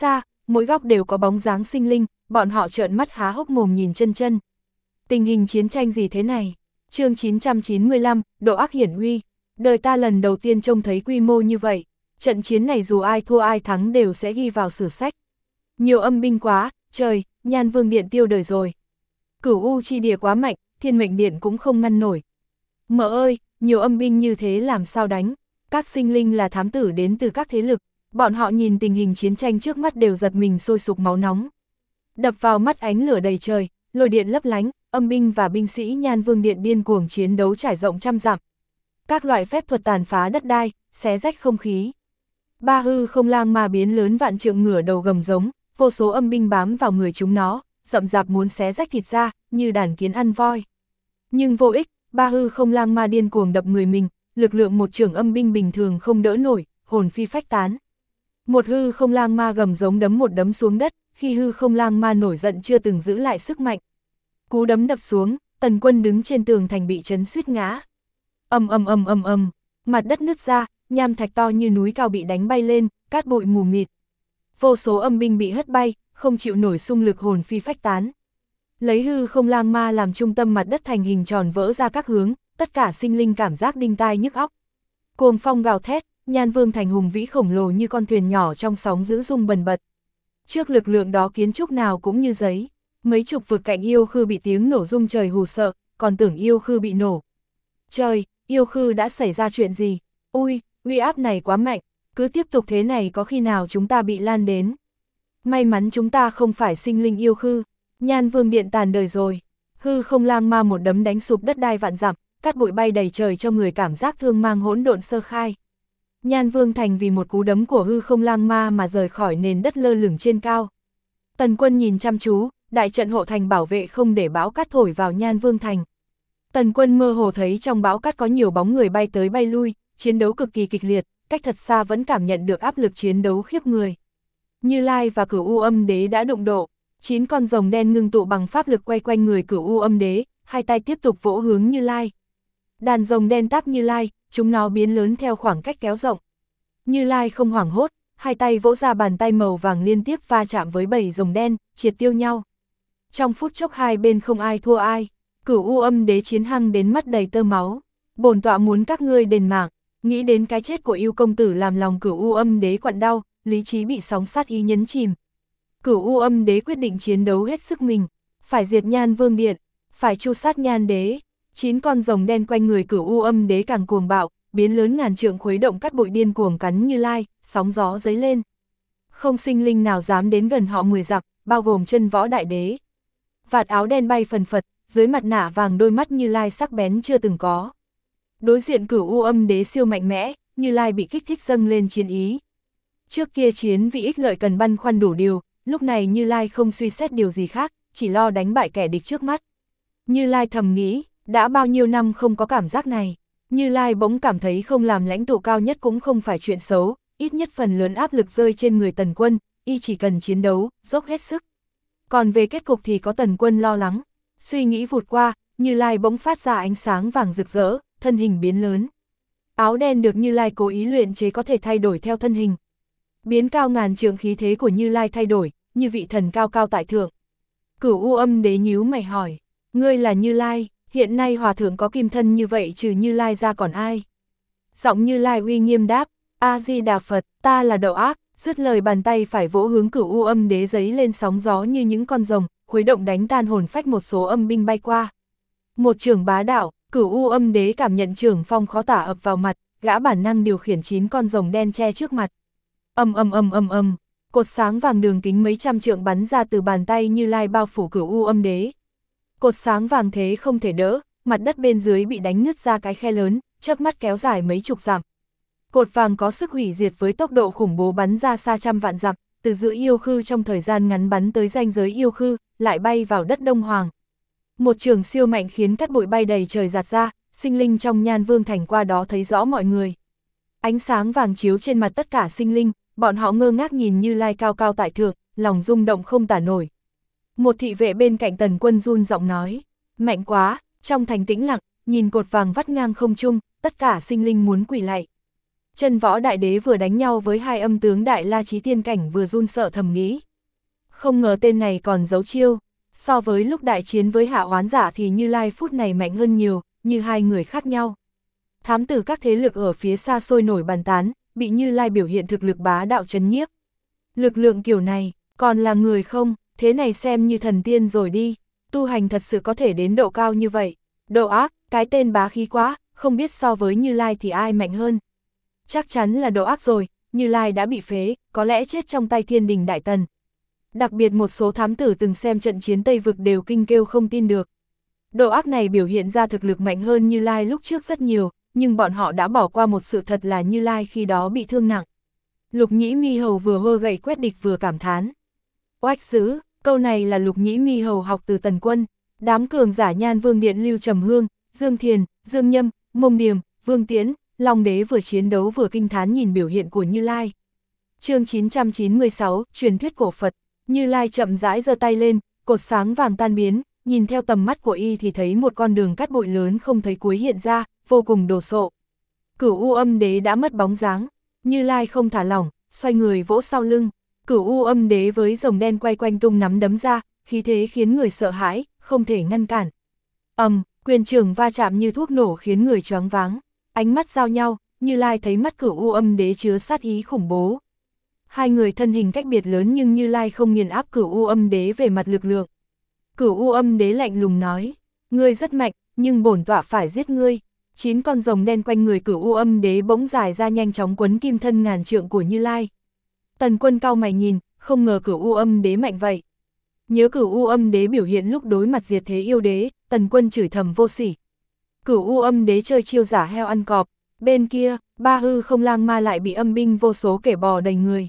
A: mỗi góc đều có bóng dáng sinh linh, bọn họ trợn mắt há hốc mồm nhìn chân chân. Tình hình chiến tranh gì thế này? Chương 995, độ ác hiển uy. Đời ta lần đầu tiên trông thấy quy mô như vậy. Trận chiến này dù ai thua ai thắng đều sẽ ghi vào sử sách. Nhiều âm binh quá, trời, Nhan Vương Điện tiêu đời rồi. Cửu U chi địa quá mạnh, Thiên Mệnh Điện cũng không ngăn nổi. Mợ ơi, nhiều âm binh như thế làm sao đánh? Các sinh linh là thám tử đến từ các thế lực, bọn họ nhìn tình hình chiến tranh trước mắt đều giật mình sôi sục máu nóng. Đập vào mắt ánh lửa đầy trời, lôi điện lấp lánh, âm binh và binh sĩ Nhan Vương Điện điên cuồng chiến đấu trải rộng trăm dặm. Các loại phép thuật tàn phá đất đai, xé rách không khí. Ba hư không lang ma biến lớn vạn trượng ngửa đầu gầm giống, vô số âm binh bám vào người chúng nó, rậm rạp muốn xé rách thịt ra, như đàn kiến ăn voi. Nhưng vô ích, ba hư không lang ma điên cuồng đập người mình, lực lượng một trưởng âm binh bình thường không đỡ nổi, hồn phi phách tán. Một hư không lang ma gầm giống đấm một đấm xuống đất, khi hư không lang ma nổi giận chưa từng giữ lại sức mạnh. Cú đấm đập xuống, Tần Quân đứng trên tường thành bị chấn suýt ngã. Ầm ầm ầm ầm ầm, mặt đất nứt ra, nham thạch to như núi cao bị đánh bay lên, cát bụi mù mịt. Vô số âm binh bị hất bay, không chịu nổi xung lực hồn phi phách tán. Lấy hư không lang ma làm trung tâm mặt đất thành hình tròn vỡ ra các hướng, tất cả sinh linh cảm giác đinh tai nhức óc. Cuồng phong gào thét, Nhan Vương thành hùng vĩ khổng lồ như con thuyền nhỏ trong sóng dữ rung bần bật. Trước lực lượng đó kiến trúc nào cũng như giấy, mấy chục vực cạnh yêu khư bị tiếng nổ rung trời hù sợ, còn tưởng yêu khư bị nổ. Trời, yêu khư đã xảy ra chuyện gì? Ui, uy áp này quá mạnh, cứ tiếp tục thế này có khi nào chúng ta bị lan đến. May mắn chúng ta không phải sinh linh yêu khư, Nhan Vương Điện tàn đời rồi. Hư không lang ma một đấm đánh sụp đất đai vạn dặm, cát bụi bay đầy trời cho người cảm giác thương mang hỗn độn sơ khai. Nhan Vương thành vì một cú đấm của hư không lang ma mà rời khỏi nền đất lơ lửng trên cao. Tần Quân nhìn chăm chú, đại trận hộ thành bảo vệ không để bão cát thổi vào Nhan Vương thành. Tần Quân mơ hồ thấy trong bão cát có nhiều bóng người bay tới bay lui, chiến đấu cực kỳ kịch liệt, cách thật xa vẫn cảm nhận được áp lực chiến đấu khiếp người. Như Lai và Cửu U Âm Đế đã đụng độ, 9 con rồng đen ngưng tụ bằng pháp lực quay quanh người Cửu U Âm Đế, hai tay tiếp tục vỗ hướng Như Lai. Đàn rồng đen táp Như Lai, chúng nó biến lớn theo khoảng cách kéo rộng. Như Lai không hoảng hốt, hai tay vỗ ra bàn tay màu vàng liên tiếp va chạm với 7 rồng đen, triệt tiêu nhau. Trong phút chốc hai bên không ai thua ai, Cửu U Âm Đế chiến hăng đến mắt đầy tơ máu. Bổn tọa muốn các ngươi đền mạng, nghĩ đến cái chết của yêu công tử làm lòng Cửu U Âm Đế quặn đau, lý trí bị sóng sát ý nhấn chìm. Cửu U Âm Đế quyết định chiến đấu hết sức mình, phải diệt Nhan Vương Điện, phải tru sát Nhan Đế. 9 con rồng đen quanh người Cửu U Âm Đế càng cuồng bạo, biến lớn ngàn trượng khuấy động cát bụi điên cuồng cắn Như Lai, sóng gió dấy lên. Không sinh linh nào dám đến gần họ 10 dặm, bao gồm Chân Võ Đại Đế. Vạt áo đen bay phần phật, dưới mặt nạ vàng đôi mắt Như Lai sắc bén chưa từng có. Đối diện Cửu U Âm Đế siêu mạnh mẽ, Như Lai bị kích thích dâng lên chiến ý. Trước kia chiến vì ích lợi cần băn khoăn đủ điều, lúc này Như Lai không suy xét điều gì khác, chỉ lo đánh bại kẻ địch trước mắt. Như Lai thầm nghĩ, đã bao nhiêu năm không có cảm giác này. Như Lai bỗng cảm thấy không làm lãnh tụ cao nhất cũng không phải chuyện xấu, ít nhất phần lớn áp lực rơi trên người Tần Quân, y chỉ cần chiến đấu, dốc hết sức. Còn về kết cục thì có Tần Quân lo lắng. Suy nghĩ vụt qua, Như Lai bỗng phát ra ánh sáng vàng rực rỡ, thân hình biến lớn. Áo đen được Như Lai cố ý luyện chế có thể thay đổi theo thân hình. Biến cao ngàn trượng khí thế của Như Lai thay đổi, như vị thần cao cao tại thượng. Cửu U Âm Đế nhíu mày hỏi, ngươi là Như Lai, hiện nay hòa thượng có kim thân như vậy trừ Như Lai ra còn ai? Giọng Như Lai uy nghiêm đáp, A-di-đà Phật, ta là Đậu Ác. Dứt lời bàn tay phải vỗ hướng Cửu U Âm Đế giấy lên sóng gió như những con rồng, khuấy động đánh tan hồn phách một số âm binh bay qua. Một chưởng bá đạo, Cửu U Âm Đế cảm nhận chưởng phong khó tả ập vào mặt, gã bản năng điều khiển 9 con rồng đen che trước mặt. Ầm ầm ầm ầm ầm, cột sáng vàng đường kính mấy trăm trượng bắn ra từ bàn tay Như Lai bao phủ Cửu U Âm Đế. Cột sáng vàng thế không thể đỡ, mặt đất bên dưới bị đánh nứt ra cái khe lớn, chớp mắt kéo dài mấy chục dặm. Cột vàng có sức hủy diệt với tốc độ khủng bố bắn ra xa trăm vạn dặm, từ giữa yêu khư trong thời gian ngắn bắn tới ranh giới yêu khư, lại bay vào đất Đông Hoàng. Một trường siêu mạnh khiến cát bụi bay đầy trời giạt ra, sinh linh trong Nhan Vương thành qua đó thấy rõ mọi người. Ánh sáng vàng chiếu trên mặt tất cả sinh linh, bọn họ ngơ ngác nhìn Như Lai cao cao tại thượng, lòng rung động không tả nổi. Một thị vệ bên cạnh Tần Quân run giọng nói, mạnh quá. Trong thành tĩnh lặng, nhìn cột vàng vắt ngang không trung, tất cả sinh linh muốn quỳ lạy. Chân Võ Đại Đế vừa đánh nhau với hai âm tướng Đại La Chí Tiên Cảnh vừa run sợ thầm nghĩ, Không ngờ tên này còn giấu chiêu, so với lúc đại chiến với Hạ Oán Giả thì Như Lai phút này mạnh hơn nhiều, như hai người khác nhau. Thám tử các thế lực ở phía xa sôi nổi bàn tán, bị Như Lai biểu hiện thực lực bá đạo trấn nhiếp. Lực lượng kiểu này, còn là người không, thế này xem như thần tiên rồi đi, tu hành thật sự có thể đến độ cao như vậy. Độ ác, cái tên bá khí quá, không biết so với Như Lai thì ai mạnh hơn. Chắc chắn là độ ác rồi, Như Lai đã bị phế, có lẽ chết trong tay Thiên Đình Đại Tần. Đặc biệt một số thám tử từng xem trận chiến Tây Vực đều kinh kêu không tin được. Độ ác này biểu hiện ra thực lực mạnh hơn Như Lai lúc trước rất nhiều, nhưng bọn họ đã bỏ qua một sự thật là Như Lai khi đó bị thương nặng. Lục Nhĩ Mi Hầu vừa hơ gậy quét địch vừa cảm thán. Oách dữ, câu này là Lục Nhĩ Mi Hầu học từ Tần Quân. Đám cường giả Nhan Vương Điện Lưu Trầm Hương, Dương Thiền, Dương Nhâm, Mông Điềm, Vương Tiễn, Long Đế vừa chiến đấu vừa kinh thán nhìn biểu hiện của Như Lai. Chương 996, truyền thuyết cổ Phật. Như Lai chậm rãi giơ tay lên, cột sáng vàng tan biến, nhìn theo tầm mắt của y thì thấy một con đường cát bụi lớn không thấy cuối hiện ra, vô cùng đồ sộ. Cửu U Âm Đế đã mất bóng dáng, Như Lai không thả lỏng, xoay người vỗ sau lưng. Cửu U Âm Đế với rồng đen quay quanh tung nắm đấm ra, khí thế khiến người sợ hãi, không thể ngăn cản. Quyền trường va chạm như thuốc nổ khiến người choáng váng. Ánh mắt giao nhau, Như Lai thấy mắt Cửu U Âm Đế chứa sát ý khủng bố. Hai người thân hình cách biệt lớn nhưng Như Lai không nghiền áp Cửu U Âm Đế về mặt lực lượng. Cửu U Âm Đế lạnh lùng nói, ngươi rất mạnh, nhưng bổn tọa phải giết ngươi. 9 con rồng đen quanh người Cửu U Âm Đế bỗng dài ra nhanh chóng quấn kim thân ngàn trượng của Như Lai. Tần Quân cau mày nhìn, không ngờ Cửu U Âm Đế mạnh vậy. Nhớ Cửu U Âm Đế biểu hiện lúc đối mặt diệt thế yêu đế, Tần Quân chửi thầm vô sỉ. Cửu U Âm Đế chơi chiêu giả heo ăn cọp, bên kia, ba hư không lang ma lại bị âm binh vô số kẻ bò đầy người.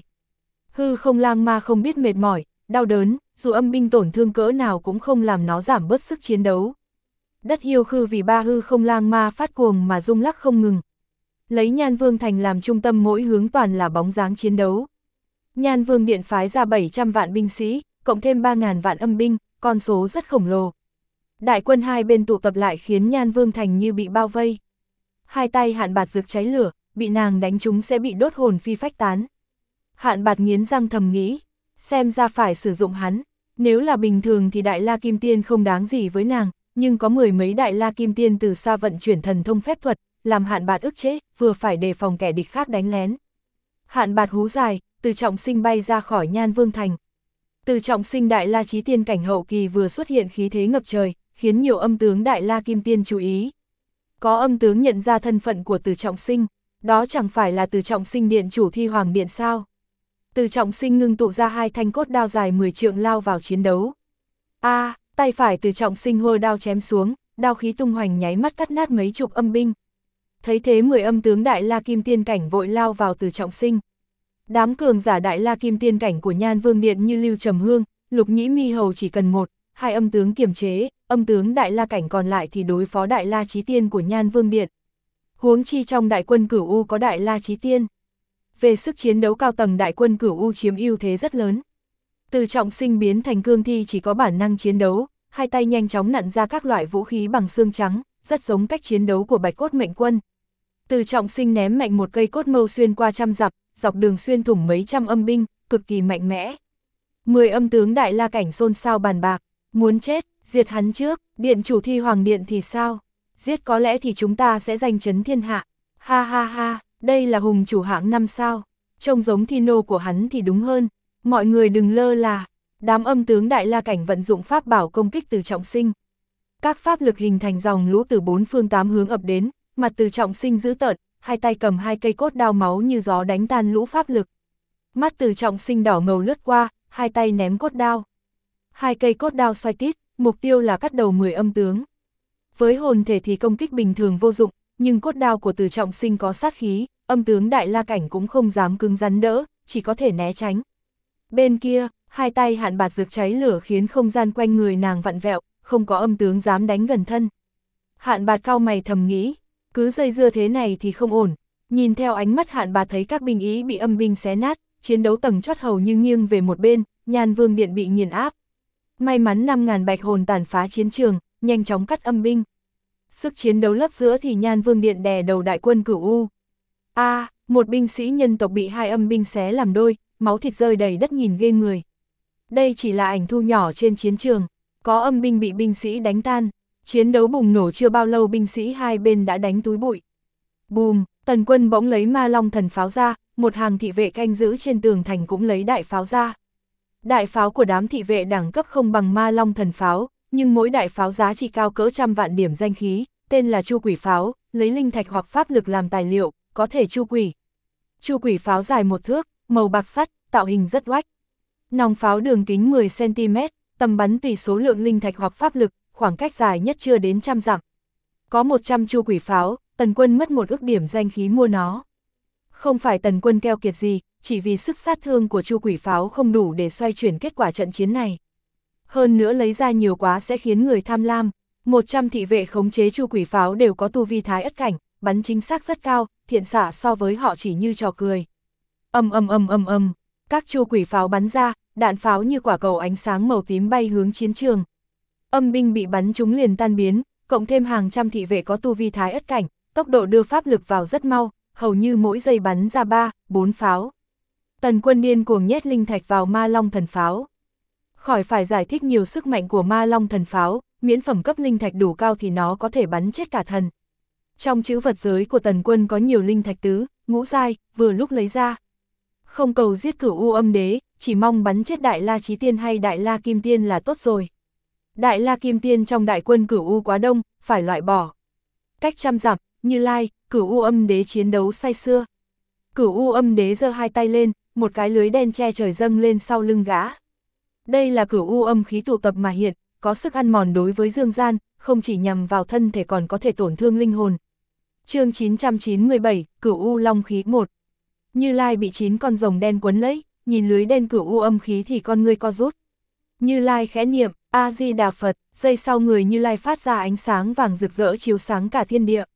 A: Hư không lang ma không biết mệt mỏi, đau đớn, dù âm binh tổn thương cỡ nào cũng không làm nó giảm bớt sức chiến đấu. Đất Hiêu Khư vì ba hư không lang ma phát cuồng mà rung lắc không ngừng. Lấy Nhan Vương Thành làm trung tâm mỗi hướng toàn là bóng dáng chiến đấu. Nhan Vương Điện phái ra 700 vạn binh sĩ, cộng thêm 3.000 vạn âm binh, con số rất khổng lồ. Đại quân hai bên tụ tập lại khiến Nhan Vương Thành như bị bao vây. Hai tay Hạn Bạt rực cháy lửa, bị nàng đánh trúng sẽ bị đốt hồn phi phách tán. Hạn Bạt nghiến răng thầm nghĩ, xem ra phải sử dụng hắn. Nếu là bình thường thì Đại La Kim Tiên không đáng gì với nàng, nhưng có 10 mấy Đại La Kim Tiên từ xa vận chuyển thần thông phép thuật, làm Hạn Bạt ức chế, vừa phải đề phòng kẻ địch khác đánh lén. Hạn Bạt hú dài, Từ Trọng Sinh bay ra khỏi Nhan Vương Thành. Từ Trọng Sinh Đại La Chí Tiên cảnh hậu kỳ vừa xuất hiện khí thế ngập trời, khiến nhiều âm tướng Đại La Kim Tiên chú ý. Có âm tướng nhận ra thân phận của Từ Trọng Sinh, đó chẳng phải là Từ Trọng Sinh Điện chủ Thi Hoàng Điện sao? Từ Trọng Sinh ngưng tụ ra hai thanh cốt đao dài 10 trượng lao vào chiến đấu. Tay phải Từ Trọng Sinh hô đao chém xuống, đao khí tung hoành nháy mắt cắt nát mấy chục âm binh. Thấy thế 10 âm tướng Đại La Kim Tiên cảnh vội lao vào Từ Trọng Sinh. Đám cường giả Đại La Kim Tiên cảnh của Nhan Vương Điện như Lưu Trầm Hương, Lục Nhĩ Mi Hầu chỉ cần 1-2 âm tướng kiềm chế, âm tướng Đại La cảnh còn lại thì đối phó Đại La Chí Tiên của Nhan Vương Điện. Huống chi trong đại quân Cửu U có Đại La Chí Tiên. Về sức chiến đấu cao tầng đại quân Cửu U chiếm ưu thế rất lớn. Từ Trọng Sinh biến thành cương thi chỉ có bản năng chiến đấu, hai tay nhanh chóng nặn ra các loại vũ khí bằng xương trắng, rất giống cách chiến đấu của Bạch Cốt Mệnh Quân. Từ Trọng Sinh ném mạnh một cây cốt mâu xuyên qua trăm dặm, dọc đường xuyên thủng mấy trăm âm binh, cực kỳ mạnh mẽ. 10 âm tướng Đại La cảnh xôn xao bàn bạc, muốn chết, diệt hắn trước, điện chủ Thi Hoàng Điện thì sao? Giết có lẽ thì chúng ta sẽ giành chấn thiên hạ. Ha ha ha, đây là hùng chủ hạng 5 sao? Trông giống thi nô của hắn thì đúng hơn. Mọi người đừng lơ là. Đám âm tướng Đại La cảnh vận dụng pháp bảo công kích Từ Trọng Sinh. Các pháp lực hình thành dòng lũ từ 4 phương 8 hướng ập đến, mặt Từ Trọng Sinh dữ tợn, hai tay cầm hai cây cốt đao máu như gió đánh tan lũ pháp lực. Mắt Từ Trọng Sinh đỏ ngầu lướt qua, hai tay ném cốt đao. Hai cây cốt đao xoay tít, mục tiêu là cắt đầu 10 âm tướng. Với hồn thể thì công kích bình thường vô dụng, nhưng cốt đao của Từ Trọng Sinh có sát khí, âm tướng Đại La cảnh cũng không dám cứng rắn đỡ, chỉ có thể né tránh. Bên kia, hai tay Hạn Bạt rực cháy lửa khiến không gian quanh người nàng vặn vẹo, không có âm tướng dám đánh gần thân. Hạn Bạt cau mày thầm nghĩ, cứ dây dưa thế này thì không ổn. Nhìn theo ánh mắt Hạn Bạt thấy các binh ý bị âm binh xé nát, chiến đấu tầng chót hầu như nghiêng về một bên, Nhan Vương Điện bị nghiền áp. May mắn 5.000 bạch hồn tàn phá chiến trường, nhanh chóng cắt âm binh. Sức chiến đấu lấp giữa thì Nhan Vương Điện đè đầu đại quân Cửu U. Một binh sĩ nhân tộc bị hai âm binh xé làm đôi, máu thịt rơi đầy đất nhìn ghê người. Đây chỉ là ảnh thu nhỏ trên chiến trường, có âm binh bị binh sĩ đánh tan, chiến đấu bùng nổ chưa bao lâu binh sĩ hai bên đã đánh túi bụi. Bùm, Tần Quân bỗng lấy Ma Long thần pháo ra, một hàng thị vệ canh giữ trên tường thành cũng lấy đại pháo ra. Đại pháo của đám thị vệ đẳng cấp không bằng Ma Long thần pháo, nhưng mỗi đại pháo giá trị cao cỡ trăm vạn điểm danh khí, tên là Chu Quỷ pháo, lấy linh thạch hoặc pháp lực làm tài liệu, có thể chu quỷ. Chu Quỷ pháo dài 1 thước, màu bạc sắt, tạo hình rất oách. Nòng pháo đường kính 10 cm, tầm bắn tùy số lượng linh thạch hoặc pháp lực, khoảng cách dài nhất chưa đến 100 dặm. Có 100 Chu Quỷ pháo, Tần Quân mất 1 ức điểm danh khí mua nó. Không phải Tần Quân keo kiệt gì, chỉ vì sức sát thương của Chu Quỷ pháo không đủ để xoay chuyển kết quả trận chiến này. Hơn nữa lấy ra nhiều quá sẽ khiến người tham lam. 100 thị vệ khống chế Chu Quỷ pháo đều có tu vi Thái Ất cảnh, bắn chính xác rất cao, thiện xạ so với họ chỉ như trò cười. Các Chu Quỷ pháo bắn ra, đạn pháo như quả cầu ánh sáng màu tím bay hướng chiến trường. Âm binh bị bắn trúng liền tan biến, cộng thêm hàng trăm thị vệ có tu vi Thái Ất cảnh, tốc độ đưa pháp lực vào rất mau, hầu như mỗi giây bắn ra 3-4 pháo. Tần Quân điên cuồng nhét linh thạch vào Ma Long thần pháo. Khỏi phải giải thích nhiều sức mạnh của Ma Long thần pháo, miễn phẩm cấp linh thạch đủ cao thì nó có thể bắn chết cả thần. Trong trữ vật giới của Tần Quân có nhiều linh thạch tứ, ngũ giai, vừa lúc lấy ra. Không cầu giết Cửu U Âm Đế, chỉ mong bắn chết Đại La Chí Tiên hay Đại La Kim Tiên là tốt rồi. Đại La Kim Tiên trong đại quân Cửu U quá đông, phải loại bỏ. Cách 100 dặm, Như Lai, Cửu U Âm Đế chiến đấu say sưa. Cửu U Âm Đế giơ hai tay lên, một cái lưới đen che trời dâng lên sau lưng gã. Đây là Cửu U âm khí tụ tập mà hiện, có sức ăn mòn đối với dương gian, không chỉ nhằm vào thân thể còn có thể tổn thương linh hồn. Chương 997, Cửu U Long khí 1. Như Lai bị 9 con rồng đen quấn lấy, nhìn lưới đen Cửu U âm khí thì con ngươi co rút. Như Lai khẽ niệm, A Di Đà Phật, giây sau người Như Lai phát ra ánh sáng vàng rực rỡ chiếu sáng cả thiên địa.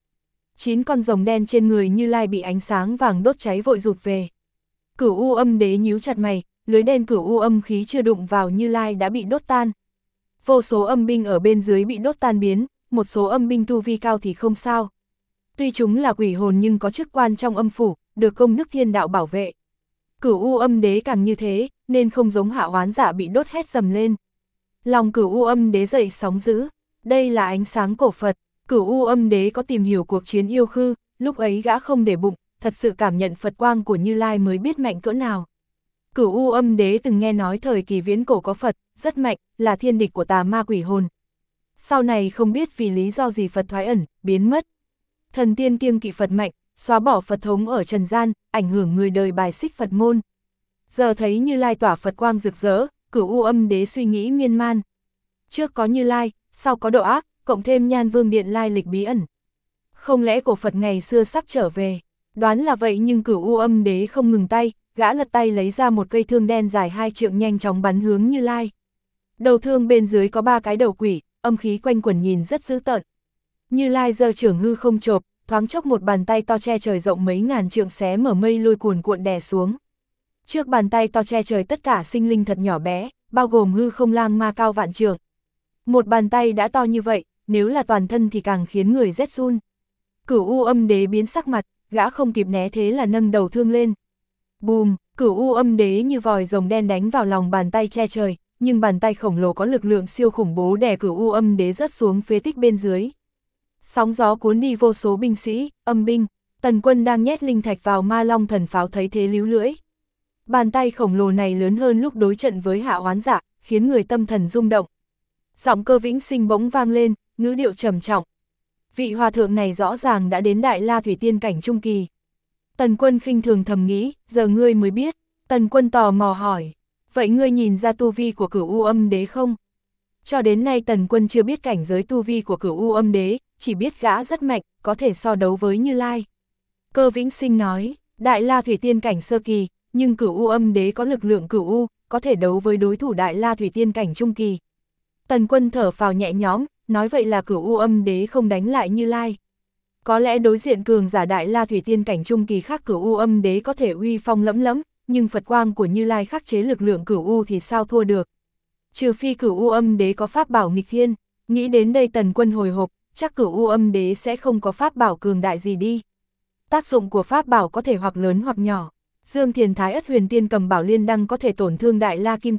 A: 9 con rồng đen trên người Như Lai bị ánh sáng vàng đốt cháy vội rụt về. Cửu U Âm Đế nhíu chặt mày, lưới đen Cửu U âm khí chưa đụng vào Như Lai đã bị đốt tan. Vô số âm binh ở bên dưới bị đốt tan biến, một số âm binh tu vi cao thì không sao. Tuy chúng là quỷ hồn nhưng có chức quan trong âm phủ, được công đức thiên đạo bảo vệ. Cửu U Âm Đế càng như thế, nên không giống Hạ Oán Giả bị đốt hét dầm lên. Lòng Cửu U Âm Đế dậy sóng dữ, đây là ánh sáng cổ Phật. Cửu U Âm Đế có tìm hiểu cuộc chiến yêu khư, lúc ấy gã không để bụng, thật sự cảm nhận Phật quang của Như Lai mới biết mạnh cỡ nào. Cửu U Âm Đế từng nghe nói thời kỳ viễn cổ có Phật, rất mạnh, là thiên địch của tà ma quỷ hồn. Sau này không biết vì lý do gì Phật thoái ẩn, biến mất. Thần tiên kiêng kỵ Phật mạnh, xóa bỏ Phật thống ở trần gian, ảnh hưởng người đời bài xích Phật môn. Giờ thấy Như Lai tỏa Phật quang rực rỡ, Cửu U Âm Đế suy nghĩ miên man. Trước có Như Lai, sau có độ ác, cộng thêm Nhan Vương Điện lai lịch bí ẩn. Không lẽ cổ Phật ngày xưa sắp trở về? Đoán là vậy nhưng Cửu U Âm Đế không ngừng tay, gã lật tay lấy ra một cây thương đen dài 2 trượng nhanh chóng bắn hướng Như Lai. Đầu thương bên dưới có 3 cái đầu quỷ, âm khí quanh quẩn nhìn rất dữ tợn. Như Lai giơ trưởng hư không chộp, thoáng chốc một bàn tay to che trời rộng mấy ngàn trượng xé mở mây lôi cuồn cuộn đè xuống. Trước bàn tay to che trời tất cả sinh linh thật nhỏ bé, bao gồm hư không lang ma cao vạn trượng. Một bàn tay đã to như vậy, nếu là toàn thân thì càng khiến người rét run. Cửu U Âm Đế biến sắc mặt, gã không kịp né thế là nâng đầu thương lên. Bùm, Cửu U Âm Đế như vòi rồng đen đánh vào lòng bàn tay che trời, nhưng bàn tay khổng lồ có lực lượng siêu khủng bố đè Cửu U Âm Đế rớt xuống phế tích bên dưới. Sóng gió cuốn đi vô số binh sĩ, âm binh. Tần Quân đang nhét linh thạch vào Ma Long thần pháo thấy thế líu lưỡi. Bàn tay khổng lồ này lớn hơn lúc đối trận với Hạ Oán Giả, khiến người tâm thần rung động. Giọng Cơ Vĩnh Sinh bỗng vang lên, ngữ điệu trầm trọng. Vị hòa thượng này rõ ràng đã đến Đại La Thủy Tiên cảnh trung kỳ. Tần Quân khinh thường thầm nghĩ, giờ ngươi mới biết. Tần Quân tò mò hỏi, vậy ngươi nhìn ra tu vi của Cửu U Âm Đế không? Cho đến nay Tần Quân chưa biết cảnh giới tu vi của Cửu U Âm Đế, chỉ biết gã rất mạnh, có thể so đấu với Như Lai. Cơ Vĩnh Sinh nói, Đại La Thủy Tiên cảnh sơ kỳ, nhưng Cửu U Âm Đế có lực lượng Cửu U, có thể đấu với đối thủ Đại La Thủy Tiên cảnh trung kỳ. Tần Quân thở phào nhẹ nhõm, nói vậy là Cửu U Âm Đế không đánh lại Như Lai. Có lẽ đối diện cường giả Đại La Thủy Tiên cảnh trung kỳ khác Cửu U Âm Đế có thể uy phong lẫm lẫm, nhưng Phật quang của Như Lai khắc chế lực lượng Cửu U thì sao thua được. Trừ phi Cửu U Âm Đế có pháp bảo nghịch thiên, nghĩ đến đây Tần Quân hồi hộp, chắc Cửu U Âm Đế sẽ không có pháp bảo cường đại gì đi. Tác dụng của pháp bảo có thể hoặc lớn hoặc nhỏ. Dương Thiền Thái Ất Huyền Tiên cầm bảo liên đăng có thể tổn thương Đại La Kim Tiên,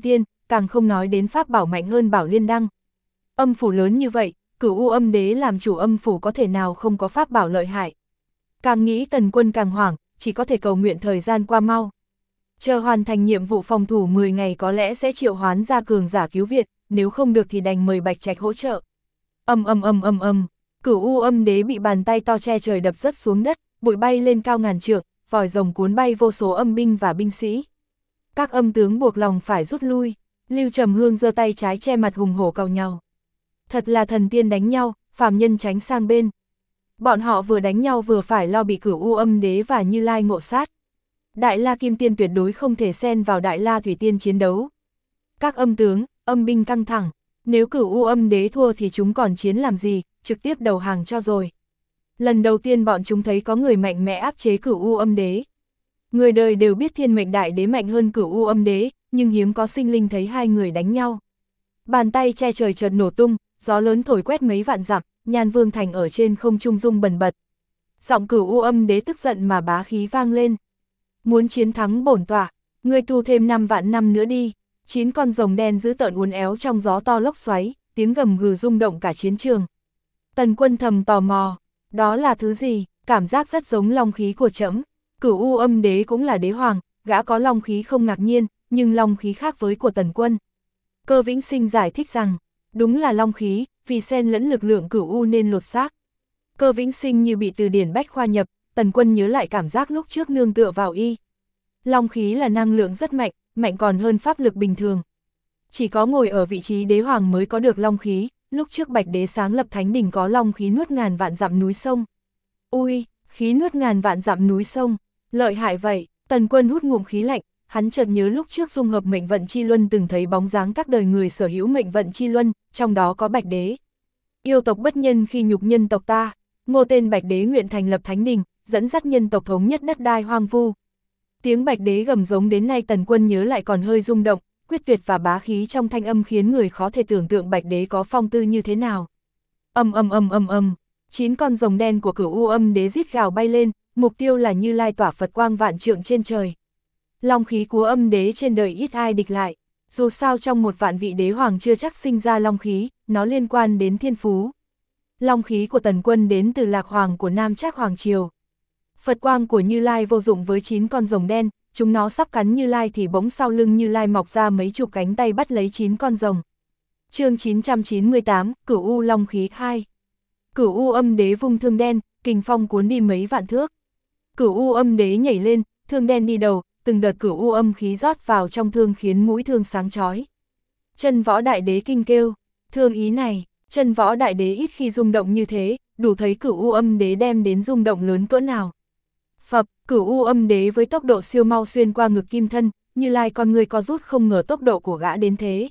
A: càng không nói đến pháp bảo mạnh hơn Bảo Liên Đăng. Âm phủ lớn như vậy, Cửu U Âm Đế làm chủ âm phủ có thể nào không có pháp bảo lợi hại. Càng nghĩ Tần Quân càng hoảng, chỉ có thể cầu nguyện thời gian qua mau. Chờ hoàn thành nhiệm vụ phòng thủ 10 ngày có lẽ sẽ triệu hoán ra cường giả cứu viện, nếu không được thì đành mời Bạch Trạch hỗ trợ. Cửu U Âm Đế bị bàn tay to che trời đập rớt xuống đất, bụi bay lên cao ngàn trượng, vòi rồng cuốn bay vô số âm binh và binh sĩ. Các âm tướng buộc lòng phải rút lui, Lưu Trầm Hương giơ tay trái che mặt hùng hổ càu nhau. Thật là thần tiên đánh nhau, phàm nhân tránh sang bên. Bọn họ vừa đánh nhau vừa phải lo bị Cửu U Âm Đế và Như Lai ngộ sát. Đại La Kim Tiên tuyệt đối không thể xen vào Đại La Thủy Tiên chiến đấu. Các âm tướng, âm binh căng thẳng, nếu Cửu U Âm Đế thua thì chúng còn chiến làm gì, trực tiếp đầu hàng cho rồi. Lần đầu tiên bọn chúng thấy có người mạnh mẽ áp chế Cửu U Âm Đế. Người đời đều biết Thiên Mệnh Đại Đế mạnh hơn Cửu U Âm Đế, nhưng hiếm có sinh linh thấy hai người đánh nhau. Bàn tay che trời chợt nổ tung, gió lớn thổi quét mấy vạn dặm, Nhan Vương Thành ở trên không trung rung bần bật. Giọng Cửu U Âm Đế tức giận mà bá khí vang lên. Muốn chiến thắng bổn tọa, ngươi tu thêm 5 vạn năm nữa đi. 9 con rồng đen dữ tợn uốn éo trong gió to lốc xoáy, tiếng gầm gừ rung động cả chiến trường. Tần Quân thầm tò mò, đó là thứ gì, cảm giác rất giống long khí của trẫm. Cửu U Âm Đế cũng là đế hoàng, gã có long khí không ngạc nhiên, nhưng long khí khác với của Tần Quân. Cơ Vĩnh Sinh giải thích rằng, đúng là long khí, vì xen lẫn lực lượng Cửu U nên lột xác. Cơ Vĩnh Sinh như bị từ điển bách khoa nhập, Tần Quân nhớ lại cảm giác lúc trước nương tựa vào y. Long khí là năng lượng rất mạnh, mạnh còn hơn pháp lực bình thường. Chỉ có ngồi ở vị trí đế hoàng mới có được long khí, lúc trước Bạch Đế sáng lập thánh đỉnh có long khí nuốt ngàn vạn dặm núi sông. Ui, khí nuốt ngàn vạn dặm núi sông, lợi hại vậy. Tần Quân hút ngụm khí lạnh, hắn chợt nhớ lúc trước dung hợp mệnh vận chi luân từng thấy bóng dáng các đời người sở hữu mệnh vận chi luân, trong đó có Bạch Đế. Yêu tộc bất nhân khi nhục nhân tộc ta, ngô tên Bạch Đế nguyện thành lập thánh đình, dẫn dắt nhân tộc thống nhất đất đai hoang vu. Tiếng Bạch Đế gầm giống đến nay Tần Quân nhớ lại còn hơi rung động, quyết tuyệt và bá khí trong thanh âm khiến người khó thể tưởng tượng Bạch Đế có phong tư như thế nào. 9 con rồng đen của Cửu U Âm Đế rít gào bay lên, mục tiêu là Như Lai tỏa Phật quang vạn trượng trên trời. Long khí của Âm Đế trên đời ít ai địch lại, dù sao trong một vạn vị đế hoàng chưa chắc sinh ra long khí, nó liên quan đến thiên phú. Long khí của Tần Quân đến từ Lạc Hoàng của Nam Trác Hoàng Triều. Phật quang của Như Lai vô dụng với 9 con rồng đen, chúng nó sắp cắn Như Lai thì bỗng sau lưng Như Lai mọc ra mấy chục cánh tay bắt lấy 9 con rồng. Chương 998, Cửu U Long Khí 2. Cửu U Âm Đế vung thương đen, kình phong cuốn đi mấy vạn thước. Cửu U Âm Đế nhảy lên, thương đen đi đầu, từng đợt Cửu U Âm khí rót vào trong thương khiến mũi thương sáng chói. Chân Võ Đại Đế kinh kêu, thương ý này, Chân Võ Đại Đế ít khi rung động như thế, đủ thấy Cửu U Âm Đế đem đến rung động lớn cỡ nào. Phập, Cửu U Âm Đế với tốc độ siêu mau xuyên qua ngực kim thân, Như Lai con người co rút không ngờ tốc độ của gã đến thế.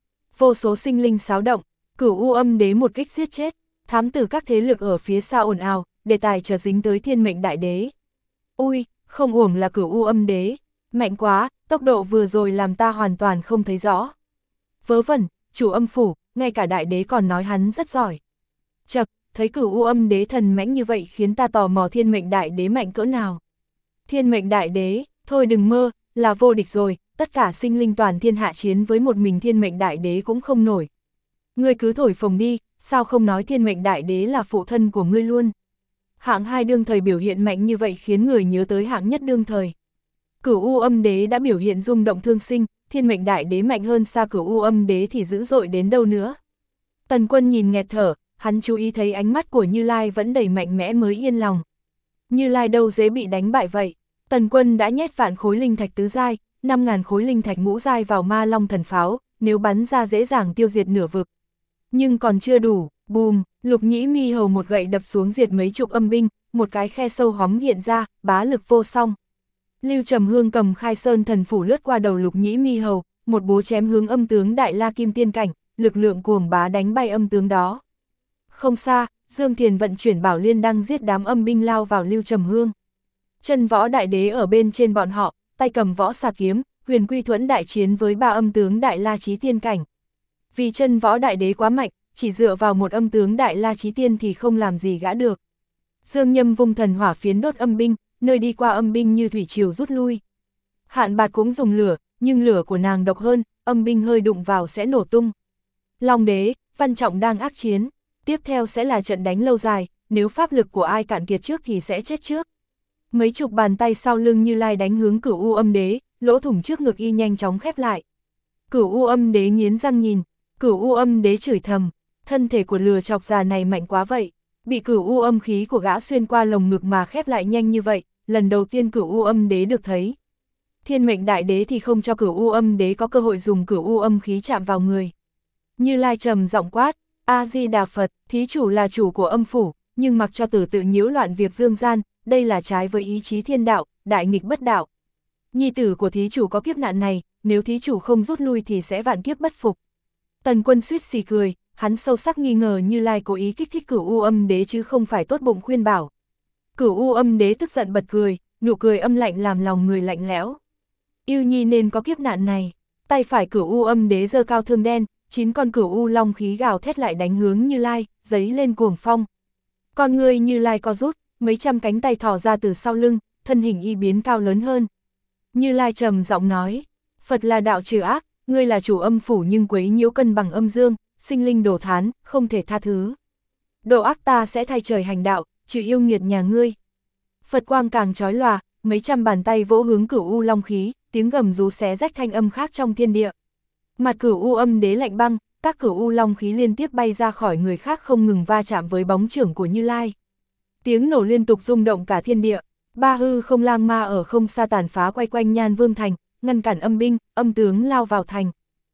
A: Vô số sinh linh xáo động, Cửu U Âm Đế một kích giết chết, thám tử các thế lực ở phía xa ồn ào, đề tài chợt dính tới Thiên Mệnh Đại Đế. Ui, không uổng là Cửu U Âm Đế, mạnh quá, tốc độ vừa rồi làm ta hoàn toàn không thấy rõ. Vớ vẩn, chủ âm phủ, ngay cả Đại Đế còn nói hắn rất giỏi. Chậc, thấy Cửu U Âm Đế thần mãnh như vậy khiến ta tò mò Thiên Mệnh Đại Đế mạnh cỡ nào. Thiên Mệnh Đại Đế, thôi đừng mơ, là vô địch rồi, tất cả sinh linh toàn thiên hạ chiến với một mình Thiên Mệnh Đại Đế cũng không nổi. Ngươi cứ thổi phồng đi, sao không nói Thiên Mệnh Đại Đế là phụ thân của ngươi luôn. Hạng 2 đương thời biểu hiện mạnh như vậy khiến người nhớ tới hạng nhất đương thời. Cửu U Âm Đế đã biểu hiện rung động thương sinh, Thiên Mệnh Đại Đế mạnh hơn xa Cửu U Âm Đế thì dữ dội đến đâu nữa. Tần Quân nhìn nghẹt thở, hắn chú ý thấy ánh mắt của Như Lai vẫn đầy mạnh mẽ mới yên lòng. Như Lai đâu dễ bị đánh bại vậy. Tần Quân đã nhét vạn khối linh thạch tứ giai, 5.000 khối linh thạch ngũ giai vào Ma Long thần pháo, nếu bắn ra dễ dàng tiêu diệt nửa vực. Nhưng còn chưa đủ, bùm, Lục Nhĩ Mi Hầu một gậy đập xuống diệt mấy chục âm binh, một cái khe sâu hóm hiện ra, bá lực vô song. Lưu Trầm Hương cầm Khai Sơn thần phủ lướt qua đầu Lục Nhĩ Mi Hầu, một búa chém hướng âm tướng Đại La Kim Tiên cảnh, lực lượng cuồng bá đánh bay âm tướng đó. Không xa, Dương Thiền vận chuyển Bảo Liên Đăng giết đám âm binh lao vào Lưu Trầm Hương. Chân Võ Đại Đế ở bên trên bọn họ, tay cầm võ xà kiếm, Huyền Quy Thuẫn đại chiến với 3 âm tướng Đại La Chí Tiên cảnh. Vì Chân Võ Đại Đế quá mạnh, chỉ dựa vào một âm tướng Đại La Chí Tiên thì không làm gì gã được. Dương Nhâm vung thần hỏa phiến đốt âm binh, nơi đi qua âm binh như thủy triều rút lui. Hạn Bạt cũng dùng lửa, nhưng lửa của nàng độc hơn, âm binh hơi đụng vào sẽ nổ tung. Long đế, Văn Trọng đang ác chiến, tiếp theo sẽ là trận đánh lâu dài, nếu pháp lực của ai cạn kiệt trước thì sẽ chết trước. Mấy chục bàn tay sau lưng Như Lai đánh hướng Cửu U Âm Đế, lỗ thủng trước ngực y nhanh chóng khép lại. Cửu U Âm Đế nghiến răng nhìn, Cửu U Âm Đế chửi thầm, thân thể của lừa chọc già này mạnh quá vậy, bị Cửu U Âm khí của gã xuyên qua lồng ngực mà khép lại nhanh như vậy, lần đầu tiên Cửu U Âm Đế được thấy. Thiên Mệnh Đại Đế thì không cho Cửu U Âm Đế có cơ hội dùng Cửu U Âm khí chạm vào người. Như Lai trầm giọng quát, A Di Đà Phật, thí chủ là chủ của âm phủ, nhưng mặc cho tử tự nhiễu loạn việc dương gian, đây là trái với ý chí thiên đạo, đại nghịch bất đạo. Nhi tử của thí chủ có kiếp nạn này, nếu thí chủ không rút lui thì sẽ vạn kiếp bất phục. Tần Quân suýt xì cười, hắn sâu sắc nghi ngờ Như Lai cố ý kích thích Cửu U Âm Đế chứ không phải tốt bụng khuyên bảo. Cửu U Âm Đế tức giận bật cười, nụ cười âm lạnh làm lòng người lạnh lẽo. Yêu Nhi nên có kiếp nạn này. Tay phải Cửu U Âm Đế giơ cao thương đen, 9 con Cửu U long khí gào thét lại đánh hướng Như Lai, giấy lên cuồng phong. Con người Như Lai co rút, mấy trăm cánh tay thò ra từ sau lưng, thân hình y biến cao lớn hơn. Như Lai trầm giọng nói, Phật là đạo trừ ác, ngươi là chủ âm phủ nhưng quấy nhiễu cân bằng âm dương, sinh linh đổ thán, không thể tha thứ. Độ ác ta sẽ thay trời hành đạo, trừ yêu nghiệt nhà ngươi. Phật quang càng chói lòa, mấy trăm bàn tay vỗ hướng Cửu U long khí, tiếng gầm rú xé rách thanh âm khác trong thiên địa. Mặt Cửu U Âm Đế lạnh băng, các Cửu U long khí liên tiếp bay ra khỏi người khác không ngừng va chạm với bóng chưởng của Như Lai. Tiếng nổ liên tục rung động cả thiên địa, ba hư không lang ma ở không xa tàn phá quay quanh Nhan Vương thành, ngăn cản âm binh, âm tướng lao vào thành.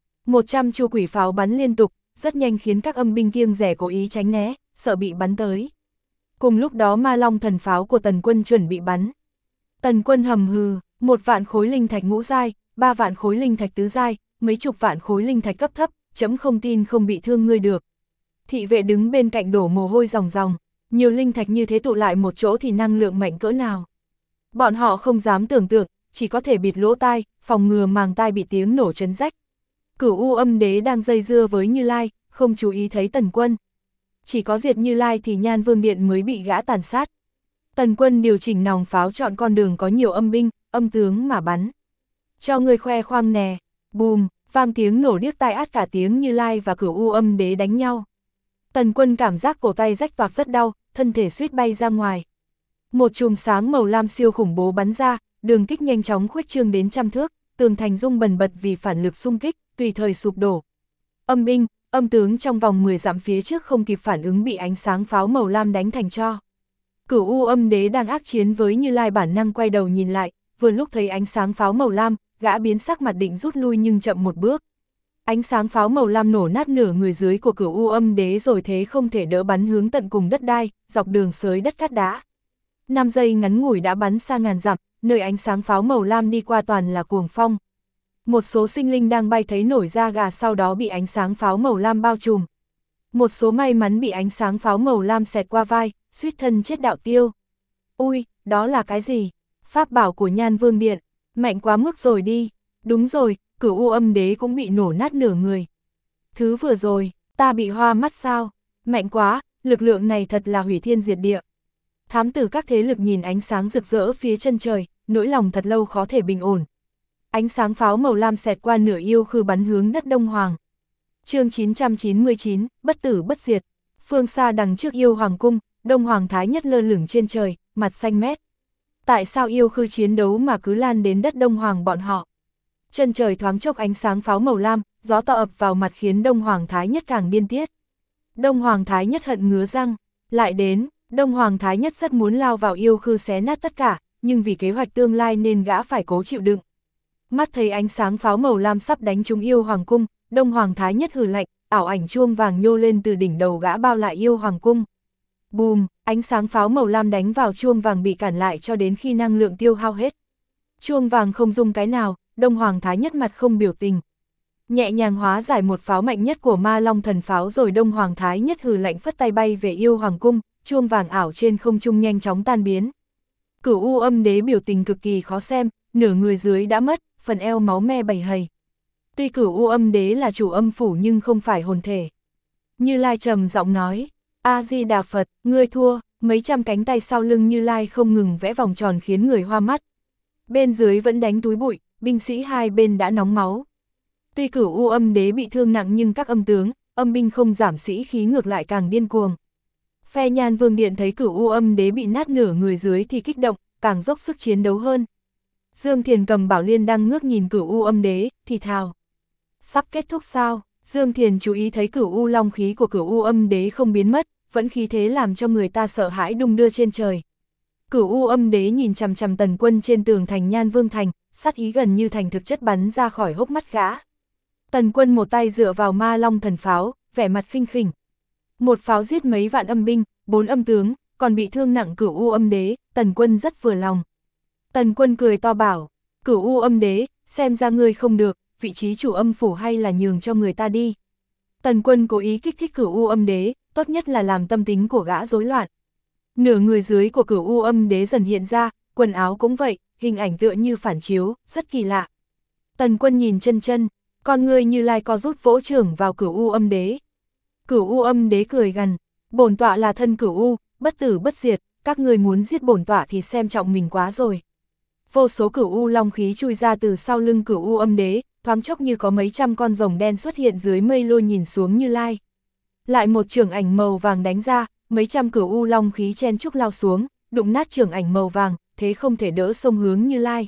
A: 100 chu quỷ pháo bắn liên tục, rất nhanh khiến các âm binh kiêng dè cố ý tránh né, sợ bị bắn tới. Cùng lúc đó Ma Long thần pháo của Tần Quân chuẩn bị bắn. Tần Quân hầm hừ, 1 vạn khối linh thạch ngũ giai, 3 vạn khối linh thạch tứ giai, mấy chục vạn khối linh thạch cấp thấp, chấm không tin không bị thương ngươi được. Thị vệ đứng bên cạnh đổ mồ hôi ròng ròng, nhiều linh thạch như thế tụ lại một chỗ thì năng lượng mạnh cỡ nào. Bọn họ không dám tưởng tượng, chỉ có thể bịt lỗ tai, phòng ngừa màng tai bị tiếng nổ chấn rách. Cửu U Âm Đế đang dây dưa với Như Lai, không chú ý thấy Tần Quân. Chỉ có diệt Như Lai thì Nhan Vương Điện mới bị gã tàn sát. Tần Quân điều chỉnh nòng pháo chọn con đường có nhiều âm binh, âm tướng mà bắn. Cho người khoe khoang nè, bùm, vang tiếng nổ điếc tai át cả tiếng Như Lai và Cửu U Âm Đế đánh nhau. Tần Quân cảm giác cổ tay rách toạc rất đau, thân thể suýt bay ra ngoài. Một chùm sáng màu lam siêu khủng bố bắn ra, đường kích nhanh chóng khuếch trương đến trăm thước, tường thành rung bần bật vì phản lực xung kích, tùy thời sụp đổ. Âm binh, âm tướng trong vòng 10 dặm phía trước không kịp phản ứng bị ánh sáng pháo màu lam đánh thành tro. Cửu U Âm Đế đang ác chiến với Như Lai bản năng quay đầu nhìn lại, vừa lúc thấy ánh sáng pháo màu lam, gã biến sắc mặt định rút lui nhưng chậm một bước. Ánh sáng pháo màu lam nổ nát nửa người dưới của Cửu U Âm Đế rồi thế không thể đỡ bắn hướng tận cùng đất đai, dọc đường xới đất cát đá. 5 giây ngắn ngủi đã bắn xa ngàn dặm, nơi ánh sáng pháo màu lam đi qua toàn là cuồng phong. Một số sinh linh đang bay thấy nổi da gà sau đó bị ánh sáng pháo màu lam bao trùm. Một số may mắn bị ánh sáng pháo màu lam xẹt qua vai, suýt thân chết đạo tiêu. Ui, đó là cái gì? Pháp bảo của Nhan Vương Điện, mạnh quá mức rồi đi. Đúng rồi, Cửu U Âm Đế cũng bị nổ nát nửa người. Thứ vừa rồi, ta bị hoa mắt sao? Mạnh quá, lực lượng này thật là hủy thiên diệt địa. Thám tử các thế lực nhìn ánh sáng rực rỡ phía chân trời, nỗi lòng thật lâu khó thể bình ổn. Ánh sáng pháo màu lam xẹt qua nửa yêu khư bắn hướng đất Đông Hoàng. Chương 999, bất tử bất diệt. Phương xa đằng trước yêu hoàng cung, Đông Hoàng Thái Nhất lơ lửng trên trời, mặt xanh mét. Tại sao yêu khư chiến đấu mà cứ lan đến đất Đông Hoàng bọn họ? Chân trời thoáng chốc ánh sáng pháo màu lam, gió to ập vào mặt khiến Đông Hoàng Thái Nhất càng điên tiết. Đông Hoàng Thái Nhất hận ngứa răng, lại đến. Đông Hoàng Thái Nhất rất muốn lao vào yêu khư xé nát tất cả, nhưng vì kế hoạch tương lai nên gã phải cố chịu đựng. Mắt thấy ánh sáng pháo màu lam sắp đánh trúng yêu hoàng cung, Đông Hoàng Thái Nhất hừ lạnh, ảo ảnh chuông vàng nhô lên từ đỉnh đầu gã bao lại yêu hoàng cung. Bùm, ánh sáng pháo màu lam đánh vào chuông vàng bị cản lại cho đến khi năng lượng tiêu hao hết. Chuông vàng không rung cái nào, Đông Hoàng Thái Nhất mặt không biểu tình. Nhẹ nhàng hóa giải một pháo mạnh nhất của Ma Long thần pháo rồi Đông Hoàng Thái Nhất hừ lạnh phất tay bay về yêu hoàng cung, chuông vàng ảo trên không trung nhanh chóng tan biến. Cửu U Âm Đế biểu tình cực kỳ khó xem, nửa người dưới đã mất, phần eo máu me bầy hầy. Tuy Cửu U Âm Đế là chủ âm phủ nhưng không phải hồn thể. Như Lai trầm giọng nói, A Di Đà Phật, ngươi thua. Mấy trăm cánh tay sau lưng Như Lai không ngừng vẽ vòng tròn khiến người hoa mắt. Bên dưới vẫn đánh túi bụi, binh sĩ hai bên đã nóng máu. Tuy Cửu U Âm Đế bị thương nặng nhưng các âm tướng, âm binh không giảm sĩ khí ngược lại càng điên cuồng. Phe Nhan Vương Điện thấy Cửu U Âm Đế bị nát nửa người dưới thì kích động, càng dốc sức chiến đấu hơn. Dương Thiền cầm Bảo Liên đang ngước nhìn Cửu U Âm Đế, thì thào. Sắp kết thúc sao? Dương Thiền chú ý thấy Cửu U long khí của Cửu U Âm Đế không biến mất, vẫn khí thế làm cho người ta sợ hãi đung đưa trên trời. Cửu U Âm Đế nhìn chằm chằm Tần Quân trên tường thành Nhan Vương thành, sát ý gần như thành thực chất bắn ra khỏi hốc mắt gã. Tần Quân một tay dựa vào Ma Long thần pháo, vẻ mặt khinh khỉnh. Một pháo giết mấy vạn âm binh, 4 âm tướng, còn bị thương nặng Cửu U Âm Đế, Tần Quân rất vừa lòng. Tần Quân cười to bảo, Cửu U Âm Đế, xem ra ngươi không được, vị trí chủ âm phủ hay là nhường cho người ta đi. Tần Quân cố ý kích thích Cửu U Âm Đế, tốt nhất là làm tâm tính của gã rối loạn. Nửa người dưới của Cửu U Âm Đế dần hiện ra, quần áo cũng vậy, hình ảnh tựa như phản chiếu, rất kỳ lạ. Tần Quân nhìn chân, con ngươi Như Lai co rút vỗ trưởng vào Cửu U Âm Đế. Cửu U Âm Đế cười gằn, bổn tọa là thân Cửu U, bất tử bất diệt, các người muốn giết bổn tọa thì xem trọng mình quá rồi. Vô số Cửu U long khí chui ra từ sau lưng Cửu U Âm Đế, thoáng chốc như có mấy trăm con rồng đen xuất hiện dưới mây lôi nhìn xuống Như Lai. Lại một chưởng ảnh màu vàng đánh ra, mấy trăm Cửu U long khí chen chúc lao xuống, đụng nát chưởng ảnh màu vàng, thế không thể đỡ xông hướng Như Lai.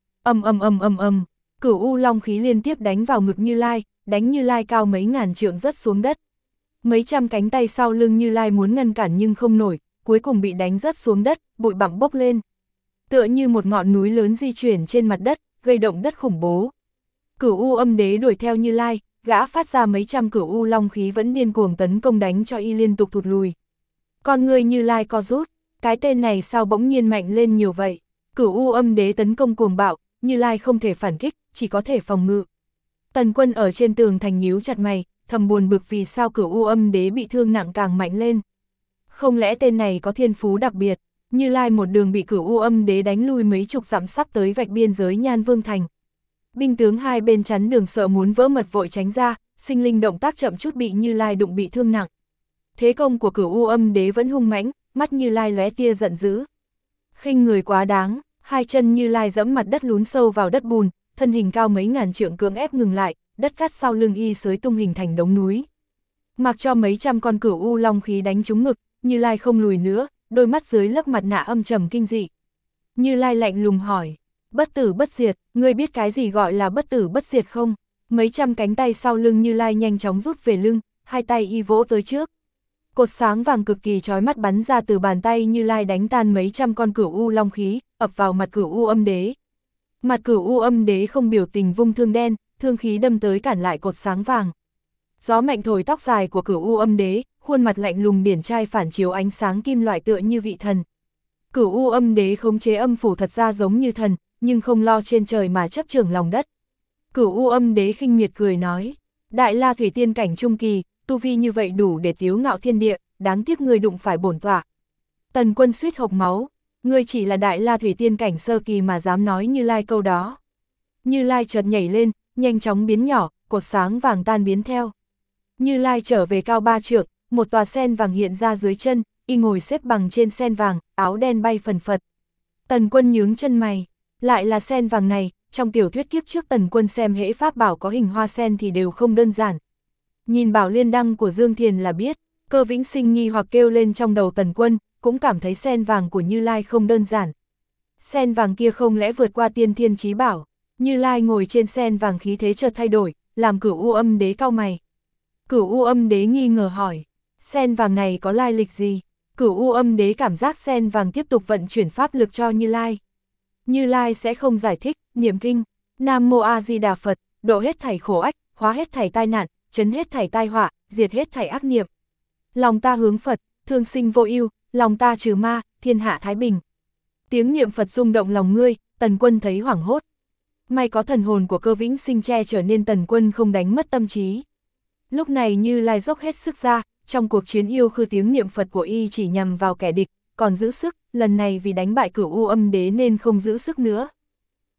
A: Ầm, Cửu U long khí liên tiếp đánh vào ngực Như Lai, đánh Như Lai cao mấy ngàn trượng rớt xuống đất. Mấy trăm cánh tay sau lưng Như Lai muốn ngăn cản nhưng không nổi, cuối cùng bị đánh rớt xuống đất, bụi bặm bốc lên. Tựa như một ngọn núi lớn di chuyển trên mặt đất, gây động đất khủng bố. Cửu U Âm Đế đuổi theo Như Lai, gã phát ra mấy trăm Cửu U long khí vẫn điên cuồng tấn công đánh cho y liên tục thụt lùi. Con người Như Lai co rút, cái tên này sao bỗng nhiên mạnh lên nhiều vậy? Cửu U Âm Đế tấn công cuồng bạo, Như Lai không thể phản kích, chỉ có thể phòng ngự. Tần Quân ở trên tường thành nhíu chặt mày, thầm buồn bực vì sao Cửu U Âm Đế bị thương nặng càng mạnh lên. Không lẽ tên này có thiên phú đặc biệt? Như Lai một đường bị Cửu U Âm Đế đánh lui mấy chục dặm sắp tới vạch biên giới Nhan Vương thành. Binh tướng hai bên chắn đường sợ muốn vỡ mật vội tránh ra, sinh linh động tác chậm chút bị Như Lai đụng bị thương nặng. Thế công của Cửu U Âm Đế vẫn hung mãnh, mắt Như Lai lóe tia giận dữ. Khinh người quá đáng, hai chân Như Lai dẫm mặt đất lún sâu vào đất bùn, thân hình cao mấy ngàn trượng cưỡng ép ngừng lại, đất cát sau lưng y xới tung hình thành đống núi. Mặc cho mấy trăm con Cửu U long khí đánh trúng ngực, Như Lai không lùi nữa, đôi mắt dưới lớp mặt nạ âm trầm kinh dị. Như Lai lạnh lùng hỏi, bất tử bất diệt, ngươi biết cái gì gọi là bất tử bất diệt không? Mấy trăm cánh tay sau lưng Như Lai nhanh chóng rút về lưng, hai tay y vỗ tới trước. Cột sáng vàng cực kỳ chói mắt bắn ra từ bàn tay Như Lai đánh tan mấy trăm con Cửu U long khí, ập vào mặt Cửu U Âm Đế. Mặt Cửu U Âm Đế không biểu tình vung thương đen, thương khí đâm tới cản lại cột sáng vàng. Gió mạnh thổi tóc dài của Cửu U Âm Đế, khuôn mặt lạnh lùng điển trai phản chiếu ánh sáng kim loại tựa như vị thần. Cửu U Âm Đế khống chế âm phủ thật ra giống như thần, nhưng không lo trên trời mà chấp chưởng lòng đất. Cửu U Âm Đế khinh miệt cười nói, Đại La Thủy Tiên cảnh trung kỳ, tu vi như vậy đủ để tiếu ngạo thiên địa, đáng tiếc người đụng phải bổn tọa. Tần Quân suýt hộc máu, ngươi chỉ là Đại La Thủy Tiên cảnh sơ kỳ mà dám nói Như Lai câu đó. Như Lai chợt nhảy lên, nhanh chóng biến nhỏ, cột sáng vàng tan biến theo. Như Lai trở về cao 3 trượng, một tòa sen vàng hiện ra dưới chân, y ngồi xếp bằng trên sen vàng, áo đen bay phần phật. Tần Quân nhướng chân mày, lại là sen vàng này, trong tiểu thuyết kiếp trước Tần Quân xem hễ pháp bảo có hình hoa sen thì đều không đơn giản. Nhìn Bảo Liên đăng của Dương Thiền là biết, Cơ Vĩnh Sinh nghi hoặc kêu lên trong đầu Tần Quân, cũng cảm thấy sen vàng của Như Lai không đơn giản. Sen vàng kia không lẽ vượt qua tiên thiên chí bảo? Như Lai ngồi trên sen vàng khí thế chợt thay đổi, làm Cửu U Âm Đế cau mày. Cửu U Âm Đế nghi ngờ hỏi, sen vàng này có lai lịch gì? Cửu U Âm Đế cảm giác sen vàng tiếp tục vận chuyển pháp lực cho Như Lai. Như Lai sẽ không giải thích, niệm kinh, Nam Mô A Di Đà Phật, độ hết thảy khổ ách, hóa hết thảy tai nạn, chấn hết thảy tai họa, diệt hết thảy ác niệm. Lòng ta hướng Phật, thương sinh vô ưu, lòng ta trừ ma, thiên hạ thái bình. Tiếng niệm Phật rung động lòng ngươi, Tần Quân thấy hoảng hốt. May có thần hồn của Cơ Vĩnh Sinh che chở nên Tần Quân không đánh mất tâm trí. Lúc này Như Lai dốc hết sức ra, trong cuộc chiến yêu khư tiếng niệm Phật của y chỉ nhằm vào kẻ địch, còn giữ sức, lần này vì đánh bại Cửu U Âm Đế nên không giữ sức nữa.